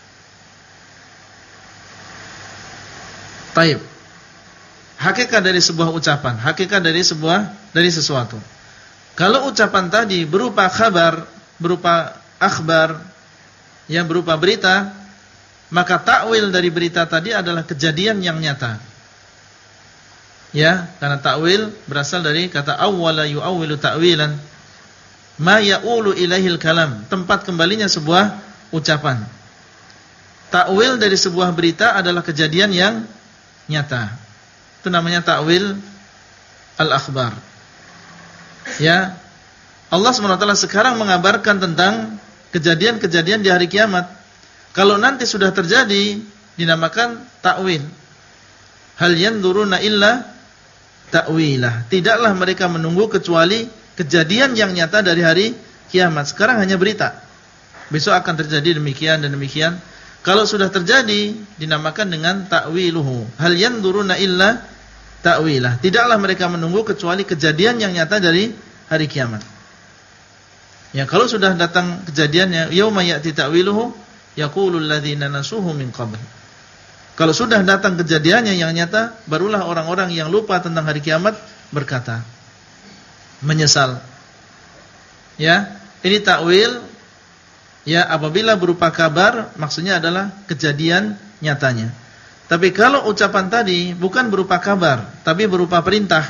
Speaker 1: Taib. Hakikat dari sebuah ucapan, hakikat dari sesuatu. Kalau ucapan tadi berupa kabar, berupa akhbar, yang berupa berita, maka takwil dari berita tadi adalah kejadian yang nyata. Ya, karena takwil berasal dari kata awwala yu'awwilu ta'wilan, ma ya'ulu ilaihil kalam, tempat kembalinya sebuah ucapan. Takwil dari sebuah berita adalah kejadian yang nyata. Itu namanya takwil al-akhbar. Ya, Allah SWT sekarang mengabarkan tentang kejadian-kejadian di hari kiamat. Kalau nanti sudah terjadi, dinamakan takwil. Hal yanzuruna illa ta'wilah. Tidaklah mereka menunggu kecuali kejadian yang nyata dari hari kiamat. Sekarang hanya berita. Besok akan terjadi demikian dan demikian. Kalau sudah terjadi, dinamakan dengan ta'wiluhu. Hal yanzuruna illa ta'wilah. Tidaklah mereka menunggu kecuali kejadian yang nyata dari hari kiamat. Ya, kalau sudah datang kejadiannya, yauma ya'ti ta'wiluhu yaqulul ladzina nasuhu min qabl. Kalau sudah datang kejadiannya yang nyata, barulah orang-orang yang lupa tentang hari kiamat berkata, menyesal. Ya, ini takwil. Ya, apabila berupa kabar, maksudnya adalah kejadian nyatanya. Tapi kalau ucapan tadi bukan berupa kabar, tapi berupa perintah,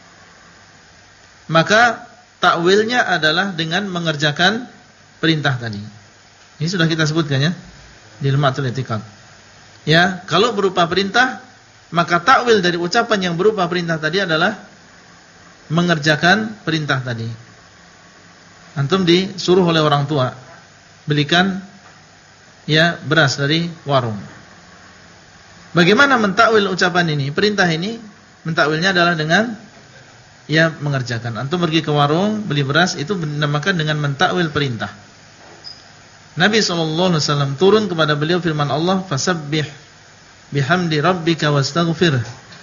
Speaker 1: maka takwilnya adalah dengan mengerjakan perintah tadi. Ini sudah kita sebutkan ya di Lemhatul I'tiqad. Ya, kalau berupa perintah, maka takwil dari ucapan yang berupa perintah tadi adalah mengerjakan perintah tadi. Antum disuruh oleh orang tua belikan ya beras dari warung. Bagaimana mentakwil ucapan ini? Perintah ini mentakwilnya adalah dengan ya mengerjakan. Antum pergi ke warung beli beras, itu dinamakan dengan mentakwil perintah. Nabi SAW turun kepada beliau firman Allah, fasabbih bihamdi rabbika wastaghfir.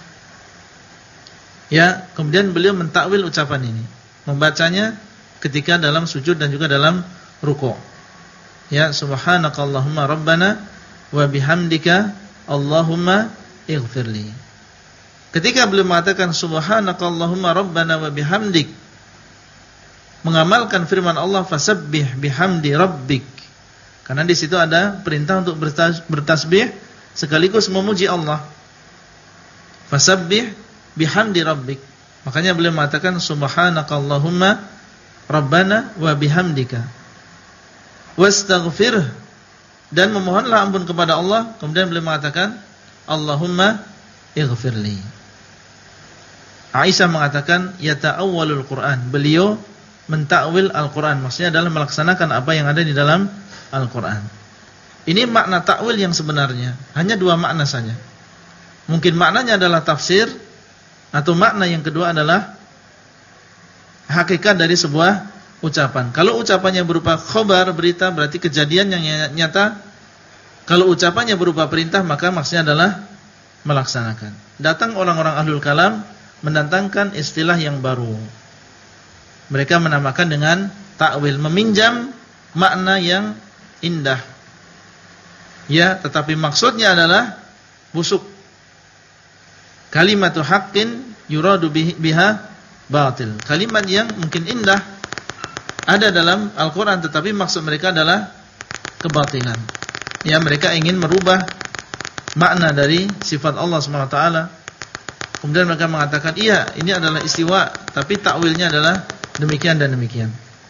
Speaker 1: Ya, kemudian beliau mentakwil ucapan ini, membacanya ketika dalam sujud dan juga dalam ruku'. Ya, subhanakallahumma rabbana wa bihamdika Allahumma ighfirli. Ketika beliau mengatakan subhanakallahumma rabbana wa bihamdik, mengamalkan firman Allah fasabbih bihamdi rabbik. Karena di situ ada perintah untuk bertasbih sekaligus memuji Allah. Fasabbih bihamdi rabbik. Makanya beliau mengatakan subhanakallahumma rabbana wa bihamdika wastaghfir, dan memohonlah ampun kepada Allah. Kemudian beliau mengatakan Allahumma ighfirli. Aisyah mengatakan yata'awwalul Quran, beliau mentakwil Al-Quran, maksudnya adalah melaksanakan apa yang ada di dalam Al-Quran. Ini makna takwil yang sebenarnya hanya dua makna saja. Mungkin maknanya adalah tafsir, atau makna yang kedua adalah hakikat dari sebuah ucapan. Kalau ucapannya berupa khobar, berita, berarti kejadian yang nyata. Kalau ucapannya berupa perintah, maka maksudnya adalah melaksanakan. Datang orang-orang ahlul kalam mendatangkan istilah yang baru. Mereka menamakan dengan takwil, meminjam makna yang indah. Ya, tetapi maksudnya adalah busuk. Kalimatu haqqin yuradu biha batil. Kalimat yang mungkin indah ada dalam Al-Quran, tetapi maksud mereka adalah kebatilan. Ya, mereka ingin merubah makna dari sifat Allah SWT. Kemudian mereka mengatakan, iya, ini adalah istiwa, tapi takwilnya adalah demikian dan demikian.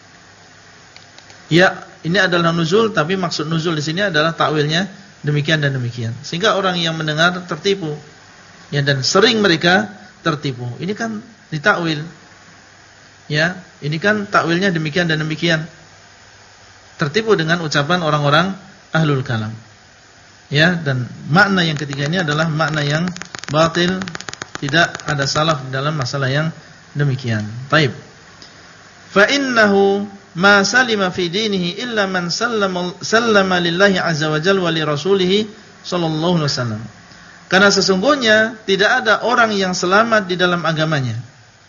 Speaker 1: Ya, ini adalah nuzul, tapi maksud nuzul di sini adalah takwilnya demikian dan demikian. Sehingga orang yang mendengar tertipu. Ya, dan sering mereka tertipu. Ini kan ditakwil. Ya, ini kan takwilnya demikian dan demikian. Tertipu dengan ucapan orang-orang ahlul kalam. Ya, dan makna yang ketiga ini adalah makna yang batil, tidak ada salaf dalam masalah yang demikian. Taib. Fa innahu ma salima fi dinihi illa man sallama lillahi azza wa jalla wa li rasulih sallallahu alaihi wasallam. Karena sesungguhnya tidak ada orang yang selamat di dalam agamanya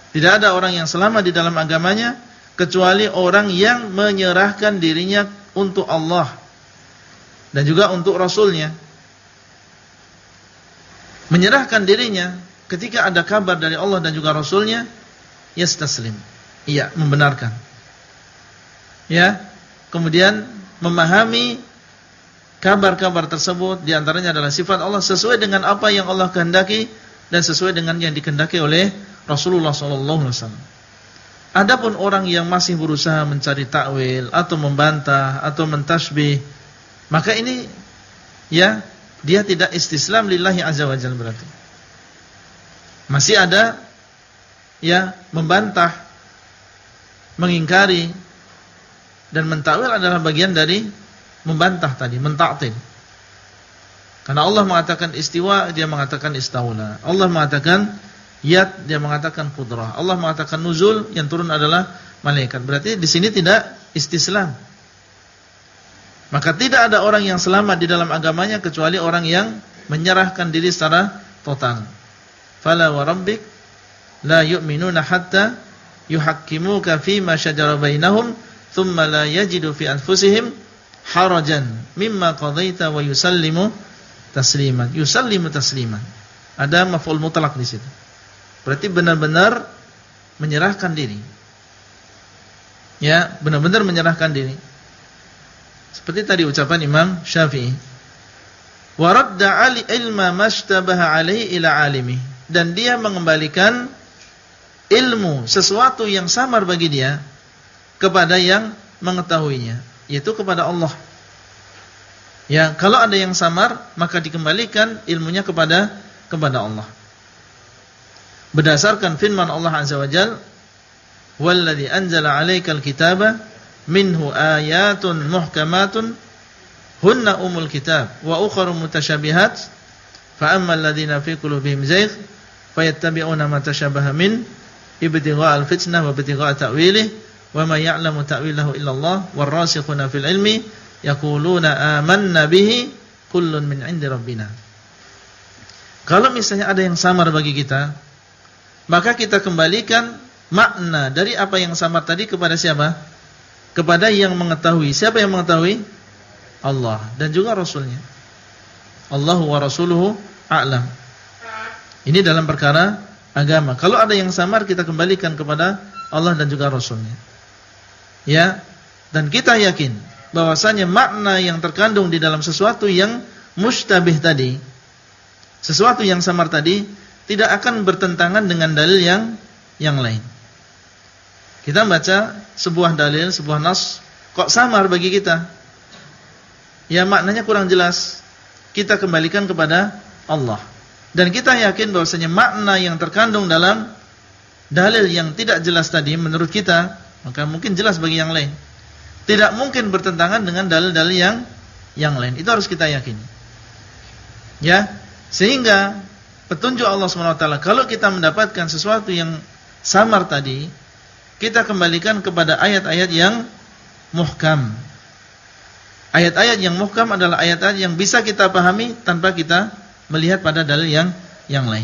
Speaker 1: Tidak ada orang yang selamat di dalam agamanya kecuali orang yang menyerahkan dirinya untuk Allah dan juga untuk Rasulnya. Menyerahkan dirinya ketika ada kabar dari Allah dan juga Rasulnya, yastaslim. Iya, membenarkan. Ya, kemudian memahami kabar-kabar tersebut, di antaranya adalah sifat Allah sesuai dengan apa yang Allah kehendaki dan sesuai dengan yang dikehendaki oleh Rasulullah SAW. Adapun orang yang masih berusaha mencari takwil atau membantah atau mentasbih, maka ini ya dia tidak istislam lillahi azza wa jalla berarti. Masih ada ya membantah, mengingkari dan mentakwil adalah bagian dari membantah tadi, mentaktil. Karena Allah mengatakan istiwa, dia mengatakan istaula. Allah mengatakan yad, dia mengatakan qudrah. Allah mengatakan nuzul, yang turun adalah malaikat. Berarti di sini tidak istislam. Maka tidak ada orang yang selamat di dalam agamanya kecuali orang yang menyerahkan diri secara total. Fala wa rabbik la yu'minuna hatta yuhakkimuka fima shajara bainahum thumma la yajidu fi anfusihim harajan mimma qadaita wa yusallimu tasliman. Yusallimu tasliman. Ada maf'ul mutlaq di situ. Berarti benar-benar menyerahkan diri. Ya, benar-benar menyerahkan diri. Seperti tadi ucapan Imam Syafi'i. Wa radda ali ilma mashtabaha alaihi ila alimi. Dan dia mengembalikan ilmu, sesuatu yang samar bagi dia kepada yang mengetahuinya, yaitu kepada Allah. Ya, kalau ada yang samar, maka dikembalikan ilmunya kepada Allah. Berdasarkan firman Allah Azza wa Jalla, "Walladzi anzala 'alaikal kitaba minhu ayatun muhkamatun hunna umul kitab wa ukharu mutasyabihat fa ammal ladzina fi qulubihim zayg fayattabi'una ma tashabaha min ibtigha'al fitnah wa ibtigha'a ta'wilih wa ma ya'lamu ta'wilahu illallah warrasikhuna fil ilmi yaquluna amanna bihi kullun min 'indi rabbina." Kalau misalnya ada yang samar bagi kita, maka kita kembalikan makna dari apa yang samar tadi kepada siapa? Kepada yang mengetahui. Siapa yang mengetahui? Allah dan juga Rasulnya. Allahu wa rasuluhu a'lam. Ini dalam perkara agama. Kalau ada yang samar, kita kembalikan kepada Allah dan juga Rasulnya. Ya, dan kita yakin bahwasanya makna yang terkandung di dalam sesuatu yang mustabih tadi, sesuatu yang samar tadi, tidak akan bertentangan dengan dalil yang lain. Kita baca sebuah dalil, sebuah nas, kok samar bagi kita? Ya, maknanya kurang jelas. Kita kembalikan kepada Allah. Dan kita yakin bahwasanya makna yang terkandung dalam dalil yang tidak jelas tadi menurut kita, maka mungkin jelas bagi yang lain. Tidak mungkin bertentangan dengan dalil-dalil yang lain. Itu harus kita yakini. Ya, sehingga petunjuk Allah SWT, kalau kita mendapatkan sesuatu yang samar tadi, kita kembalikan kepada ayat-ayat yang muhkam. Ayat-ayat yang muhkam adalah ayat-ayat yang bisa kita pahami tanpa kita melihat pada dalil yang lain.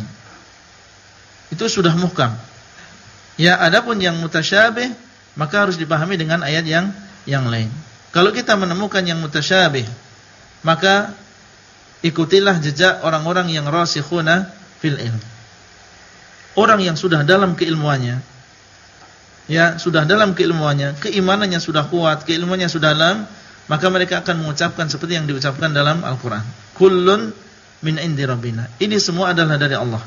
Speaker 1: Itu sudah muhkam. Ya, adapun yang mutasyabih, maka harus dipahami dengan ayat yang lain. Kalau kita menemukan yang mutasyabih, maka ikutilah jejak orang-orang yang rasikhuna fil ilm. Orang yang sudah dalam keilmuannya, ya, sudah dalam keilmuannya, keimanannya sudah kuat, keilmuannya sudah dalam, maka mereka akan mengucapkan seperti yang diucapkan dalam Al-Quran. Kullun min indi rabbina. Ini semua adalah dari Allah.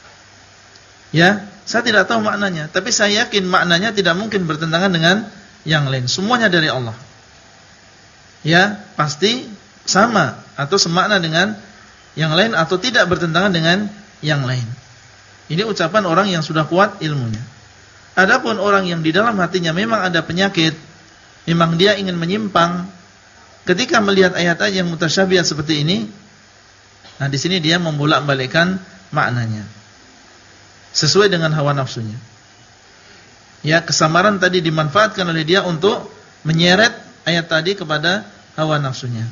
Speaker 1: Ya, saya tidak tahu maknanya, tapi saya yakin maknanya tidak mungkin bertentangan dengan yang lain. Semuanya dari Allah. Ya, pasti sama atau semakna dengan yang lain atau tidak bertentangan dengan yang lain. Ini ucapan orang yang sudah kuat ilmunya. Adapun orang yang di dalam hatinya memang ada penyakit, memang dia ingin menyimpang, ketika melihat ayat-ayat yang mutasyabihat seperti ini, nah di sini dia membolak-balikkan maknanya sesuai dengan hawa nafsunya. Ya, kesamaran tadi dimanfaatkan oleh dia untuk menyeret ayat tadi kepada hawa nafsunya.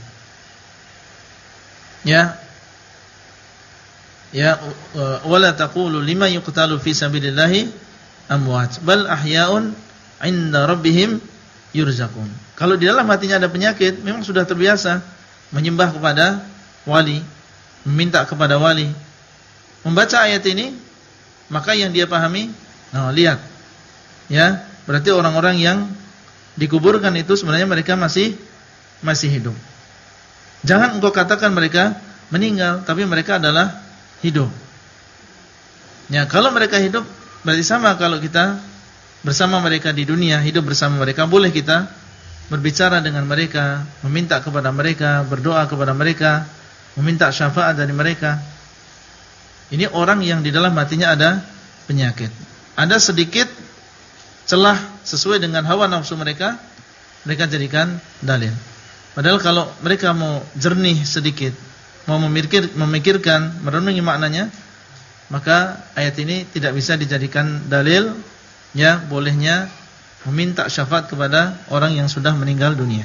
Speaker 1: Ya, wala taqulu lima yuqtalu fi sabilillahi amwat bal ahya'un 'inda rabbihim yurzaqun. Kalau di dalam hatinya ada penyakit, memang sudah terbiasa menyembah kepada wali, meminta kepada wali. Membaca ayat ini, maka yang dia pahami, nah lihat, ya, berarti orang-orang yang dikuburkan itu sebenarnya mereka masih hidup. Jangan engkau katakan mereka meninggal, tapi mereka adalah hidup. Ya, kalau mereka hidup, berarti sama kalau kita bersama mereka di dunia, hidup bersama mereka, boleh kita berbicara dengan mereka, meminta kepada mereka, berdoa kepada mereka, meminta syafaat dari mereka. Ini orang yang di dalam hatinya ada penyakit. Ada sedikit celah sesuai dengan hawa nafsu mereka, mereka jadikan dalil. Padahal kalau mereka mau jernih sedikit, mau memikirkan, merenungi maknanya, maka ayat ini tidak bisa dijadikan dalil, ya, bolehnya meminta syafaat kepada orang yang sudah meninggal dunia.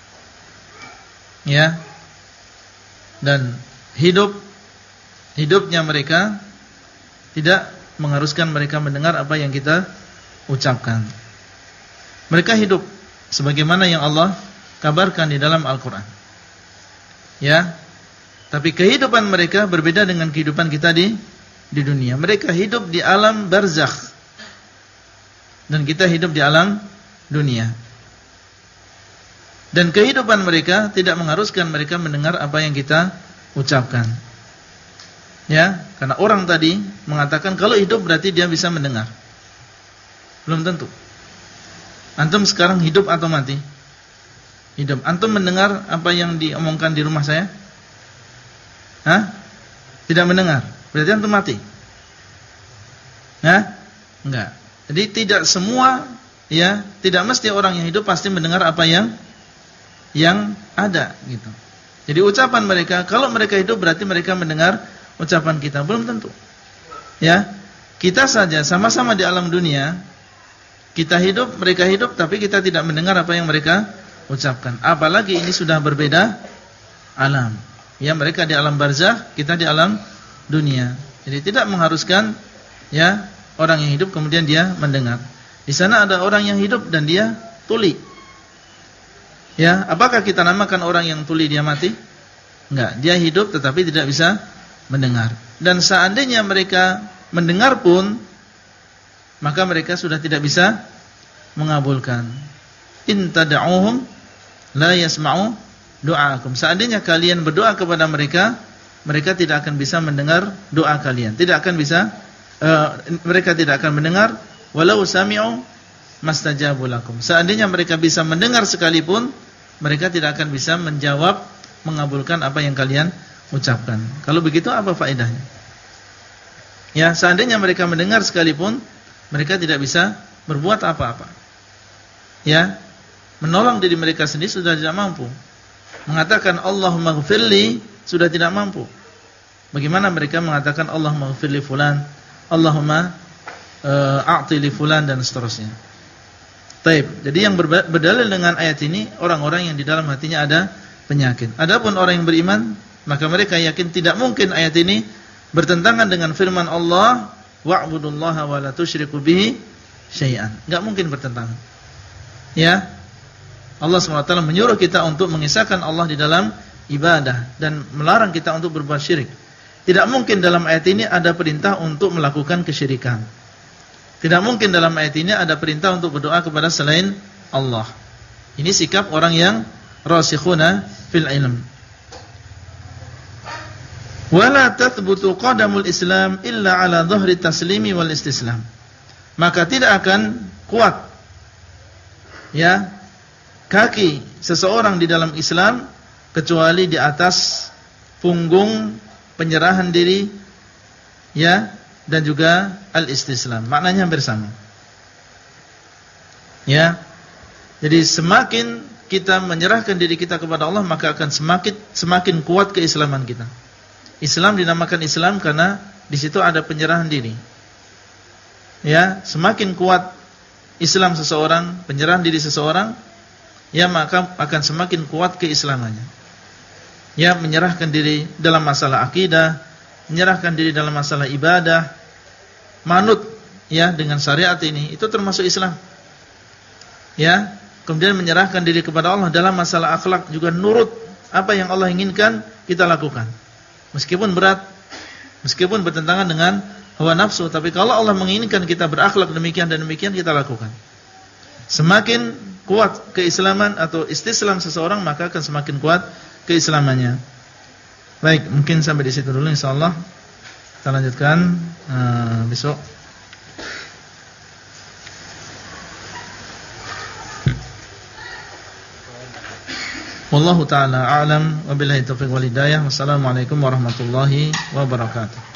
Speaker 1: Ya. Dan hidupnya mereka tidak mengharuskan mereka mendengar apa yang kita ucapkan. Mereka hidup sebagaimana yang Allah kabarkan di dalam Al-Quran. Ya. Tapi kehidupan mereka berbeda dengan kehidupan kita di dunia. Mereka hidup di alam barzakh dan kita hidup di alam dunia. Dan kehidupan mereka tidak mengharuskan mereka mendengar apa yang kita ucapkan. Ya, karena orang tadi mengatakan kalau hidup berarti dia bisa mendengar. Belum tentu. Antum sekarang hidup atau mati? Hidup. Antum mendengar apa yang diomongkan di rumah saya? Hah? Tidak mendengar. Berarti antum mati. Hah? Enggak. Jadi tidak semua, ya, tidak mesti orang yang hidup pasti mendengar apa yang ada gitu. Jadi ucapan mereka, kalau mereka hidup berarti mereka mendengar ucapan kita, belum tentu. Ya. Kita saja sama-sama di alam dunia, kita hidup, mereka hidup, tapi kita tidak mendengar apa yang mereka ucapkan. Apalagi ini sudah berbeda alam. Ya, mereka di alam barzakh, kita di alam dunia. Jadi tidak mengharuskan, ya, orang yang hidup kemudian dia mendengar. Di sana ada orang yang hidup dan dia tuli. Ya, apakah kita namakan orang yang tuli dia mati? Enggak, dia hidup tetapi tidak bisa mendengar. Dan seandainya mereka mendengar pun, maka mereka sudah tidak bisa mengabulkan. In tad'uhum la yasma'u du'aakum. Seandainya kalian berdoa kepada mereka, mereka tidak akan bisa mendengar doa kalian. Tidak akan bisa, mereka tidak akan mendengar. Walau sami'u mastajabu lakum. Seandainya mereka bisa mendengar sekalipun, mereka tidak akan bisa menjawab, mengabulkan apa yang kalian ucapkan. Kalau begitu apa faedahnya? Ya, seandainya mereka mendengar sekalipun, mereka tidak bisa berbuat apa-apa. Ya, menolong diri mereka sendiri sudah tidak mampu. Mengatakan Allahumma ghfirli sudah tidak mampu. Bagaimana mereka mengatakan Allahumma ghfirli fulan, Allahumma a'ti li fulan dan seterusnya. Taib. Jadi yang berdalil dengan ayat ini orang-orang yang di dalam hatinya ada penyakit. Adapun orang yang beriman, maka mereka yakin tidak mungkin ayat ini bertentangan dengan firman Allah, wa'budullaha wa la tusyriku bihi syai'an. Enggak mungkin bertentangan. Ya. Allah SWT menyuruh kita untuk mengisahkan Allah di dalam ibadah dan melarang kita untuk berbuat syirik. Tidak mungkin dalam ayat ini ada perintah untuk melakukan kesyirikan. Tidak mungkin dalam ayat ini ada perintah untuk berdoa kepada selain Allah. Ini sikap orang yang rasikhuna fil ilm. Wala tathbutu qadamul Islam illa ala dhahri taslimi wal istislam. Maka tidak akan kuat, ya, kaki seseorang di dalam Islam kecuali di atas punggung penyerahan diri, ya, dan juga al-istislam. Maknanya hampir sama. Ya. Jadi semakin kita menyerahkan diri kita kepada Allah, maka akan semakin kuat keislaman kita. Islam dinamakan Islam karena di situ ada penyerahan diri. Ya, semakin kuat Islam seseorang, penyerahan diri seseorang, ya, maka akan semakin kuat keislamannya. Ya, menyerahkan diri dalam masalah akidah, menyerahkan diri dalam masalah ibadah, manut, ya dengan syariat ini, itu termasuk Islam. Ya, kemudian menyerahkan diri kepada Allah dalam masalah akhlak, juga nurut apa yang Allah inginkan kita lakukan. Meskipun berat, meskipun bertentangan dengan hawa nafsu, tapi kalau Allah menginginkan kita berakhlak demikian dan demikian, kita lakukan. Semakin kuat keislaman atau istislam seseorang, maka akan semakin kuat keislamannya. Baik, mungkin sampai di situ dulu insyaallah. Kita lanjutkan besok. Wallahu ta'ala a'lam wa billahi taufiq wal hidayah. Wassalamualaikum warahmatullahi wabarakatuh.